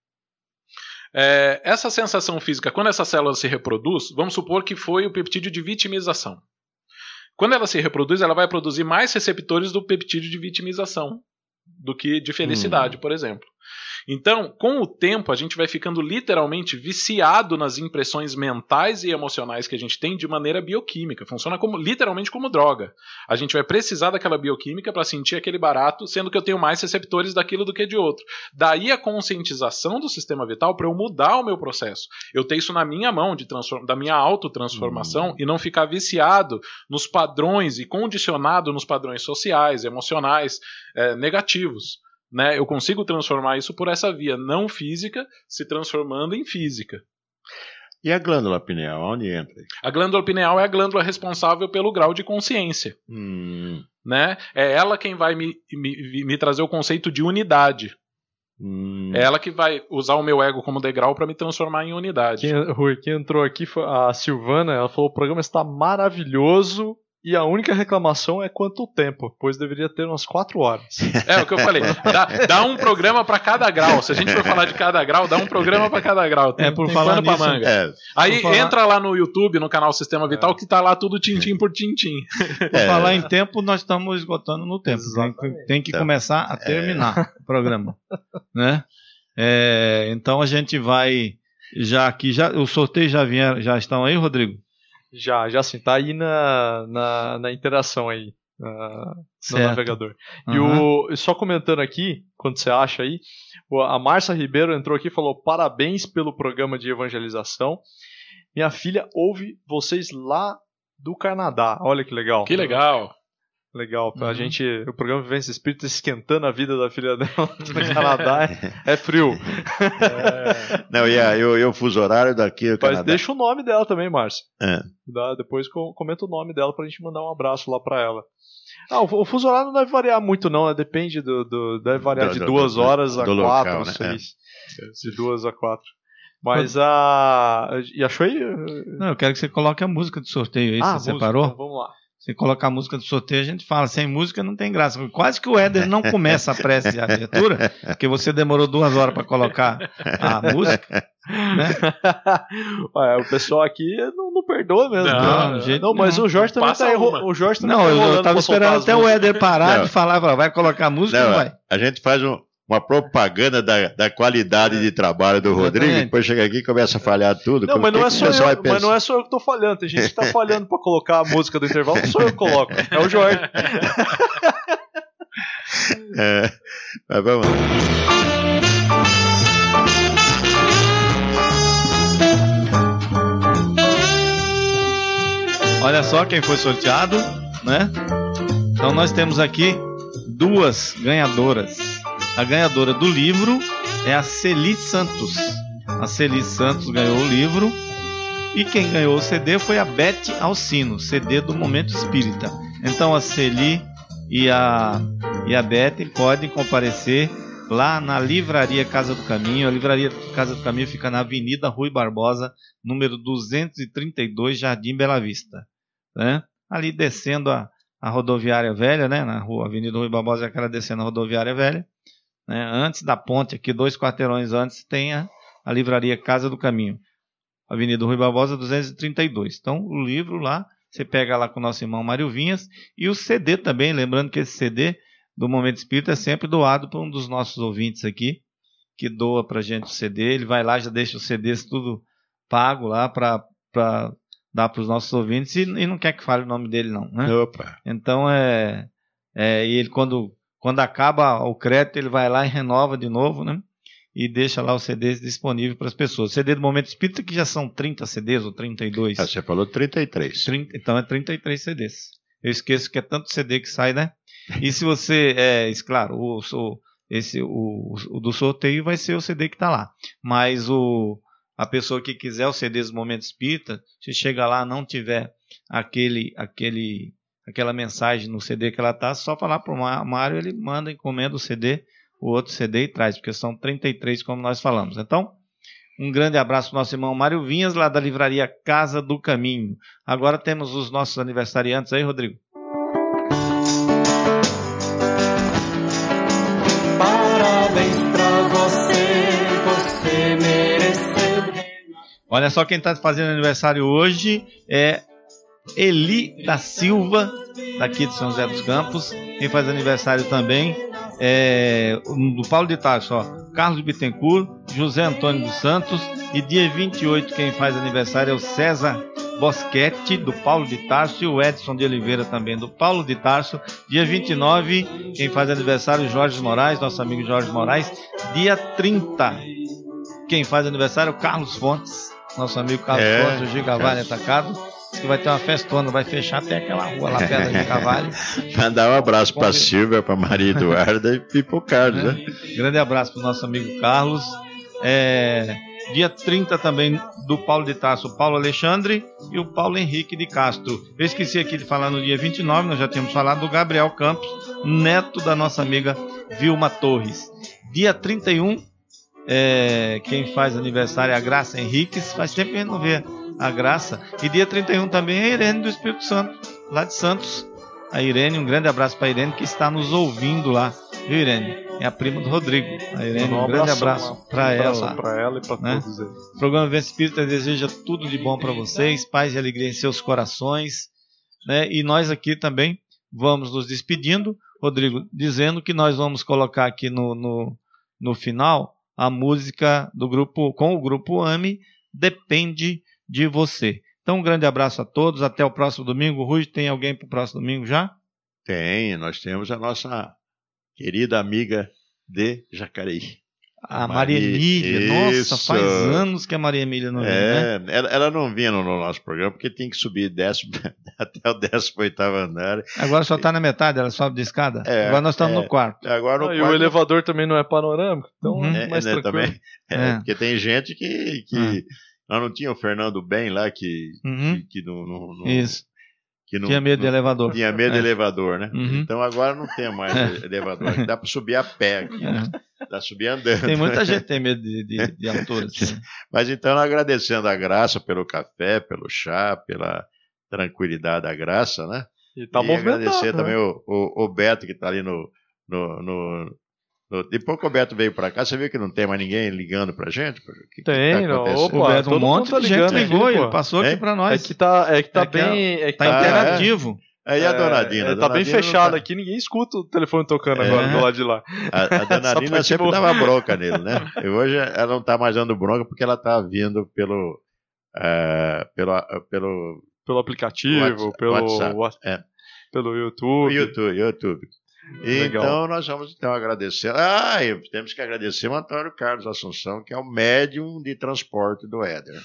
É, essa sensação física, quando essa célula se reproduz, vamos supor que foi o peptídeo de vitimização. Quando ela se reproduz, ela vai produzir mais receptores do peptídeo de vitimização do que de felicidade, hum. por exemplo. Então, com o tempo, a gente vai ficando literalmente viciado nas impressões mentais e emocionais que a gente tem de maneira bioquímica. Funciona como, literalmente como droga. A gente vai precisar daquela bioquímica para sentir aquele barato, sendo que eu tenho mais receptores daquilo do que de outro. Daí a conscientização do sistema vital para eu mudar o meu processo. Eu ter isso na minha mão, de transform... da minha autotransformação, hum. e não ficar viciado nos padrões e condicionado nos padrões sociais, emocionais, é, negativos. Né, eu consigo transformar isso por essa via não física, se transformando em física. E a glândula pineal, onde entra? A glândula pineal é a glândula responsável pelo grau de consciência. Hum. Né? É ela quem vai me, me, me trazer o conceito de unidade. Hum. É ela que vai usar o meu ego como degrau para me transformar em unidade. Quem, Rui, quem entrou aqui foi a Silvana. Ela falou: o programa está maravilhoso. E a única reclamação é quanto tempo, pois deveria ter umas quatro horas. É o que eu falei. Dá, dá um programa para cada grau. Se a gente for falar de cada grau, dá um programa para cada grau. Tem, é por tem falar nisso, pra manga. É, Aí falar... entra lá no YouTube, no canal Sistema Vital, é. que tá lá tudo tintim por tintim. Por é. falar em tempo, nós estamos esgotando no tempo. Tem, tem que começar a terminar é. o programa. Né? É, então a gente vai já aqui. Já, o sorteio já vieram, já estão aí, Rodrigo? Já, já sim, tá aí na, na, na interação aí, na, no navegador. Uhum. E o, só comentando aqui, quando você acha aí, a Márcia Ribeiro entrou aqui e falou: parabéns pelo programa de evangelização. Minha filha ouve vocês lá do Canadá. Olha que legal. Que legal. Legal, pra uhum. gente, o programa Vivência Espírita esquentando a vida da filha dela no Canadá é, é frio. É. Não, e, a, e, o, e o fuso horário daqui, o Mas Canadá. Deixa o nome dela também, Márcio. É. Dá, depois comenta o nome dela pra gente mandar um abraço lá pra ela. Ah, o, o fuso horário não deve variar muito não, né? Depende do, do deve variar do, de do, duas do, horas do, a do quatro, local, né? seis. É. De duas a quatro. Mas a... E achou aí? Não, eu quero que você coloque a música do sorteio aí, ah, você música, separou? Então vamos lá. Se colocar a música do sorteio, a gente fala, sem música não tem graça. Quase que o Éder não começa a prece de abertura, porque você demorou duas horas para colocar a música. Né? Ué, o pessoal aqui não, não perdoa mesmo. Não, não, jeito não mas não. o Jorge também Passa tá errando. O Jorge também não, tá eu estava esperando até o Éder parar não. de falar, vai colocar a música não, ou não vai? A gente faz um. Uma propaganda da, da qualidade de trabalho do Rodrigo, e depois chega aqui e começa a falhar tudo. Não, mas não, é só eu, mas não é só eu que estou falhando. Tem gente que está falhando para colocar a música do intervalo, não sou eu que coloco, é o Jorge. É, mas vamos lá. Olha só quem foi sorteado, né? Então nós temos aqui duas ganhadoras. A ganhadora do livro é a Celi Santos. A Celi Santos ganhou o livro. E quem ganhou o C D foi a Beth Alcino, C D do Momento Espírita. Então a Celi e a, e a Beth podem comparecer lá na Livraria Casa do Caminho. A Livraria Casa do Caminho fica na Avenida Rui Barbosa, número duzentos e trinta e dois, Jardim Bela Vista. Né? Ali descendo a, a rodoviária velha, né? Na rua Avenida Rui Barbosa, aquela descendo a rodoviária velha. Né? Antes da ponte, aqui dois quarteirões antes, tem a, a Livraria Casa do Caminho, Avenida Rui Barbosa duzentos e trinta e dois. Então o livro lá, você pega lá com o nosso irmão Mário Vinhas, e o C D também, lembrando que esse C D do Momento Espírita é sempre doado por um dos nossos ouvintes aqui, que doa pra gente o C D, ele vai lá, já deixa os C Ds tudo pago lá para dar para os nossos ouvintes, e, e não quer que fale o nome dele não, né? Opa. Então é, é e ele quando quando acaba o crédito, ele vai lá e renova de novo, né? E deixa lá os C Ds disponíveis para as pessoas. C D do Momento Espírita, que já são trinta C Ds ou trinta e dois. Ah, você falou trinta e três. trinta, então é trinta e três C Ds. Eu esqueço que é tanto C D que sai, né? E se você, é, claro, o, o, esse, o, o do sorteio vai ser o C D que está lá. Mas o, a pessoa que quiser o C D do Momento Espírita, se chega lá e não tiver aquele, aquele, aquela mensagem no C D que ela está, só falar para o Mário, ele manda, encomenda o C D, o outro C D e traz, porque são trinta e três, como nós falamos. Então, um grande abraço para o nosso irmão Mário Vinhas, lá da livraria Casa do Caminho. Agora temos os nossos aniversariantes aí, Rodrigo. Parabéns pra você, você mereceu. Olha só quem está fazendo aniversário hoje é Eli da Silva, daqui de São José dos Campos. Quem faz aniversário também é do Paulo de Tarso, ó, Carlos Bittencourt, José Antônio dos Santos. E dia vinte e oito quem faz aniversário é o César Boschetti, do Paulo de Tarso, e o Edson de Oliveira também, do Paulo de Tarso. Dia vinte e nove quem faz aniversário é Jorge Moraes, nosso amigo Jorge Moraes. Dia trinta quem faz aniversário é o Carlos Fontes, nosso amigo Carlos é, Fontes, o Gigavalli Atacado. Que vai ter uma festona, vai fechar até aquela rua lá perto de Cavalho. Mandar um abraço para a Silvia, para Maria Eduarda e para o Carlos, é. né? Grande abraço para o nosso amigo Carlos. É, dia trinta também do Paulo de Tarso, o Paulo Alexandre e o Paulo Henrique de Castro. Eu esqueci aqui de falar no dia vinte e nove, nós já tínhamos falado do Gabriel Campos, neto da nossa amiga Vilma Torres. Dia trinta e um, é, quem faz aniversário é a Graça Henriques. Faz tempo que a gente não vê a Graça. E dia trinta e um também é a Irene do Espírito Santo, lá de Santos. A Irene, um grande abraço para a Irene que está nos ouvindo lá. Viu, Irene? É a prima do Rodrigo. A Irene, um, um grande abraço para ela. Para ela e para né? todos eles. O programa Vivência Espírita deseja tudo de bom para vocês, paz e alegria em seus corações, né? E nós aqui também vamos nos despedindo, Rodrigo, dizendo que nós vamos colocar aqui no, no, no final a música do grupo, com o grupo A M E, Depende de Você. Então, um grande abraço a todos, até o próximo domingo. Rui, tem alguém para o próximo domingo já? Tem, nós temos a nossa querida amiga de Jacareí. A Maria Emília, nossa, faz anos que a Maria Emília não vem, é, né? Ela, ela não vinha no nosso programa porque tinha que subir décimo, até o décimo oitavo andar. Agora só está na metade, ela sobe de escada. É, agora nós estamos é, no quarto. Agora no ah, quarto. E o elevador também não é panorâmico, então uhum. é mais é, né, tranquilo. também, é, É. Porque tem gente que... que Uhum. Nós não tinha o Fernando Ben lá que, Uhum. que, que não, não, não... Isso. Que não, Tinha medo de não, elevador. Tinha medo é. de elevador, né? Uhum. Então agora não tem mais elevador. Dá para subir a pé aqui. Né? Dá para subir andando. Tem muita gente que tem medo de, de, de altura. Assim. Mas então, agradecendo a Graça pelo café, pelo chá, pela tranquilidade da Graça, né? E tá e movimentado, agradecer né? também o, o, o Beto, que está ali no... no, no no... Depois que o Beto veio para cá, você viu que não tem mais ninguém ligando pra gente? O que, tem, que tá não. acontecendo? O Beto, um monte tá de gente ligando ligou, aqui, ele pô. passou É? aqui para nós. É que tá, é que tá É que bem. É que Tá tá, interativo. Aí a dona é, Dina. é, a tá dona bem Dina não fechado tá- aqui, ninguém escuta o telefone tocando É. agora do lado de lá. A, a dona Só Dina pra sempre te dava bronca nele, né? E hoje ela não tá mais dando bronca porque ela tá vindo pelo. eh, pelo, pelo Pelo aplicativo, Whats- pelo, WhatsApp, Whats- é. pelo o YouTube. YouTube. YouTube. E Legal. então nós vamos então agradecer. Ah, e temos que agradecer o Antônio Carlos Assunção, que é o médium de transporte do Éder.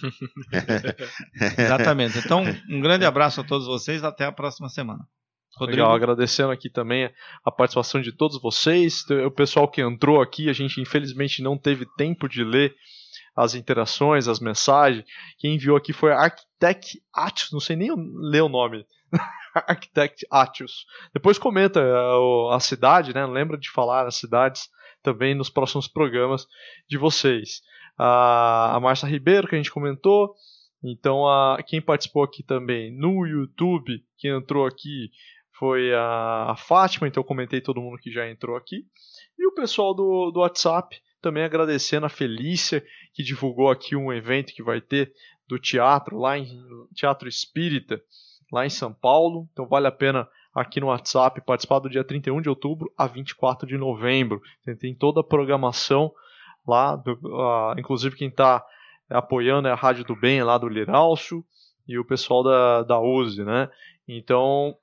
Exatamente. Então, um grande abraço a todos vocês. Até a próxima semana. Rodrigo. Legal, agradecendo aqui também a participação de todos vocês, o pessoal que entrou aqui, a gente infelizmente não teve tempo de ler as interações, as mensagens. Quem enviou aqui foi a Architect Atius, não sei nem ler o nome. Architect Atius. Depois comenta a, a cidade, né? Lembra de falar as cidades também nos próximos programas de vocês. A, a Márcia Ribeiro, que a gente comentou. Então, a, quem participou aqui também no YouTube, quem entrou aqui foi a, a Fátima, então eu comentei todo mundo que já entrou aqui. E o pessoal do, do WhatsApp, também agradecendo a Felícia, que divulgou aqui um evento que vai ter do teatro, lá em Teatro Espírita, lá em São Paulo. Então vale a pena aqui no WhatsApp participar do dia trinta e um de outubro a vinte e quatro de novembro. Tem toda a programação lá, do, uh, inclusive quem está apoiando é a Rádio do Bem, lá do Liralcio, e o pessoal da, da U S E, né? Então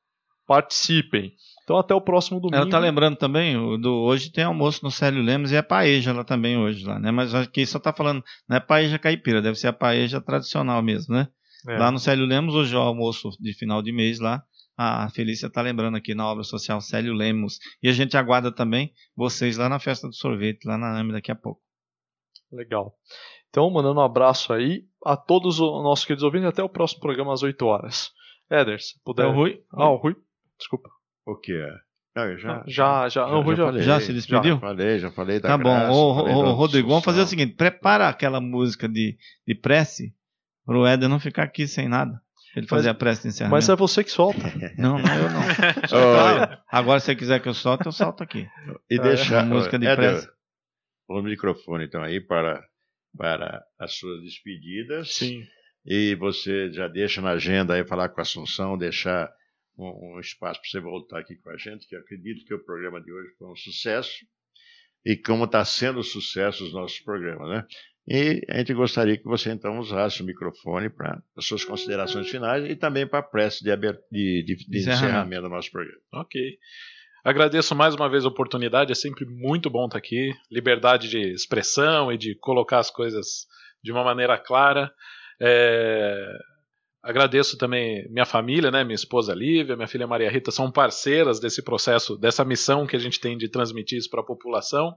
participem. Então até o próximo domingo. Ela tá lembrando também, do, hoje tem almoço no Célio Lemos e é paeja lá também hoje, lá, né? Mas aqui só tá falando, não é paeja caipira, deve ser a paeja tradicional mesmo, né? É. Lá no Célio Lemos, hoje é o almoço de final de mês lá, a Felícia tá lembrando aqui na obra social Célio Lemos. E a gente aguarda também vocês lá na festa do sorvete, lá na A M E daqui a pouco. Legal. Então, mandando um abraço aí a todos os nossos queridos ouvintes, até o próximo programa às oito horas. Éder, se puder... É o Rui? Ah, o Rui, desculpa. O que é? Não, eu já, já, já, já, não, já, já, falei, já se despediu? Já falei, já falei da Tá graça, bom, ô, falei ô, da Rodrigo, vamos fazer o discussão. seguinte, prepara aquela música de, de prece pro Éder não ficar aqui sem nada. Ele fazer mas, a prece de encerramento. Mas é você que solta. Não, não, eu não. Solta, agora, se você quiser que eu solte, eu solto aqui. E deixar a música de Éder, prece. o microfone, então, aí para, para as suas despedidas. Sim. E você já deixa na agenda aí falar com a Assunção, deixar um, um espaço para você voltar aqui com a gente, que eu acredito que o programa de hoje foi um sucesso. E como está sendo um sucesso os nossos programas, né? E a gente gostaria que você, então, usasse o microfone para as suas considerações finais e também para a prece de, de, de, de encerramento do nosso programa. Ok. Agradeço mais uma vez a oportunidade, é sempre muito bom estar aqui. Liberdade de expressão e de colocar as coisas de uma maneira clara. É... Agradeço também minha família, né? Minha esposa Lívia, minha filha Maria Rita, são parceiras desse processo, dessa missão que a gente tem de transmitir isso para a população.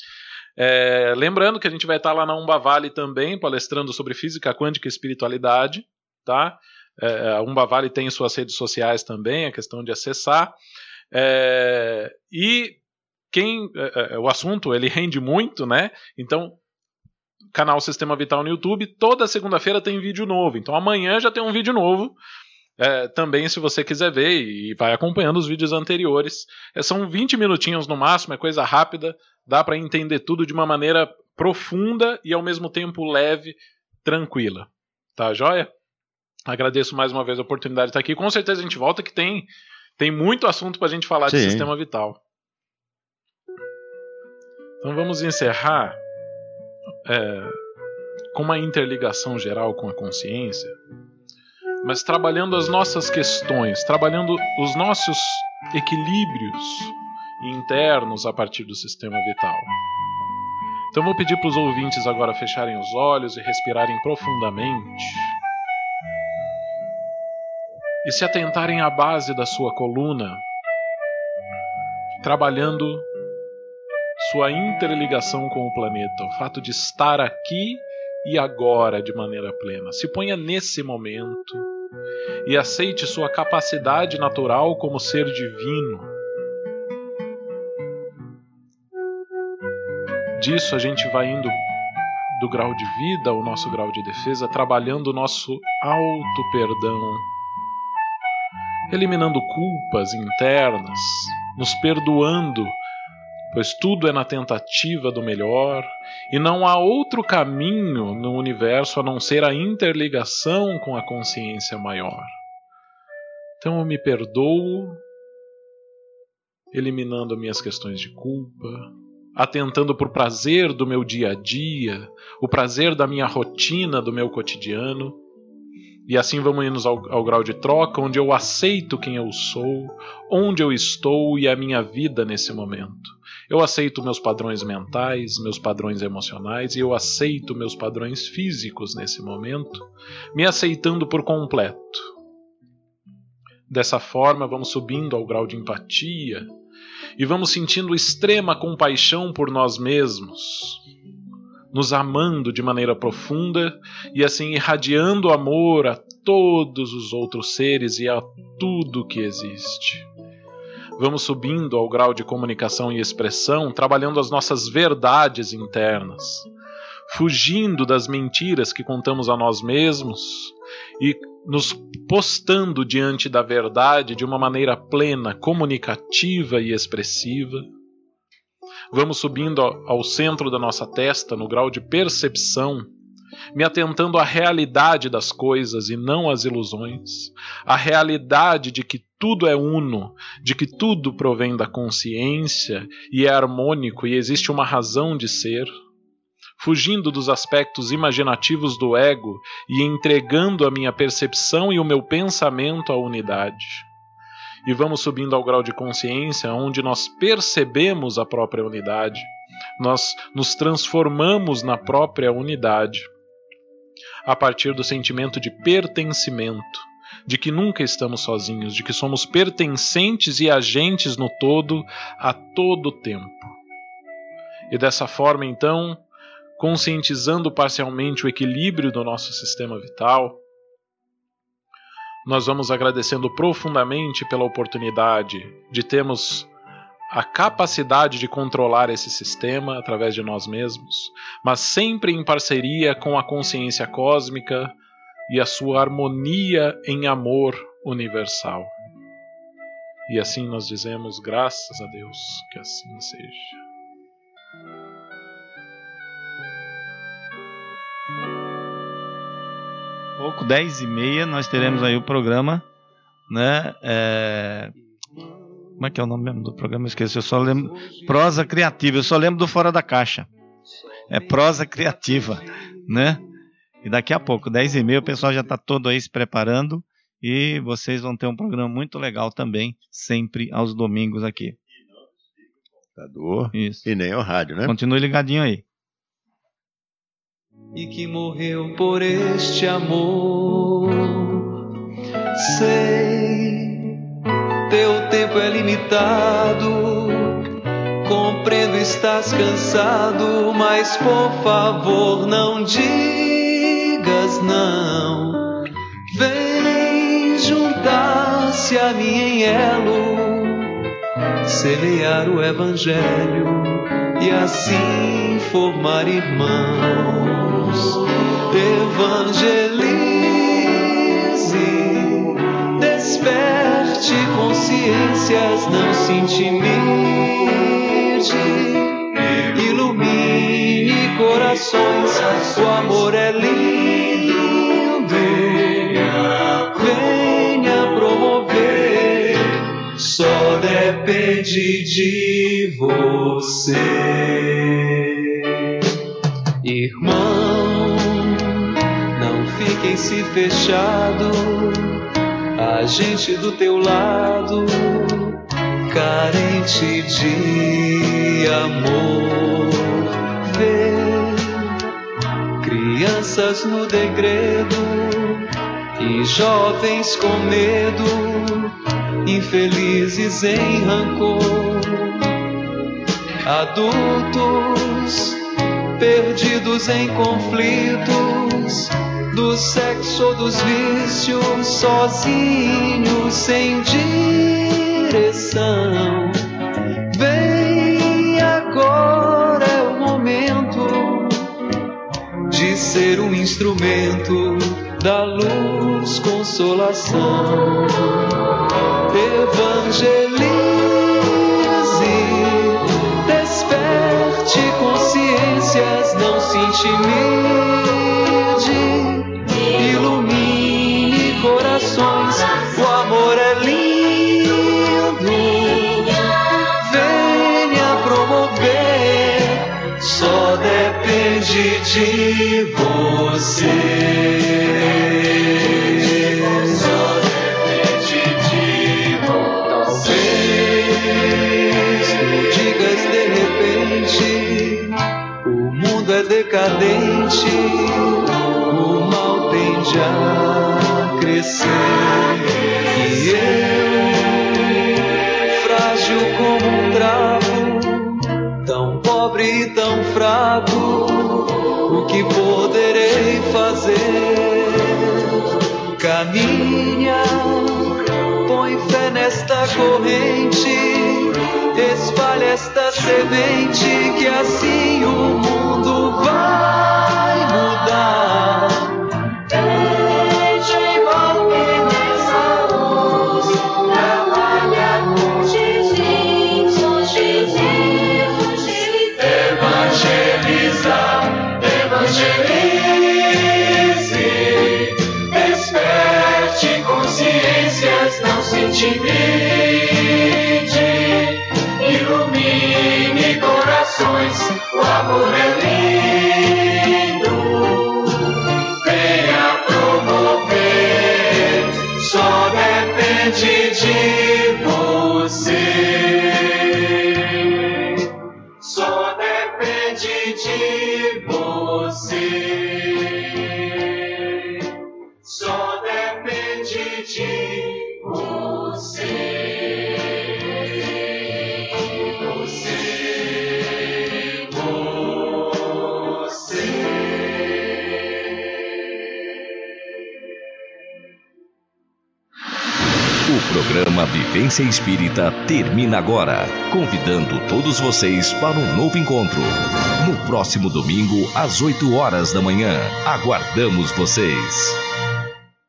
É, lembrando que a gente vai estar lá na Umbavale também, palestrando sobre física quântica e espiritualidade, tá? É, a Umbavale tem suas redes sociais também, a questão de acessar. É, e quem, é, o assunto ele rende muito, né? Então, canal Sistema Vital no YouTube, toda segunda-feira tem vídeo novo. Então amanhã já tem um vídeo novo. É, também se você quiser ver e vai acompanhando os vídeos anteriores. É, são vinte minutinhos no máximo, é coisa rápida. Dá para entender tudo de uma maneira profunda e ao mesmo tempo leve, tranquila. Tá joia? Agradeço mais uma vez a oportunidade de estar aqui. Com certeza a gente volta que tem, tem muito assunto para a gente falar Sim. de sistema vital. Então vamos encerrar é, com uma interligação geral com a consciência, mas trabalhando as nossas questões, trabalhando os nossos equilíbrios internos a partir do sistema vital. Então vou pedir para os ouvintes agora fecharem os olhos e respirarem profundamente e se atentarem à base da sua coluna, trabalhando sua interligação com o planeta, o fato de estar aqui e agora de maneira plena. Se ponha nesse momento e aceite sua capacidade natural como ser divino. Disso a gente vai indo do grau de vida ao nosso grau de defesa, trabalhando o nosso auto-perdão, eliminando culpas internas, nos perdoando, pois tudo é na tentativa do melhor e não há outro caminho no universo a não ser a interligação com a consciência maior. Então eu me perdoo, eliminando minhas questões de culpa, atentando por prazer do meu dia a dia, o prazer da minha rotina, do meu cotidiano. E assim vamos indo ao, ao grau de troca, onde eu aceito quem eu sou, onde eu estou e a minha vida nesse momento. Eu aceito meus padrões mentais, meus padrões emocionais e eu aceito meus padrões físicos nesse momento, me aceitando por completo. Dessa forma, vamos subindo ao grau de empatia, e vamos sentindo extrema compaixão por nós mesmos, nos amando de maneira profunda e assim irradiando amor a todos os outros seres e a tudo que existe. Vamos subindo ao grau de comunicação e expressão, trabalhando as nossas verdades internas, fugindo das mentiras que contamos a nós mesmos e nos postando diante da verdade de uma maneira plena, comunicativa e expressiva. Vamos subindo ao centro da nossa testa, no grau de percepção, me atentando à realidade das coisas e não às ilusões, à realidade de que tudo é uno, de que tudo provém da consciência e é harmônico e existe uma razão de ser. Fugindo dos aspectos imaginativos do ego e entregando a minha percepção e o meu pensamento à unidade. e vamos subindo ao grau de consciência onde nós percebemos a própria unidade, nós nos transformamos na própria unidade a partir do sentimento de pertencimento, de que nunca estamos sozinhos, de que somos pertencentes e agentes no todo a todo tempo. E dessa forma, então, conscientizando parcialmente o equilíbrio do nosso sistema vital, nós vamos agradecendo profundamente pela oportunidade de termos a capacidade de controlar esse sistema através de nós mesmos, mas sempre em parceria com a consciência cósmica e a sua harmonia em amor universal. E assim nós dizemos, graças a Deus, que assim seja. Pouco, dez e meia, nós teremos aí o programa, né? É... Como é que é o nome mesmo do programa? Eu esqueci, eu só lembro. Prosa Criativa, eu só lembro do Fora da Caixa. É Prosa Criativa, né? E daqui a pouco, dez e meia, o pessoal já está todo aí se preparando e vocês vão ter um programa muito legal também, sempre aos domingos aqui. Isso. E nem o rádio, né? Continue ligadinho aí. E que morreu por este amor. Sei, teu tempo é limitado, compreendo, estás cansado, mas por favor não digas não. Vem juntar-se a mim em elo, semear o evangelho e assim formar irmãos. Evangelize, desperte consciências, não se intimide, ilumine corações, o amor é lindo, venha promover, só depende de você. Irmão, não fique em si fechado, a gente do teu lado, carente de amor. Vê crianças no degredo e jovens com medo, infelizes em rancor, adultos perdidos em conflitos do sexo ou dos vícios, sozinhos sem direção. Vem, agora é o momento de ser um instrumento da luz, consolação. Evangelize, desperte consciências, não se intimide, ilumine corações, o amor é lindo, venha promover, só depende de você. Só depende de você. Talvez tu digas de repente, o mundo é decadente, o mal tende a crescer, e eu, frágil como um travo, tão pobre e tão fraco, o que poderei fazer? Caminha, põe fé nesta corrente, espalha esta semente, que assim o mundo vai mudar. Deixa envolver nessa luz, trabalha com Jesus, Jesus, evangelizar, evangelize, desperte consciências, não se intimide, ilumine corações, o amor é lindo, venha promover, só depende de de você, só depende de você. Você, você. O programa Vivência Espírita termina agora, convidando todos vocês para um novo encontro. No próximo domingo, às oito horas da manhã. Aguardamos vocês.